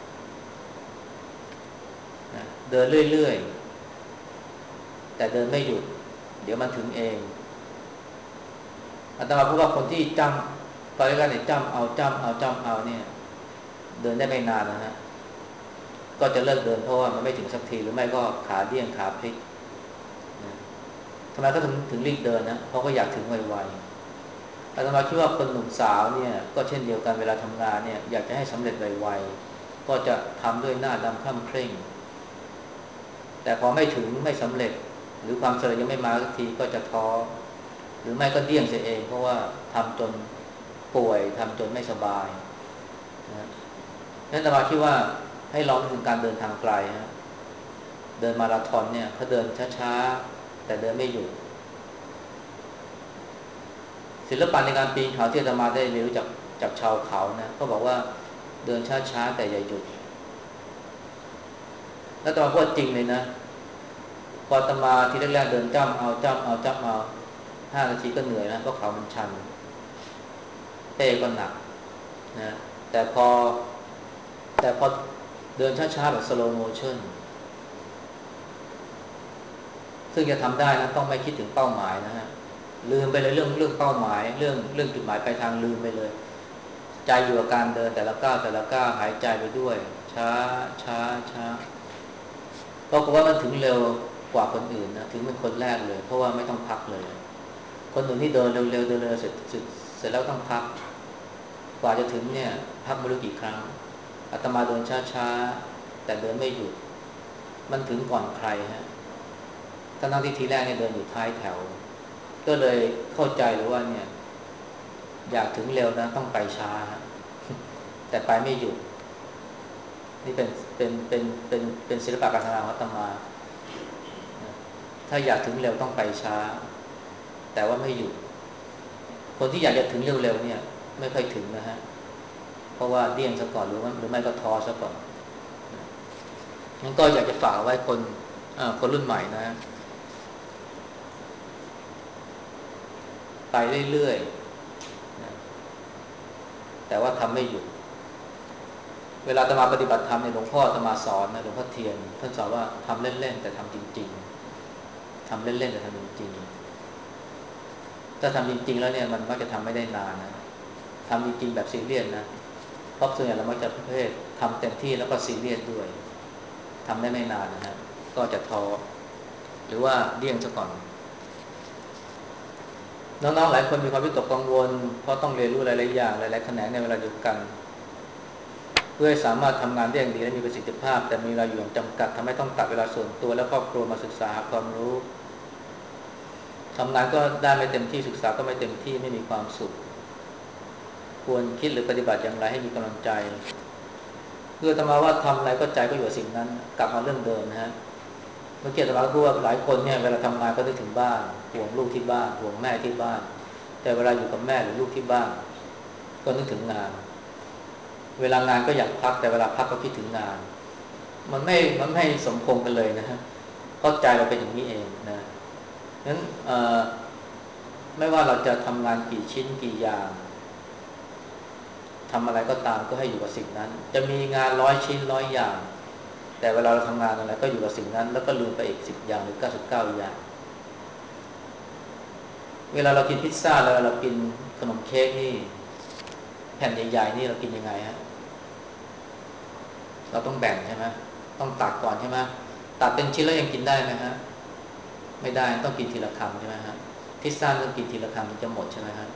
นะเดินเรื่อยๆแต่เดินไม่หยุดเดี๋ยวมันถึงเองอาตมาพูดว่าคนที่จำตอนแรกๆเนี่ยจำเอาจำเอาจำเอาเนี่ยเดินได้ไม่นานนะฮะก็จะเลิกเดินเพราะว่ามันไม่ถึงสักทีหรือไม่ก็ขาเดี้ยงขาพลิกนะทำไมเขาถึงถึงรีบเดินนะเพราะก็อยากถึงไวๆอาตมาคิดว่าคนหนุ่มสาวเนี่ยก็เช่นเดียวกันเวลาทำงานเนี่ยอยากจะให้สำเร็จไวๆก็จะทำด้วยหน้าดำคร่ำเคร่งแต่พอไม่ถึงไม่สำเร็จหรือความสำเร็จยังไม่มาสักทีก็จะท้อหรือไม่ก็เดี่ยงเสียเองเพราะว่าทำจนป่วยทำจนไม่สบายนะนั่นอาตมาคิดว่าให้ลองถึงการเดินทางไกลนะเดินมาราธอนเนี่ยเขาเดินช้าๆแต่เดินไม่หยุดศิลปะในการปีนเขาที่อาตมาได้เรียนรู้จากจากชาวเขานะก็บอกว่าเดินช้าๆแต่อย่าหยุดแล้วอาตมาพูดจริงเลยนะพออาตมาทีแรกๆเดินจ้ำเอาจ้ำเอาจ้ำเอาห้านาทีก็เหนื่อยนะเพราะเขามันชันเป้ก็หนักนะแต่พอแต่พอเดินช้าๆแบบ slow motion ซึ่งจะทำได้นะต้องไม่คิดถึงเป้าหมายนะฮะลืมไปเลยเรื่องเรื่องเป้าหมายเรื่องเรื่องจุดหมายปลายทางลืมไปเลยใจอยู่กับการเดินแต่ละก้าวแต่ละก้าวหายใจไปด้วยช้าช้าช้าเพราะว่ามันถึงเร็วกว่าคนอื่นนะถึงเป็นคนแรกเลยเพราะว่าไม่ต้องพักเลยคนอื่นที่เดินเร็วๆเดินเร็วเสร็จเสร็จเสร็จแล้วต้องพักกว่าจะถึงเนี่ยพักไม่รู้กี่ครั้งอาตมาเดินช้าๆแต่เดินไม่หยุดมันถึงก่อนใครฮะทั้งที่ทีแรกเนี่ยเดินอยู่ท้ายแถวก็เลยเข้าใจเลยว่าเนี่ยอยากถึงเร็วนะต้องไปช้าแต่ไปไม่หยุดนี่เป็นเป็นเป็นเป็นเป็นศิลปะการทำงานของอาตมาถ้าอยากถึงเร็วต้องไปช้าแต่ว่าไม่หยุดคนที่อยากจะถึงเร็วๆเนี่ยไม่ค่อยถึงนะฮะเพราะว่าเดี่ยงซะก่อนหรือว่าหรือไม่ก็ท้อซะก่อนงั้นก็อยากจะฝากไว้คนคนรุ่นใหม่นะไปเรื่อยๆนะแต่ว่าทำไม่หยุดเวลาอาตมาปฏิบัติธรรมเนี่ยหลวงพ่ออาตมาสอนนะหลวงพ่อเทียนท่านสอนว่าทำเล่นๆแต่ทำจริงๆทำเล่นๆแต่ทำจริงๆถ้าทำจริงๆแล้วเนี่ยมันมักจะทำไม่ได้นานนะทำจริงๆแบบซีเรียสนะเพราะส่วนใหญ่เรามักจะประเภททำเต็มที่แล้วก็ซีเรียสด้วยทำได้ไม่นานนะฮะก็จะท้อหรือว่าเดี่ยงซะก่อนน้องๆหลายคนมีความวิตกกังวลเพราะต้องเรียนรู้หลายๆอย่างหลายๆแขนงในเวลาเดียวกันเพื่อให้สามารถทำงานได้อย่างดีและมีประสิทธิภาพแต่มีเวลาอยู่อย่างจำกัดทำให้ต้องตัดเวลาส่วนตัวและครอบครัวมาศึกษาความรู้ทำงานก็ได้ไม่เต็มที่ศึกษาก็ไม่เต็มที่ไม่มีความสุขควรคิดหรือปฏิบัติอย่างไรให้มีกำลังใจคืออาตมาว่าทำอะไรก็ใจก็อยู่กับสิ่งนั้นกลับมาเรื่องเดิมนะฮะเมื่อกี้อาตมาพูดว่าหลายคนเนี่ยเวลาทำงานก็นึกถึงบ้านห่วงลูกที่บ้านห่วงแม่ที่บ้านแต่เวลาอยู่กับแม่หรือลูกที่บ้านก็นึกถึงงานเวลางานก็อยากพักแต่เวลาพักก็คิดถึงงานมันไม่มันไม่สมพงษ์กันเลยนะฮะเพราะใจเราเป็นอย่างนี้เองนะงั้นไม่ว่าเราจะทำงานกี่ชิ้นกี่อย่างทำอะไรก็ตามก็ให้อยู่กับสิ่งนั้นจะมีงานร้อยชิ้นร้อยอย่างแต่เวลาเราทำงานอะไรก็อยู่กับสิ่งนั้นแล้วก็ลืมไปอีกสิบอย่างหรือเก้าสิบเก้าอย่างเวลาเรากินพิซซ่าแล้วเรากินขนมเค้กนี่แผ่นใหญ่ๆนี่เรากินยังไงฮะเราต้องแบ่งใช่ไหมต้องตัดก่อนใช่ไหมตัดเป็นชิ้นแล้วยังกินได้ไหมฮะไม่ได้ต้องกินทีละคำใช่ไหมฮะพิซซ่าต้องกินทีละคำถึงจะหมดใช่ไหมฮะ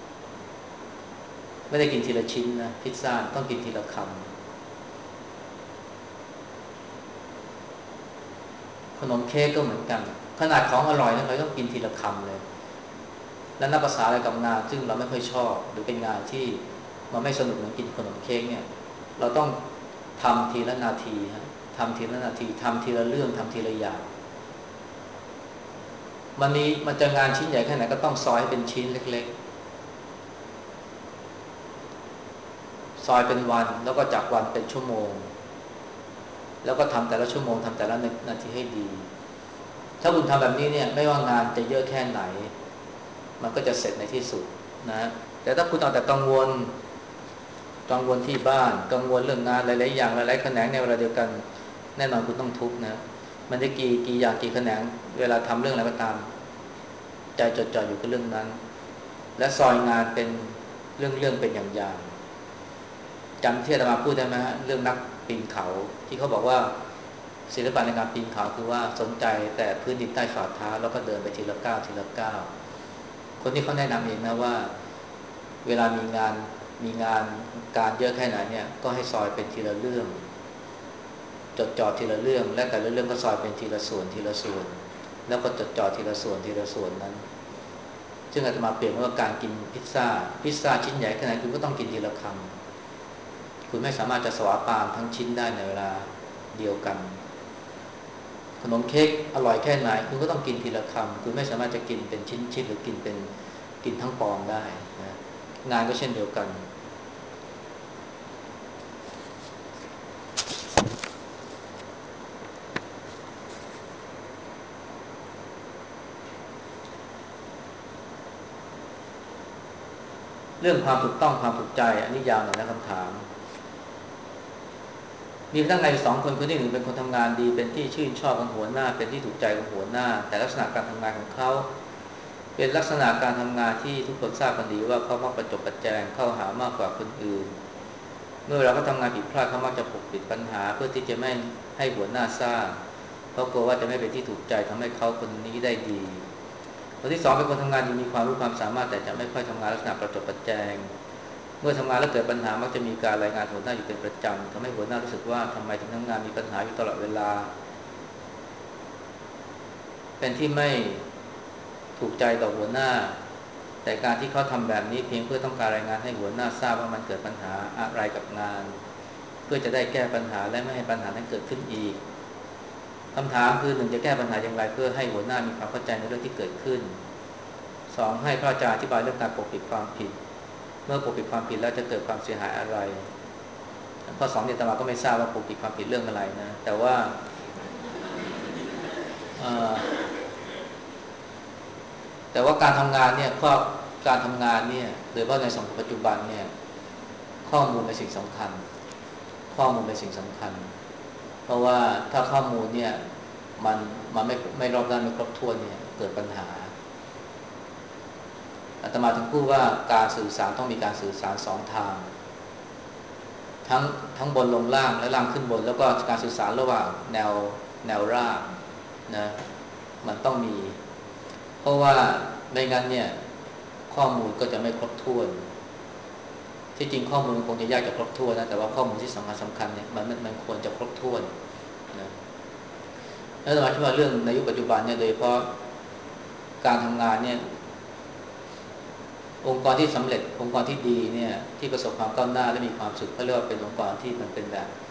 ไม่ได้กินทีละชิ้นนะพิซซ่าต้องกินทีละคำขนมเค้กก็เหมือนกันขนาดของอร่อยนะเราต้องกินทีละคำเลยแล้วนับภาษาอะไรกับงานซึ่งเราไม่ค่อยชอบหรือเป็นงานที่มันไม่สนุกเหมือนกินขนมเค้กเนี่ยเราต้องทำทีละนาทีฮะทำทีละนาทีทำทีละเรื่องทำทีละอย่างมันนี้มันจะงานชิ้นใหญ่แค่ไหนก็ต้องซอยให้เป็นชิ้นเล็กๆซอยเป็นวันแล้วก็จับวันเป็นชั่วโมงแล้วก็ทำแต่ละชั่วโมงทำแต่ละนาทีให้ดีถ้าคุณทำแบบนี้เนี่ยไม่ว่างานจะเยอะแค่ไหนมันก็จะเสร็จในที่สุดนะแต่ถ้าคุณเอาแต่กังวลกังวลที่บ้านกังวลเรื่องงานหลายๆอย่างหลายๆแขนงในเวลาเดียวกันแน่นอนคุณต้องทุกข์นะมันจะกี่กี่อย่างกี่แขนงเวลาทำเรื่องอะไรก็ตามใจจดจ่ออยู่กับเรื่องนั้นและซอยงานเป็นเรื่องๆเป็นอย่างๆจำที่อาตมาพูดได้ไหมฮะเรื่องนักปีนเขาที่เขาบอกว่าศิลปะในการปีนเขาคือว่าสนใจแต่พื้นดินใต้ฝ่าเท้าแล้วก็เดินไปทีละก้าวทีละก้าวคนที่เขาแนะนำเองนะว่าเวลามีงานมีงานการเยอะแค่ไหนเนี่ยก็ให้ซอยเป็นทีละเรื่องจดจ่อทีละเรื่องและแต่ละเรื่องก็ซอยเป็นทีละส่วนทีละส่วนแล้วก็จดจ่อทีละส่วนทีละส่วนนั้นซึ่งอาจจะมาเปลี่ยนว่าการกินพิซซ่าพิซซ่าชิ้นใหญ่แค่ไหนคุณก็ต้องกินทีละคำคุณไม่สามารถจะสวาปามทั้งชิ้นได้ในเวลาเดียวกันขนมเค้กอร่อยแค่ไหนคุณก็ต้องกินทีละคำคุณไม่สามารถจะกินเป็นชิ้นๆหรือกินเป็นกินทั้งปองได้นะงานก็เช่นเดียวกันเรื่องความถูกต้องความถูกใจอันนี้ยาวหน่อยนะคำถามมีพนักงานสองคนคนที่หนึ่งเป็นคนทำงานดีเป็นที่ชื่นชอบของหัวหน้าเป็นที่ถูกใจของหัวหน้าแต่ลักษณะการทำงานของเขาเป็นลักษณะการทำงานที่ทุกคนทราบกันดีว่าเขามักประจบประแจงเข้าหามากกว่าคนอื่นเมื่อเวลาเขาทำงานผิดพลาดเขามักจะปกปิดปัญหาเพื่อที่จะไม่ให้หัวหน้าทราบเพราะกลัวว่าจะไม่เป็นที่ถูกใจทำให้เขาคนนี้ได้ดีคนที่สองเป็นคนทำงานดีมีความรู้ความสามารถแต่จะไม่ค่อยทำงานลักษณะประจบประแจงเมื่อทำงานแล้วเกิดปัญหามักจะมีการรายงานหัวหน้าอยู่เป็นประจำทำให้หัวหน้ารู้สึกว่าทำไมถึงทำงานมีปัญหาอยู่ตลอดเวลาเป็นที่ไม่ถูกใจต่อหัวหน้าแต่การที่เขาทำแบบนี้เพียงเพื่อต้องการรายงานให้หัวหน้าทราบว่ามันเกิดปัญหาอะไรกับงานเพื่อจะได้แก้ปัญหาและไม่ให้ปัญหานั้นเกิดขึ้นอีกคำถามคือหนึ่งจะแก้ปัญหาอย่างไรเพื่อให้หัวหน้ามีความเข้าใจในเรื่องที่เกิดขึ้นสองให้พระอาจารย์อธิบายเรื่องการปกปิดความผิดเมื่อปกปิดความผิดแล้วจะเกิดความเสียหายอะไรข้อสองเนี่ยอาตมาก็ไม่ทราบว่าปกปิดความผิดเรื่องอะไรนะแต่ว่าแต่ว่าการทำงานเนี่ยข้อการทำงานเนี่ยโดยเฉพาะในสังคมปัจจุบันเนี่ยข้อมูลเป็นสิ่งสำคัญข้อมูลเป็นสิ่งสำคัญเพราะว่าถ้าข้อมูลเนี่ยมันมันไม่ไม่รอบด้านไม่ครบถ้วนเนี่ยเกิดปัญหาอาตมาถึงพูดว่าการสื่อสารต้องมีการสื่อสารสองทางทั้งทั้งบนลงล่างและล่างขึ้นบนแล้วก็การสื่อสารระหว่างแนวแนวราบนะมันต้องมีเพราะว่าไม่งั้นเนี่ยข้อมูลก็จะไม่ครบถ้วนที่จริงข้อมูลคงจะยากจะครบถ้วนนะแต่ว่าข้อมูลที่สำคัญสำคัญเนี่ยมันมันควรจะครบถ้วนนะแล้วอาตมาคิดว่าเรื่องในยุคปัจจุบันเนี่ยโดยเฉพาะการทำงานเนี่ยองค์กรที่สำเร็จองค์กรที่ดีเนี่ยที่ประสบความก้าวหน้าและมีความสุขเขาเรียกว่าเป็นองค์กรที่มันเป็นแบบ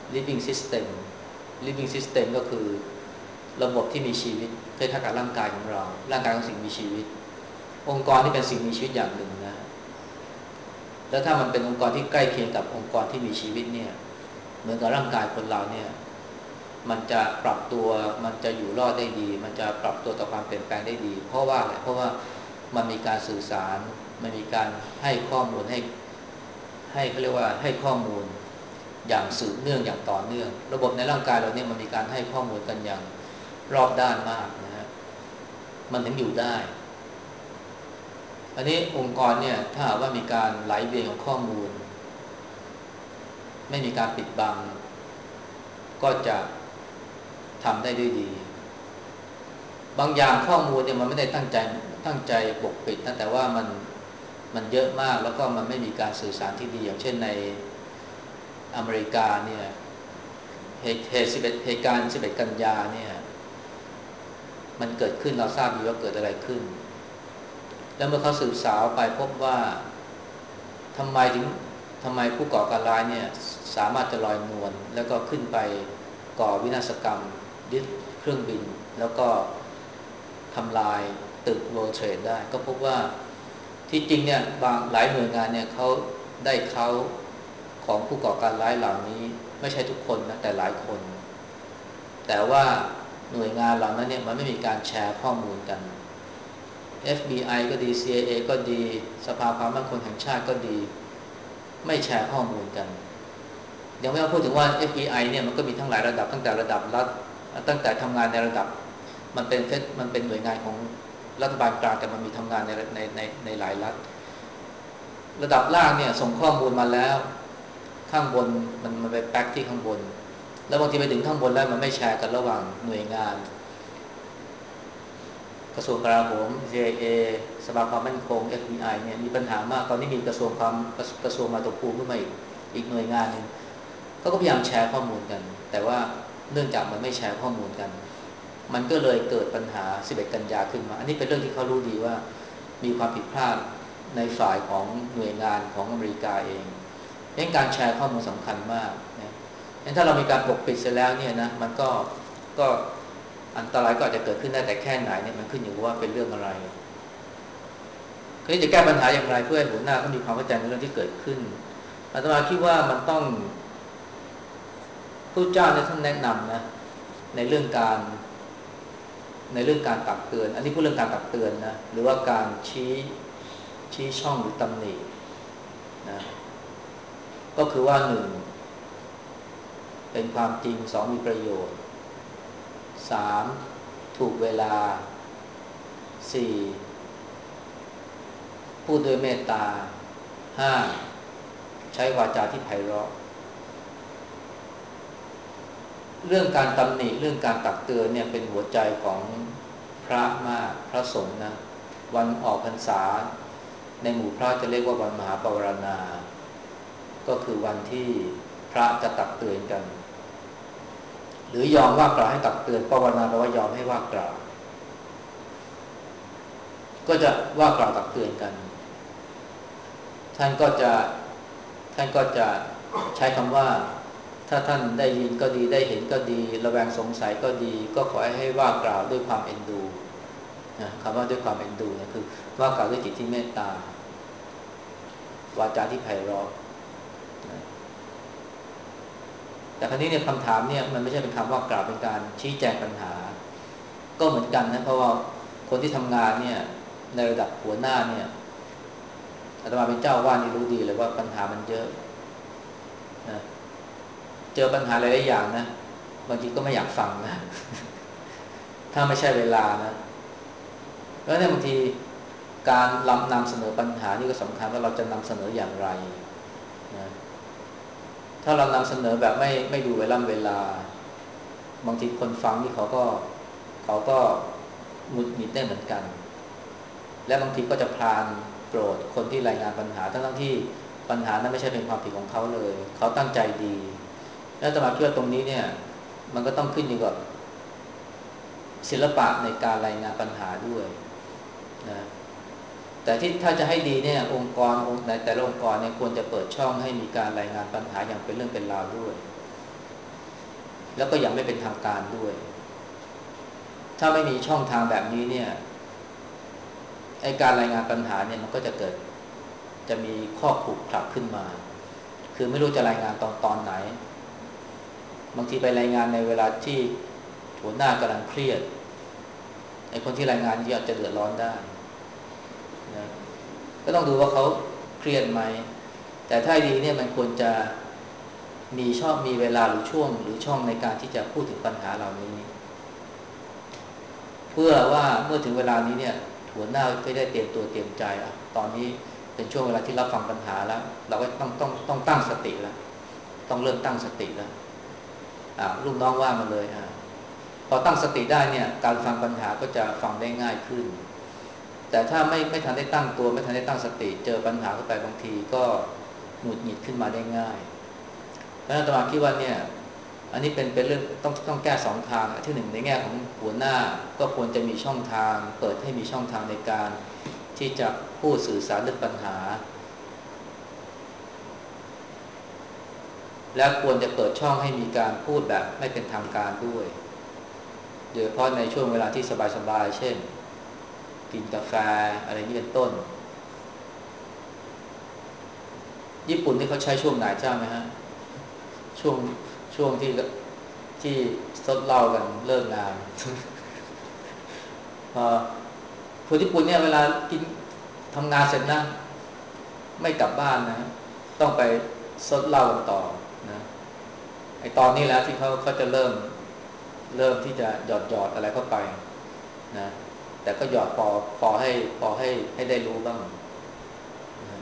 living system living system ก็คือระบบที่มีชีวิตคล้ายๆกับร่างกายของเราร่างกายของสิ่งมีชีวิตองค์กรที่เป็นสิ่งมีชีวิตอย่างหนึ่งนะแล้วถ้ามันเป็นองค์กรที่ใกล้เคียงกับองค์กรที่มีชีวิตเนี่ยเหมือนกับร่างกายคนเราเนี่ยมันจะปรับตัวมันจะอยู่รอดได้ดีมันจะปรับตัวต่อความเปลี่ยนแปลงได้ดีเพราะว่าอะไรเพราะว่ามันมีการสื่อสารมันมีการให้ข้อมูลให้ให้เขาเรียกว่าให้ข้อมูลอย่างสืบเนื่องอย่างต่อเนื่องระบบในร่างกายเราเนี่ยมันมีการให้ข้อมูลกันอย่างรอบด้านมากนะฮะมันถึงอยู่ได้อันนี้องค์กรเนี่ยถ้าหากว่ามีการไหลเวียนของข้อมูลไม่มีการปิดบังก็จะทำได้ด้วยดีบางอย่างข้อมูลเนี่ยมันไม่ได้ตั้งใจตั้งใจปกปิดนะแต่ว่ามันมันเยอะมากแล้วก็มันไม่มีการสื่อสารที่ดีอย่างเช่นในอเมริกาเนี่ยเหตุเหตุสิบเอ็ดเหตุการณ์สิบเอ็ดกันยาเนี่ยมันเกิดขึ้นเราทราบดีว่าเกิดอะไรขึ้นแล้วเมื่อเขาสืบสาวไปพบว่าทำไมถึงทำไมผู้ก่อการร้ายเนี่ยสามารถจะลอยนวลแล้วก็ขึ้นไปก่อวินาศกรรมยึดเครื่องบินแล้วก็ทำลายตึก World Trade ได้ก็พบว่าที่จริงเนี่ยบางหลายหน่วยงานเนี่ยเขาได้เขาของผู้ก่อการร้ายเหล่านี้ไม่ใช่ทุกคนนะแต่หลายคนแต่ว่าหน่วยงานเหล่านั้นเนี่ยมันไม่มีการแชร์ข้อมูลกัน เอฟ บี ไอ ก็ดี ซี ไอ เอ ก็ดีสภาความมั่นคงแห่งชาติก็ดีไม่แชร์ข้อมูลกันยังไม่ต้องพูดถึงว่า เอฟ บี ไอ เนี่ยมันก็มีทั้งหลายระดับตั้งแต่ระดับรัฐตั้งแต่ทำงานในระดับมันเป็นมันเป็นหน่วยงานของรัฐบาลกลางแต่มันมีทำงานในในในในหลายรัฐระดับล่างเนี่ยส่งข้อมูลมาแล้วข้างบนมันมันไปแป๊กที่ข้างบนแล้วบางทีไปถึงข้างบนแล้วมันไม่แชร์กันระหว่างหน่วยงานกระทรวงกลาโหม ซี ไอ เอ สภาความมั่นคง เอฟ บี ไอ เนี่ยมีปัญหามากตอนนี้มีกระทรวงความกระทรวงมาตุภูมิขึ้นมาอีกอีกหน่วยงานนึงเขาก็พยายามแชร์ข้อมูลกันแต่ว่าเนื่องจากมันไม่แชร์ข้อมูลกันมันก็เลยเกิดปัญหาสิบเอ็ดกันยาขึ้นมาอันนี้เป็นเรื่องที่เขารู้ดีว่ามีความผิดพลาดในฝ่ายของหน่วยงานของอเมริกาเองเรื่องการแชร์ข้อมูลสำคัญมากนะงั้นถ้าเรามีการปกปิดเสร็จแล้วเนี่ยนะมันก็ก็อันตรายก็อาจจะเกิดขึ้นได้แต่แค่ไหนเนี่ยมันขึ้นอยู่ว่าเป็นเรื่องอะไรคือจะแก้ปัญหาอย่างไรเพื่อให้หัวหน้าเขามีความเข้าใจในเรื่องที่เกิดขึ้นอาตมาคิดว่ามันต้องผู้เจ้าเนี่ยท่านแนะนำนะในเรื่องการในเรื่องการตักเตือนอันนี้พูดเรื่องการตักเตือนนะหรือว่าการชี้ชี้ช่องหรือตำหนินะก็คือว่าหนึ่งเป็นความจริงสองมีประโยชน์สามถูกเวลาสี่พูดด้วยเมตตาห้าใช้วาจาที่ไพเราะเรื่องการตำหนิเรื่องการตักเตือนเนี่ยเป็นหัวใจของพระมากพระสงฆ์นะวันออกพรรษาในหมู่พระจะเรียกว่าวันมหาปวารณาก็คือวันที่พระจะตักเตือนกันหรือยอมว่ากล่าวให้ตักเตือนปวารณาแปลว่ายอมให้ว่ากล่าวก็จะว่ากล่าวตักเตือนกันท่านก็จะท่านก็จะใช้คำว่าถ้าท่านได้ยินก็ดีได้เห็นก็ดีระแวงสงสัยก็ดีก็ขอให้ว่ากล่าวด้วยความเอ็นดูนะคำว่าด้วยความเอ็นดูเนี่ยคือว่ากล่าวด้วยจิตที่เมตตาวาจาที่ไพเราะนะแต่ครั้นี้เนี่ยคำถามเนี่ยมันไม่ใช่เป็นคำว่ากล่าวเป็นการชี้แจงปัญหาก็เหมือนกันนะเพราะว่าคนที่ทำงานเนี่ยในระดับหัวหน้าเนี่ยอาตมาเป็นเจ้าว่านี่รู้ดีเลยว่าปัญหามันเยอะนะเจอปัญหาหลายๆอย่างนะบางทีก็ไม่อยากฟังนะถ้าไม่ใช่เวลานะแล้วเนี่ยบางทีการนำนำเสนอปัญหานี่ก็สำคัญว่าเราจะนำเสนออย่างไรนะถ้าเรานำเสนอแบบไม่ไม่ดูเวลาเวลาบางทีคนฟังนี่เขาก็เขาก็หงุดหงิดได้เหมือนกันและบางทีก็จะพลานโกรธคนที่รายงานปัญหาทั้งๆที่ปัญหานั้นไม่ใช่เป็นความผิดของเขาเลยเขาตั้งใจดีแล้วจะมาคิดว่าตรงนี้เนี่ยมันก็ต้องขึ้นอยู่กับศิลปะในการรายงานปัญหาด้วยนะแต่ที่ถ้าจะให้ดีเนี่ยองค์กรองค์ในแต่ละองค์กรเนี่ยควรจะเปิดช่องให้มีการรายงานปัญหาอย่างเป็นเรื่องเป็นราวด้วยแล้วก็ยังไม่เป็นทางการด้วยถ้าไม่มีช่องทางแบบนี้เนี่ยไอ้การรายงานปัญหาเนี่ยมันก็จะเกิดจะมีข้อขลุกคลักขึ้นมาคือไม่รู้จะรายงานตอนตอนไหนบางทีไปรายงานในเวลาที่หัวหน้ากำลังเครียดไอ้คนที่รายงานเยอะจะเดือดร้อนได้นะก็ต้องดูว่าเขาเครียดไหมแต่ถ้าดีเนี่ยมันควรจะมีช่องมีเวลาหรือช่วงหรือช่องในการที่จะพูดถึงปัญหาเหล่านี้เพื่อว่าเมื่อถึงเวลานี้เนี่ยหัวหน้าก็ได้เตรียมตัวเตรียมใจอ่ะตอนนี้เป็นช่วงเวลาที่รับฟังปัญหาแล้วเราก็ต้องต้องต้องตั้งสติแล้วต้องเริ่มตั้งสติแล้วอ่าลูกน้องว่ามาเลยอ่าพอตั้งสติได้เนี่ยการฟังปัญหาก็จะฟังได้ง่ายขึ้นแต่ถ้าไม่ไม่ทันได้ตั้งตัวไม่ทันได้ตั้งสติเจอปัญหาเข้าไปบางทีก็หงุดหงิดขึ้นมาได้ง่ายเพราะฉะนั้นอาตมาคิดว่าเนี่ยอันนี้เป็นเป็นเรื่องต้องต้องแก้สองทางที่หนึ่งในแง่ของหัวหน้าก็ควรจะมีช่องทางเปิดให้มีช่องทางในการที่จะพูดสื่อสารเรื่องปัญหาและควรจะเปิดช่องให้มีการพูดแบบไม่เป็นทางการด้วยโดยเฉพาะในช่วงเวลาที่สบายๆเช่นกินกาแฟอะไรนี้เป็นต้นญี่ปุ่นที่เขาใช้ช่วงไหนเจ้าไหมฮะช่วงช่วงที่ที่ซดเหล้ากันเลิกงานพอคนญี่ปุ่นเนี่ยเวลากินทำงานเสร็จนะไม่กลับบ้านนะต้องไปซดเหล้ากันต่อนะไอตอนนี้แล้วที่เขาเขาจะเริ่มเริ่มที่จะหยอดหยอดอะไรเข้าไปนะแต่ก็หยอดพอพอให้พอให้ให้ได้รู้บ้างนะ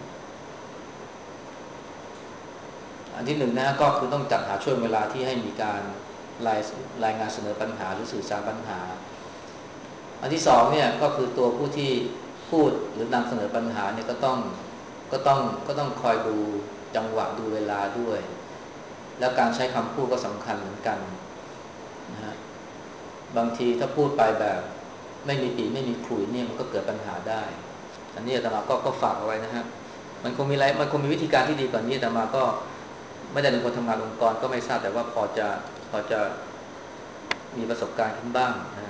อันที่หนึ่งนะก็คือต้องจัดหาช่วงเวลาที่ให้มีการรายรายงานเสนอปัญหาหรือสื่อสารปัญหาอันที่สองเนี่ยก็คือตัวผู้ที่พูดหรือนำเสนอปัญหาเนี่ยก็ต้องก็ต้องก็ต้องคอยดูจังหวะดูเวลาด้วยแล้วการใช้คำพูดก็สำคัญเหมือนกันนะฮะบางทีถ้าพูดไปแบบไม่มีปีไม่มีขลุ่ยเนี่ยมันก็เกิดปัญหาได้อันนี้อาตมาก็ก็ฝากเอาไว้นะฮะมันคงมีอะไรมันคงมีวิธีการที่ดีกว่านี้แต่มาก็ไม่ได้เป็นคนทำงานองค์กรก็ไม่ทราบแต่ว่าพอจะพอจะมีประสบการณ์ขึ้นบ้างนะ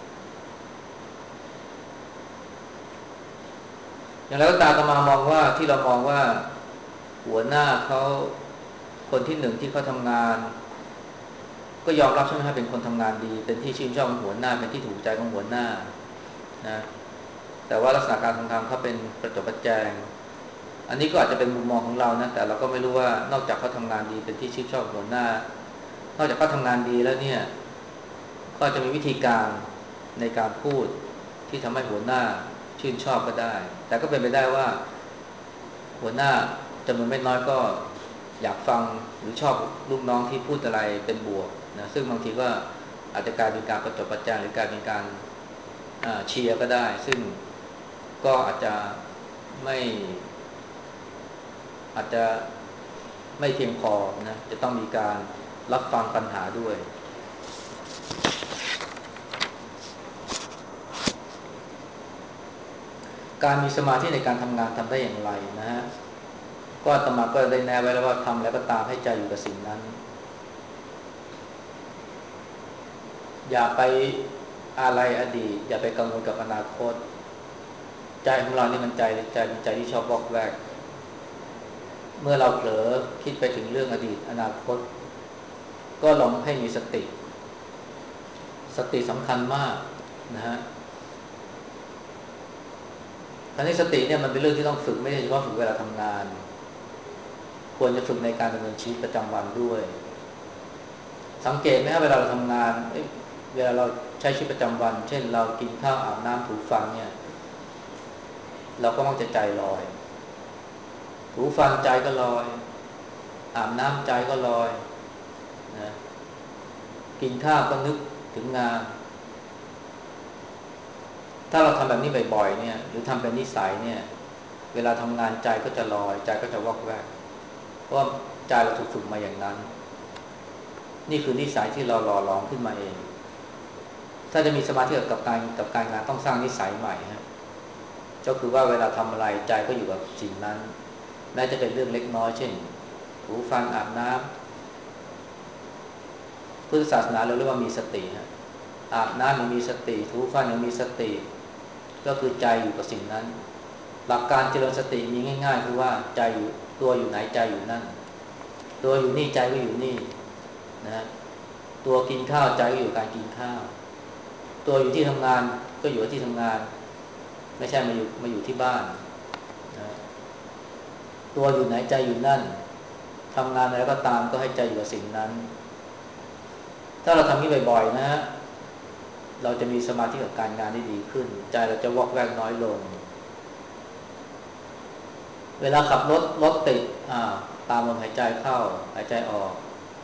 อย่างไรก็ตามอาตมามองว่าที่เรามองว่าหัวหน้าเขาคนที่หนึ่งที่เขาทำงานก็ยอมรับใช่ไหมครับเป็นคนทำงานดีเป็นที่ชื่นชอบของหัวหน้าเป็นที่ถูกใจของหัวหน้านะแต่ว่าลักษณะการทำงานเขาเป็นประจบประแจงอันนี้ก็อาจจะเป็นมุมมองของเรานะแต่เราก็ไม่รู้ว่านอกจากเขาทำงานดีเป็นที่ชื่นชอบหัวหน้านอกจากเขาทำงานดีแล้วเนี่ยก็จะมีวิธีการในการพูดที่ทำให้หัวหน้าชื่นชอบก็ได้แต่ก็เป็นไปได้ว่าหัวหน้าจำนวนไม่น้อยก็อยากฟังหรือชอบลูกน้องที่พูดอะไรเป็นบวกนะซึ่งบางทีก็อาจจะกลายเป็นการประจบประแจงหรือกลายเป็นการเชียร์ก็ได้ซึ่งก็อาจจะไม่อาจจะไม่เพียงพอนะจะต้องมีการรับฟังปัญหาด้วยการมีสมาธิในการทำงานทำได้อย่างไรนะฮะก็อาตมาก็ได้แนะไว้แล้วว่าทำแล้วก็ตามให้ใจอยู่กับสิ่งนั้นอย่าไปอะไรอดีตอย่าไปกังวลกับอนาคตใจของเรานี่มันใจใจเป็นใจที่ชอบวอกแวกเมื่อเราเผลอคิดไปถึงเรื่องอดีตอนาคตก็ลองให้มีสติสติสำคัญมากนะฮะการที่สติเนี่ยมันเป็นเรื่องที่ต้องฝึกไม่ใช่เฉพาะฝึกเวลาทำงานควรจะฝึกในการดำเนินชีวิตประจำวันด้วยสังเกตไหมครับเวลาเราทำงานเวลาเราใช้ชีวิตประจำวันเช่นเรากินข้าวอาบน้ำถูฟันเนี่ยเราก็มักจะใจลอยถูฟันใจก็ลอยอาบน้ำใจก็ลอยนะกินข้าวก็นึกถึงงานถ้าเราทำแบบนี้บ่อยๆเนี่ยหรือทำเป็นนิสัยเนี่ยเวลาทำงานใจก็จะลอยใจก็จะวอกแวกเพราะว่าใจเราถูกฝึกมาอย่างนั้นนี่คือนิสัยที่เราหล่อหลอมขึ้นมาเองถ้าจะมีสมาธิกับการกับการงานต้องสร้างนิสัยใหม่ฮะก็คือว่าเวลาทำอะไรใจก็อยู่กับสิ่งนั้นแม้จะเป็นเรื่องเล็กน้อยเช่นถูฟันอาบน้พุทธศาสนาเราเรียกว่ามีสติฮะอาบน้ำยังมีสติถูฟันยังมีสติก็คือใจอยู่กับสิ่งนั้นหลักการเจริญสติมีง่ายๆคือว่าใจอยู่ตัวอยู่ไหนใจอยู่นั่นตัวอยู่นี่ใจก็อยู่นี่นะตัวกินข้าวใจก็อยู่การกินข้าวตัวอยู่ที่ทำงานก็อยู่ที่ทำงานไม่ใช่มาอยู่มาอยู่ที่บ้านนะตัวอยู่ไหนใจอยู่นั่นทำงานอะไรก็ตามก็ให้ใจอยู่กับสิ่งนั้นถ้าเราทำนี้บ่อยๆนะฮะเราจะมีสมาธิกับการงานได้ดีขึ้นใจเราจะวอกแวกน้อยลงเวลาขับรถรถติดอ่าตามลมหายใจเข้าหายใจออก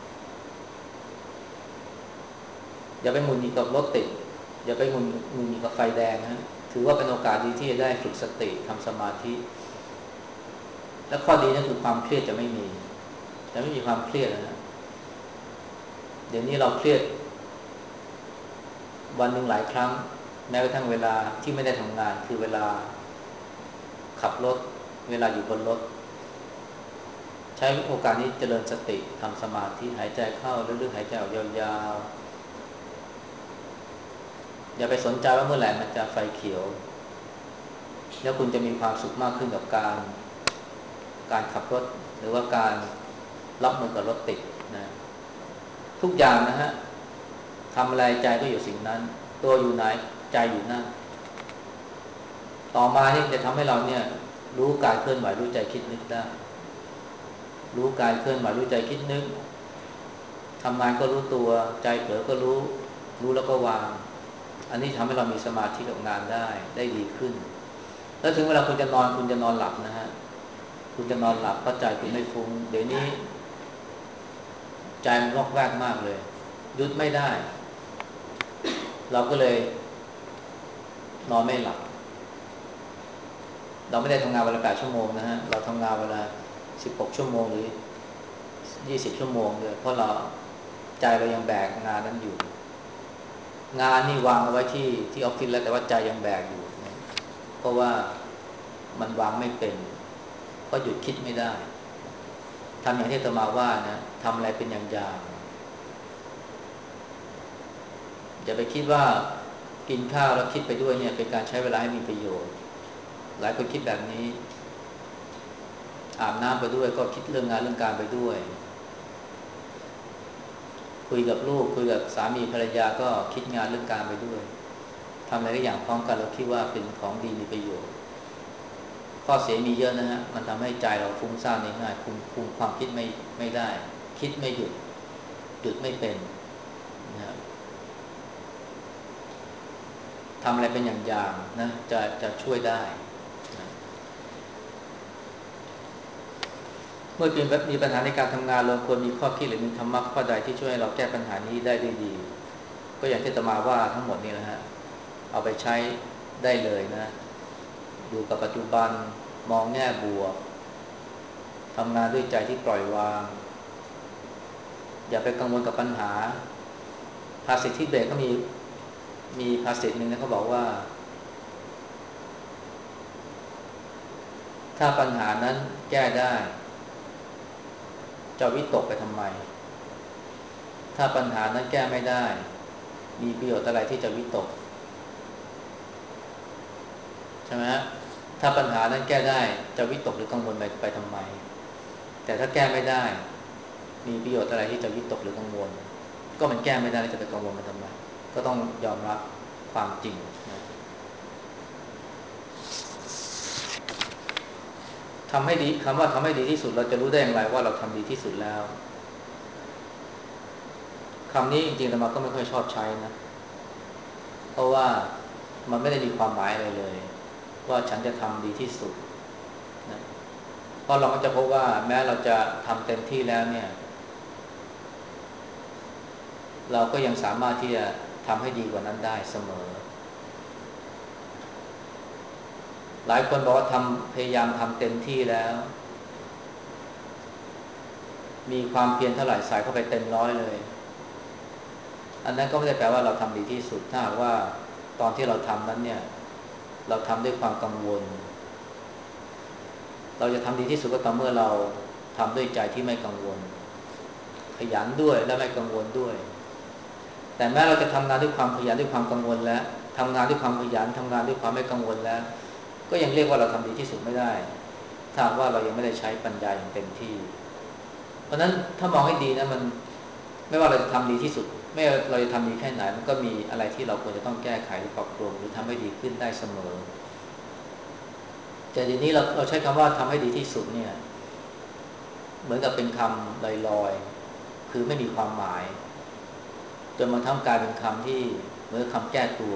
อย่าไปหงุดหงิดกับรถติดอย่าไปหงุดหงิดกับไฟแดงนะถือว่าเป็นโอกาสดีที่จะได้ฝึกสติทำสมาธิและข้อดีนั่นคือความเครียดจะไม่มีจะไม่มีความเครียดนะเดี๋ยวนี้เราเครียดวันหนึ่งหลายครั้งแม้กระทั่งเวลาที่ไม่ได้ทำงานคือเวลาขับรถเวลาอยู่บนรถใช้โอกาสนี้เจริญสติทำสมาธิหายใจเข้าลึกๆหายใจออกยาวๆอย่าไปสนใจว่าเมื่อไหร่มันจะไฟเขียวแล้วคุณจะมีความสุขมากขึ้นกับการการขับรถหรือว่าการรับมือกับรถติดนะทุกอย่างนะฮะทำอะไรใจก็อยู่สิ่งนั้นตัวอยู่ไหนใจอยู่นั่นต่อมานี่จะทำให้เราเนี่ยรู้กายเคลื่อนไหวรู้ใจคิดนึกได้รู้กายเคลื่อนไหวรู้ใจคิดนึกทำงานก็รู้ตัวใจเผลอก็รู้รู้แล้วก็วางอันนี้ทำให้เรามีสมาธิกับงานได้ได้ดีขึ้นแล้วถึงเวลาคุณจะนอนคุณจะนอนหลับนะฮะคุณจะนอนหลับเพราะใจคุณไม่ฟุ้งเดี๋ยวนี้ใจมันวอกแวกมากเลยหยุดไม่ได้เราก็เลยนอนไม่หลับเราไม่ได้ทำงานวันละแปดชั่วโมงนะฮะเราทำงานเวลาสิบหกชั่วโมงหรือยี่สิบชั่วโมงเลยเพราะเราใจเรายังแบกงานนั้นอยู่งานนี่วางเอาไว้ที่ที่ออฟฟิศแล้วแต่ว่าใจยังแบกอยู่นะเพราะว่ามันวางไม่เป็นก็หยุดคิดไม่ได้ทำอย่างที่อาตมาว่านะทำอะไรเป็นอย่างอย่างอย่าไปคิดว่ากินข้าวแล้วคิดไปด้วยเนี่ยเป็นการใช้เวลาให้มีประโยชน์หลายคนคิดแบบนี้อาบน้ำไปด้วยก็คิดเรื่องงานเรื่องการไปด้วยคุยกับลูกคุยกับสามีภรรยาก็คิดงานเรื่องการไปด้วยทำอะไรได้อย่างพร้อมกันเราคิดว่าเป็นของดีมีประโยชน์ข้อเสียมีเยอะนะฮะมันทำให้ใจเราฟุ้งซ่านง่ายๆคุมคุมความคิดไม่ไม่ได้คิดไม่หยุดหยุดไม่เป็นนะทำอะไรเป็นอย่างๆนะจะจะช่วยได้นะเมื่อมีปัญหาในการทำงานเราควรมีข้อคิดหรือมีธรรมะข้อใดที่ช่วยให้เราแก้ปัญหานี้ได้ได้ดีก็อย่างที่อาตมาว่าทั้งหมดนี้นะฮะเอาไปใช้ได้เลยนะอยู่กับปัจจุบันมองแง่บวกทำงานด้วยใจที่ปล่อยวางอย่าไปกังวลกับปัญหาภาษิตที่เบสก็มีมีภาษิตหนึ่งนะเขาบอกว่าถ้าปัญหานั้นแก้ได้จะวิตกไปทำไมถ้าปัญหานั้นแก้ไม่ได้มีประโยชน์อะไรที่จะวิตกใช่ไหมถ้าปัญหานั้นแก้ได้จะวิตกหรือกังวลไปไปทำไมแต่ถ้าแก้ไม่ได้มีประโยชน์อะไรที่จะวิตกหรือกังวลก็มันแก้ไม่ได้จะไปกังวลมันทำไมก็ต้องยอมรับความจริงนะทำให้ดีคำว่าทำให้ดีที่สุดเราจะรู้ได้อย่างไรว่าเราทำดีที่สุดแล้วคำนี้จริงๆแต่มาก็ไม่ค่อยชอบใช้นะเพราะว่ามันไม่ได้มีความหมายอะไรเลยว่าฉันจะทำดีที่สุดนะเพราะเราก็จะพบว่าแม้เราจะทำเต็มที่แล้วเนี่ยเราก็ยังสามารถที่จะทำให้ดีกว่านั้นได้เสมอหลายคนบอกว่าทำพยายามทำเต็มที่แล้วมีความเพียรเท่าไหร่ใส่เข้าไปเต็มร้อยเลยอันนั้นก็ไม่ได้แปลว่าเราทำดีที่สุดถ้าหากว่าตอนที่เราทำนั้นเนี่ยเราทำด้วยความกังวลเราจะทำดีที่สุดก็ต่อเมื่อเราทำด้วยใจที่ไม่กังวลขยันด้วยและไม่กังวลด้วยแต่แม้เราจะทำงานด้วยความขยันด้วยความกังวลแล้วทำงานด้วยความขยันทำงานด้วยความไม่กังวลแล้วก็ยังเรียกว่าเราทำดีที่สุดไม่ได้ถ้าว่าเรายังไม่ได้ใช้ปัญญาอย่างเต็มที่เพราะฉะนั้นถ้ามองให้ดีนะมันไม่ว่าเราจะทำดีที่สุดไม่ว่าเราจะทำดีแค่ไหนมันก็มีอะไรที่เราควรจะต้องแก้ไขหรือปรับปรุงหรือทำให้ดีขึ้นได้เสมอแต่ทีนี้เราเราใช้คำว่าทำให้ดีที่สุดเนี่ยเหมือนกับเป็นคำลอยๆคือไม่มีความหมายจนมาทำกลายเป็นคำที่เหมือนคำแก้ตัว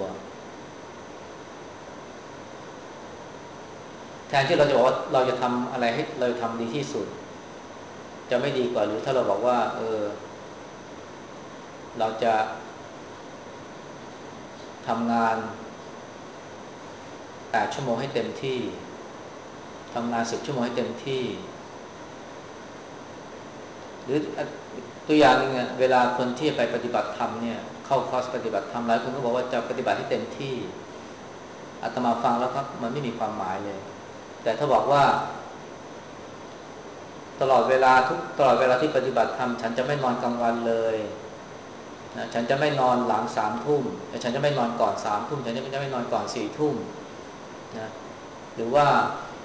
แทนที่เราจะบอกว่าเราจะทำอะไรให้เราทำดีที่สุดจะไม่ดีกว่าหรือถ้าเราบอกว่าเออเราจะทำงานแปดชั่วโมงให้เต็มที่ทำงานสิบชั่วโมงให้เต็มที่หรือตัวอย่างนึงเนี่ยเวลาคนที่ไปปฏิบัติธรรมเนี่ยเข้าคอร์สปฏิบัติธรรมหลายคนก็บอกว่าจะปฏิบัติให้เต็มที่อาตมาฟังแล้วครับมันไม่มีความหมายเลยแต่ถ้าบอกว่าตลอดเวลาทุกตลอดเวลาที่ปฏิบัติธรรมฉันจะไม่นอนกลางวันเลยนะฉันจะไม่นอนหลังสามทุ่มแต่ฉันจะไม่นอนก่อนสามทุ่มฉันจะไม่นอนก่อนสี่ทุ่มนะหรือว่า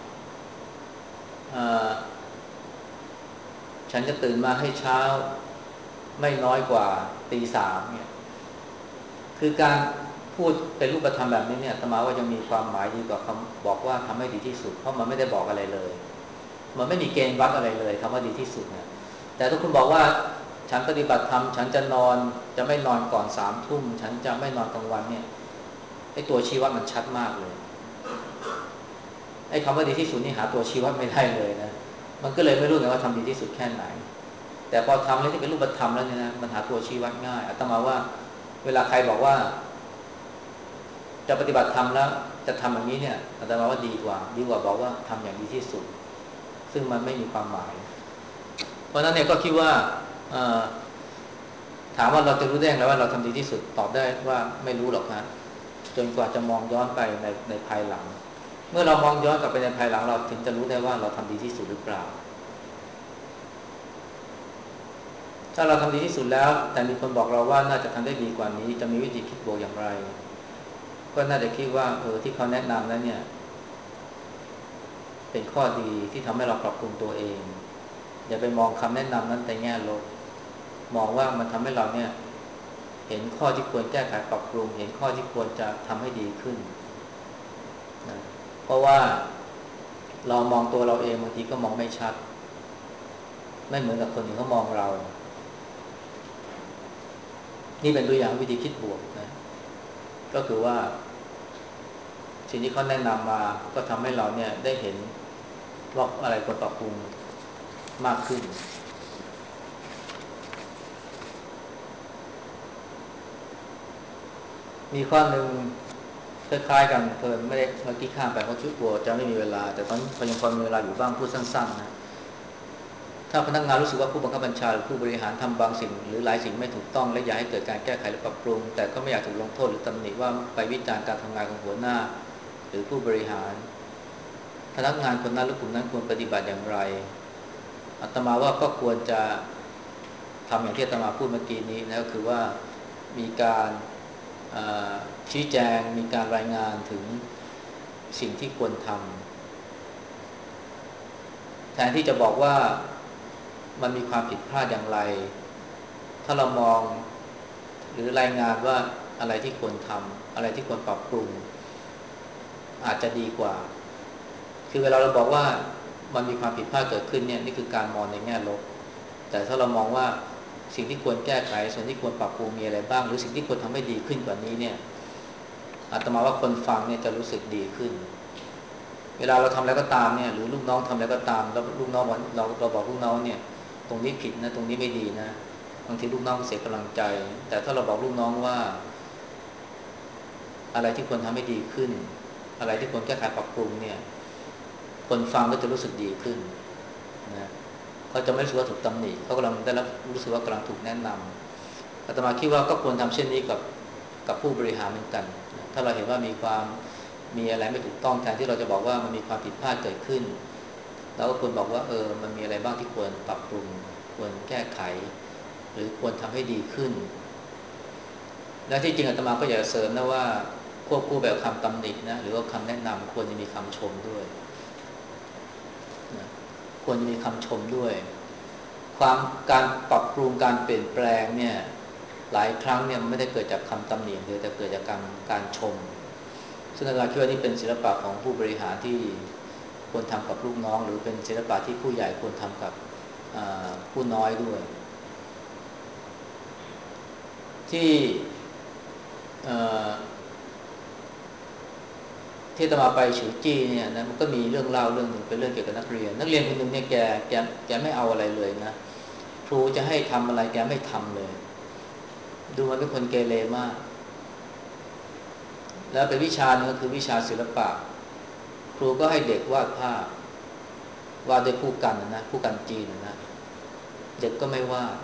ฉันจะตื่นมาให้เช้าไม่น้อยกว่าตีสามเนี่ยคือการพูดเป็นรูปธรรมแบบนี้เนี่ยอาตมาว่ายังมีความหมายดีกว่าคำบอกว่าทำให้ดีที่สุดเพราะมันไม่ได้บอกอะไรเลยมันไม่มีเกณฑ์วัดอะไรเลยคำว่าดีที่สุดเนี่ยแต่ถ้าคุณบอกว่าฉันปฏิบัติธรรมฉันจะนอนจะไม่นอนก่อนสามทุ่มฉันจะไม่นอนกลางวันเนี่ยไอ้ตัวชี้วัดมันชัดมากเลยไอ้คำว่าดีที่สุดนี่หาตัวชี้วัดไม่ได้เลยนะมันก็เลยไม่รู้ไงว่าทำดีที่สุดแค่ไหนแต่พอทำแล้วที่เป็นรูปธรรมแล้วเนี่ยนะมันหาตัวชี้วัดง่ายอาตมาว่าเวลาใครบอกว่าจะปฏิบัติธรรมแล้วจะทำอย่างนี้เนี่ยอาตมาว่าดีกว่าดีกว่าบอกว่าทำอย่างดีที่สุดซึ่งมันไม่มีความหมายเพราะนั้นเนี่ยก็คิดว่าถามว่าเราจะรู้ได้ไงว่าเราทำดีที่สุดตอบได้ว่าไม่รู้หรอกนะจนกว่าจะมองย้อนไปในในภายหลังเมื่อเรามองย้อนกลับไปในภายหลังเราถึงจะรู้ได้ว่าเราทำดีที่สุดหรือเปล่าถ้าเราทำดีที่สุดแล้วแต่มีคนบอกเราว่าน่าจะทำได้ดีกว่านี้จะมีวิธีคิดบวกอย่างไรก็น่าจะคิดว่าเออที่เขาแนะนำนั้นเนี่ยเป็นข้อดีที่ทำให้เราปรับปรุงตัวเองอย่าไปมองคำแนะนำนั้นแต่แง่ลบมองว่ามันทำให้เราเนี่ยเห็นข้อที่ควรแก้ไขปรับปรุงเห็นข้อที่ควรจะทำให้ดีขึ้นนะเพราะว่าเรามองตัวเราเองบางทีก็มองไม่ชัดไม่เหมือนกับคนอื่นเขามองเรานี่เป็นตัวอย่างวิธีคิดบวกนะก็คือว่าสิ่งที่เขาแนะนำมาก็ทำให้เราเนี่ยได้เห็นว่าอะไรควรปรับปรุงมากขึ้นมีข้อหนึ่งคล้ายๆกันเพิ่นไม่ได้เมื่อกี้ข้ามไปเพราะชุดกลัวจะไม่มีเวลาแต่ตอนนี้พอยังพอมีเวลาอยู่บ้างพูดสั้นๆนะถ้าพนักงานรู้สึกว่าผู้บังคับบัญชาหรือผู้บริหารทำบางสิ่งหรือหลายสิ่งไม่ถูกต้องและอยากให้เกิดการแก้ไขหรือปรับปรุงแต่ก็ไม่อยากถูกลงโทษหรือตำหนิว่าไปวิจารณ์การทำงานของหัวหน้าหรือผู้บริหารพนักงานคนนั้นหรือกลุ่มนั้นควรปฏิบัติอย่างไรอาตมาว่าก็ควรจะทำอย่างที่อาตมาพูดเมื่อกี้นี้นะก็คือว่ามีการชี้แจงมีการรายงานถึงสิ่งที่ควรทำแทนที่จะบอกว่ามันมีความผิดพลาดอย่างไรถ้าเรามองหรือรายงานว่าอะไรที่ควรทำอะไรที่ควรปรับปรุงอาจจะดีกว่าคือเวลาเราบอกว่ามันมีความผิดพลาดเกิดขึ้นเนี่ยนี่คือการมองในแง่ลบแต่ถ้าเรามองว่าสิ่งที่ควรแก้ไขส่วนที่ควรปรับปรุงมีอะไรบ้างหรือสิ่งที่ควรทำให้ดีขึ้นกว่านี้เนี่ยอาตมาว่าคนฟังเนี่ยจะรู้สึกดีขึ้นเวลาเราทำอะไรก็ตามเนี่ยหรือลูกน้องทำอะไรก็ตามแล้วลูกน้องเราเราบอกลูกน้องเนี่ยตรงนี้ผิดนะตรงนี้ไม่ดีนะบางทีลูกน้องเสียกำลังใจแต่ถ้าเราบอกลูกน้องว่าอะไรที่ควรทำให้ดีขึ้นอะไรที่ควรแก้ไขปรับปรุงเนี่ยคนฟังก็จะรู้สึกดีขึ้นนะเขาจะไม่รู้สึกว่าถูกตำหนิเขากำลังได้รับรู้สึกว่ากำลังถูกแนะนำอาตมาคิดว่าก็ควรทำเช่นนี้กับกับผู้บริหารเหมือนกันนะถ้าเราเห็นว่ามีความมีอะไรไม่ถูกต้องแทนที่เราจะบอกว่ามันมีความผิดพลาดเกิดขึ้นเราก็ควรบอกว่าเออมันมีอะไรบ้างที่ควรปรับปรุงควรแก้ไขหรือควรทำให้ดีขึ้นและที่จริงอาตมาก็อยากจะเสริมนะว่าควบคู่แบบคำตำหนินะหรือว่าคำแนะนำควรจะมีคำชมด้วยนะควรจะมีคำชมด้วยความการปรับปรุงการเปลี่ยนแปลงเนี่ยหลายครั้งเนี่ยมันไม่ได้เกิดจากคำตำหนิเลยแต่เกิดจากการการชมซึ่งอาจารย์คิดว่านี่เป็นศิลปะของผู้บริหารที่ควรทำกับลูกน้องหรือเป็นศิลปะที่ผู้ใหญ่ควรทำกับผู้น้อยด้วยที่ที่ตมาไปฉูจี้เนี่ยนะมันก็มีเรื่องเล่าเรื่องหนึ่งเป็นเรื่องเกี่ยวกับนักเรียนนักเรียนคนหนึ่งเนี่ยแกแกแกไม่เอาอะไรเลยนะครูจะให้ทำอะไรแกไม่ทำเลยดูมันเป็นคนเกเรมากแล้วเป็นวิชาหนึ่งก็คือวิชาศิลปะครูก็ให้เด็กวาดภาพวาดด้วยผู้กันนะผู้กันจีนนะเด็กก็ไม่วาด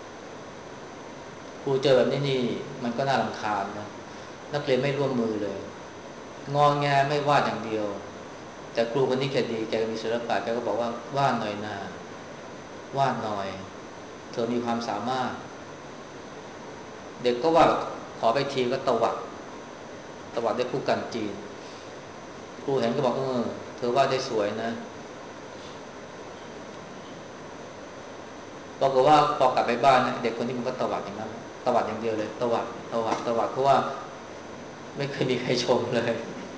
ครูเจอแบบนี้นี่มันก็น่ารำคาญนะนักเรียนไม่ร่วมมือเลยงอแงไม่วาดอย่างเดียวแต่ครูคนนี้แกดีแกมีศิลปะแกก็บอกว่าวาดหน่อยนะวาดหน่อยเธอมีความสามารถเด็กก็วาดขอไปทีก็ตวัดตวัดด้วยผู้กันจีนครูเห็นก็บอกเออเธอวาดได้สวยนะบอกว่าพอกลับไปบ้านเนี่ยเด็กคนนี้มันก็ตวัดอย่างนั้นตวัดอย่างเดียวเลยตวัดตวัดตวัดเพราะว่าไม่เคยมีใครชมเลย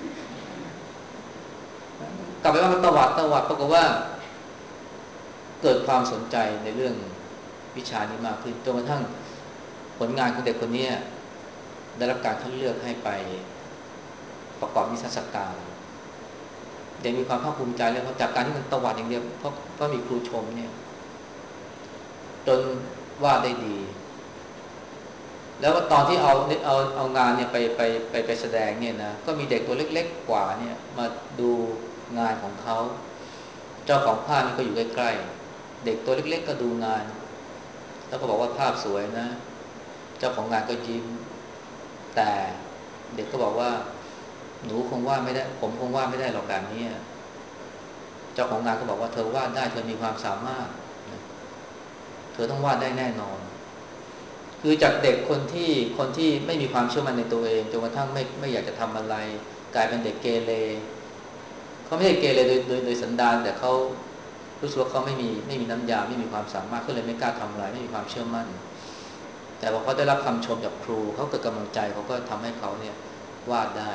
กลับไปบ้านก็ตวัดตวัดปรากฏว่าเกิดความสนใจในเรื่องวิชานี้มากขึ้นจนกระทั่งผลงานของเด็กคนนี้ได้รับการคัดเลือกให้ไปประกอบนิทรรศการเด็กมีความภาคภูมิใจเลยเพราะจากการที่มันตวัดอย่างเดียวเพราะเพราะมีครูชมเนี่ยจนวาดได้ดีแล้วตอนที่เอาเอาเอางานเนี่ยไปไปไปไปแสดงเนี่ยนะก็มีเด็กตัวเล็กๆกว่าเนี่ยมาดูงานของเขาเจ้าของภาพนี่ก็อยู่ใกล้ๆเด็กตัวเล็กๆก็ดูงานแล้วก็บอกว่าภาพสวยนะเจ้าของงานก็ยิ้มแต่เด็กก็บอกว่าหนูคงวาดไม่ได้ผมคงวาดไม่ได้หรอกแบบนี้เจ้าของงานก็บอกว่าเธอวาดได้เธอมีความสามารถเธอต้องวาดได้แน่นอนคือจากเด็กคนที่คนที่ไม่มีความเชื่อมั่นในตัวเองจนกระทั่งไม่ไม่อยากจะทำอะไรกลายเป็นเด็กเกเรเขาไม่ได้เกเรโดยโดยโดยสันดานแต่เขารู้สึกว่าเขาไม่มีไม่มีน้ำยาไม่มีความสามารถก็เลยไม่กล้าทำอะไรไม่มีความเชื่อมั่นแต่พอเขาได้รับคำชมจากครูเขาเกิดกำลังใจเขาก็ทำให้เขาเนี่ยวาดได้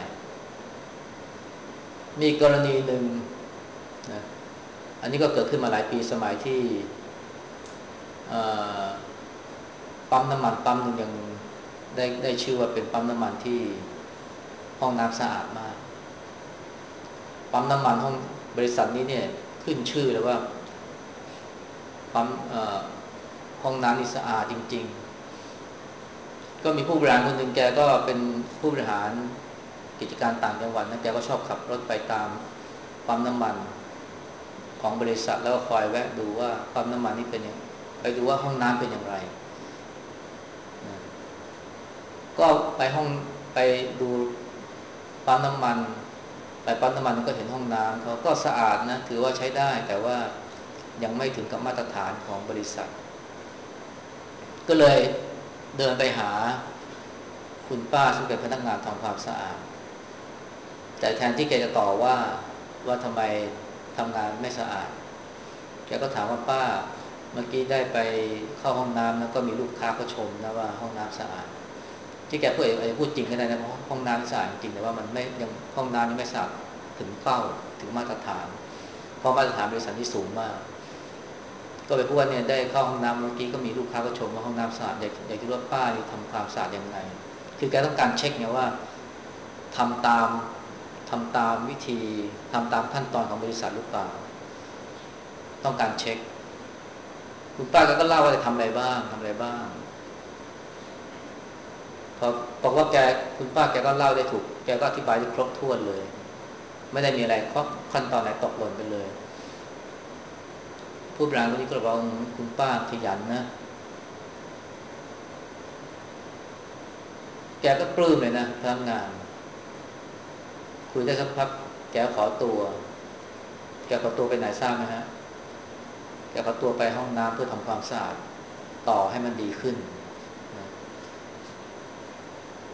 มีกรณีหนึ่งนะอันนี้ก็เกิดขึ้นมาหลายปีสมัยที่ปั๊มน้ำมันปั๊มหนึ่งยังได้ได้ชื่อว่าเป็นปั๊มน้ำมันที่ห้องน้ำสะอาดมากปั๊มน้ำมันห้องบริษัทนี้เนี่ยขึ้นชื่อเลยว่าปั๊มห้องน้ำนี่สะอาดจริงๆก็มีผู้บริหารคนหนึ่งแกก็เป็นผู้บริหารกิจการต่างจังหวัดนะแกก็ชอบขับรถไปตามปั๊มน้ำมันของบริษัทแล้วก็คอยแวะดูว่าปั๊มน้ำมันนี่เป็นยังไปดูว่าห้องน้ำเป็นอย่างไรก็ไปห้องไปดูปั๊มน้ำมันไปปั๊มน้ำมันก็เห็นห้องน้ำเขาก็สะอาดนะถือว่าใช้ได้แต่ว่ายังไม่ถึงกับมาตรฐานของบริษัทก็เลยเดินไปหาคุณป้าซึ่งเป็นพนักงานทำความสะอาดแต่แทนที่แกจะต่อว่าว่าทำไมทำงานไม่สะอาดแกก็ถามว่าป้าเมื่อกี้ได้ไปเข้าห้องน้ำแล้วก็มีลูกค้าก็ชมนะว่าห้องน้ำสะอาดที่แกพูดอาจจะพูดจริงก็ได้นะเพราะห้องน้ำสะอาดจริงแต่ว่ามันไม่ยังห้องน้ำยังไม่สะอาดถึงเป้าถึงมาตรฐานเพราะมาตรฐานบริษัทที่สูงมากก็ไปพูดว่าเนี่ยได้เข้าห้องน้ำเมื่อกี้ก็มีลูกค้าก็ชมว่าห้องน้ำสะอาดอยากอยากคิดว่าป้านี่ทำความสะอาดยังไงคือแกต้องการเช็คเนี่ยว่าทำตามทำตามวิธีทำตามขั้นตอนของบริษัทหรือเปล่าต้องการเช็คคุณป้าก็เล่าว่าจะทำอะไรบ้างทำอะไรบ้างพอบอกว่าแกคุณป้าแกก็เล่าได้ถูกแกก็อธิบายได้ครบถ้วนเลยไม่ได้มีอะไรข้อขั้นตอนไหนตกหล่นไปเลยผู้บริหารคนนี้ก็บอกว่าคุณป้าขยันนะแกก็ปลื้มเลยนะพนักงานคุยได้สักพักแกขอตัวแกขอตัวไปไหนทราบไหมฮะแกขอตัวไปห้องน้ำเพื่อทำความสะอาดต่อให้มันดีขึ้น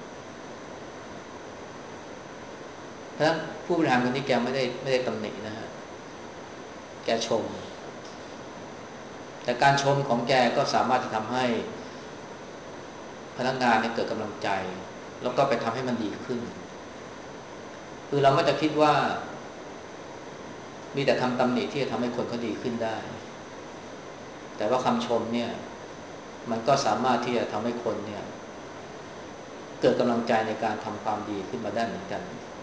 เพราะฉะนั้นผู้บริหารคนนี้แกไม่ได้ไม่ได้ตำหนินะฮะแกชมแต่การชมของแกก็สามารถจะทำให้พนักงานเนี่ยเกิดกำลังใจแล้วก็ไปทำให้มันดีขึ้นคือเราไม่จะคิดว่ามีแต่คำตำหนิที่จะทำให้คนเขาดีขึ้นได้แต่ว่าคำชมเนี่ยมันก็สามารถที่จะทำให้คนเนี่ยเกิดกำลังใจในการทำความดีขึ้นมาได้เหมือนกัน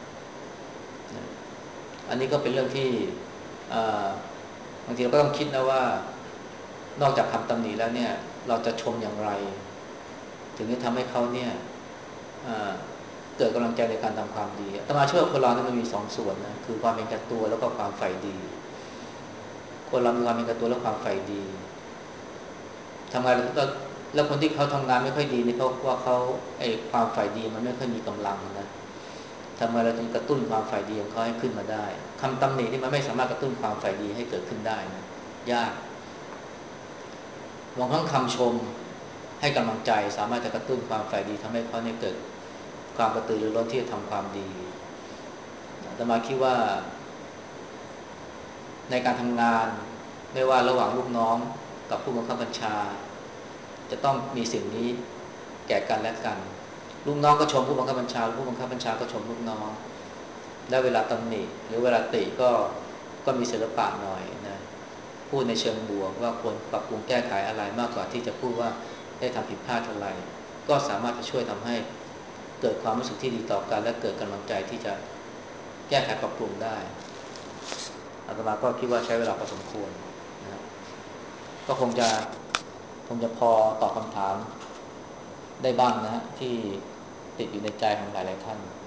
อันนี้ก็เป็นเรื่องที่บางทีเราก็ต้องคิดนะว่านอกจากคำตำหนิแล้วเนี่ยเราจะชมอย่างไรถึงจะทำให้เขาเนี่ยเกิดกำลังใจในการทำความดีอาตมาเชื่อว่าคนเราเนี่ยมันมีสองส่วนนะคือความเป็นแก่ตัวแล้วก็ความใฝ่ดีคนเรามีความเป็นแก่ตัวและความใฝ่ดีทำงานแล้วแล้วคนที่เขาทำงานไม่ค่อยดีนี่เพราะว่าเขาไอ้ความใฝ่ดีมันไม่ค่อยมีกำลังนะทำไมเราจึงกระตุ้นความใฝ่ดีของเขาให้ขึ้นมาได้คำตำหนินี่มันไม่สามารถกระตุ้นความใฝ่ดีให้เกิดขึ้นได้นะยากบางครั้งคำชมให้กำลังใจสามารถจะกระตุ้นความใฝ่ดีทำให้เขาเนี่ยเกิดความกระตือรือร้นที่จะทำความดีอาตมาคิดว่าในการทำงานไม่ว่าระหว่างลูกน้องกับผู้บังคับบัญชาจะต้องมีสิ่งนี้แก่กันและกันลูกน้องก็ชมผู้บังคับบัญชาผู้บังคับบัญชาก็ชมลูกน้องได้เวลาตำหนิหรือเวลาติก็ก็มีศิลปะหน่อยนะพูดในเชิงบวกว่าควรปรับปรุงแก้ไขอะไรมากกว่าที่จะพูดว่าได้ทำผิดพลาดอะไรก็สามารถจะช่วยทำให้เกิดความรู้สึกที่ดีต่อกันและเกิดกำลังใจที่จะแก้ไขปรับปรุงได้อาตมาก็คิดว่าใช้เวลาพอสมควรนะก็คงจะคงจะพอตอบคำถามได้บ้างนะฮะที่ติดอยู่ในใจของหลายๆท่าน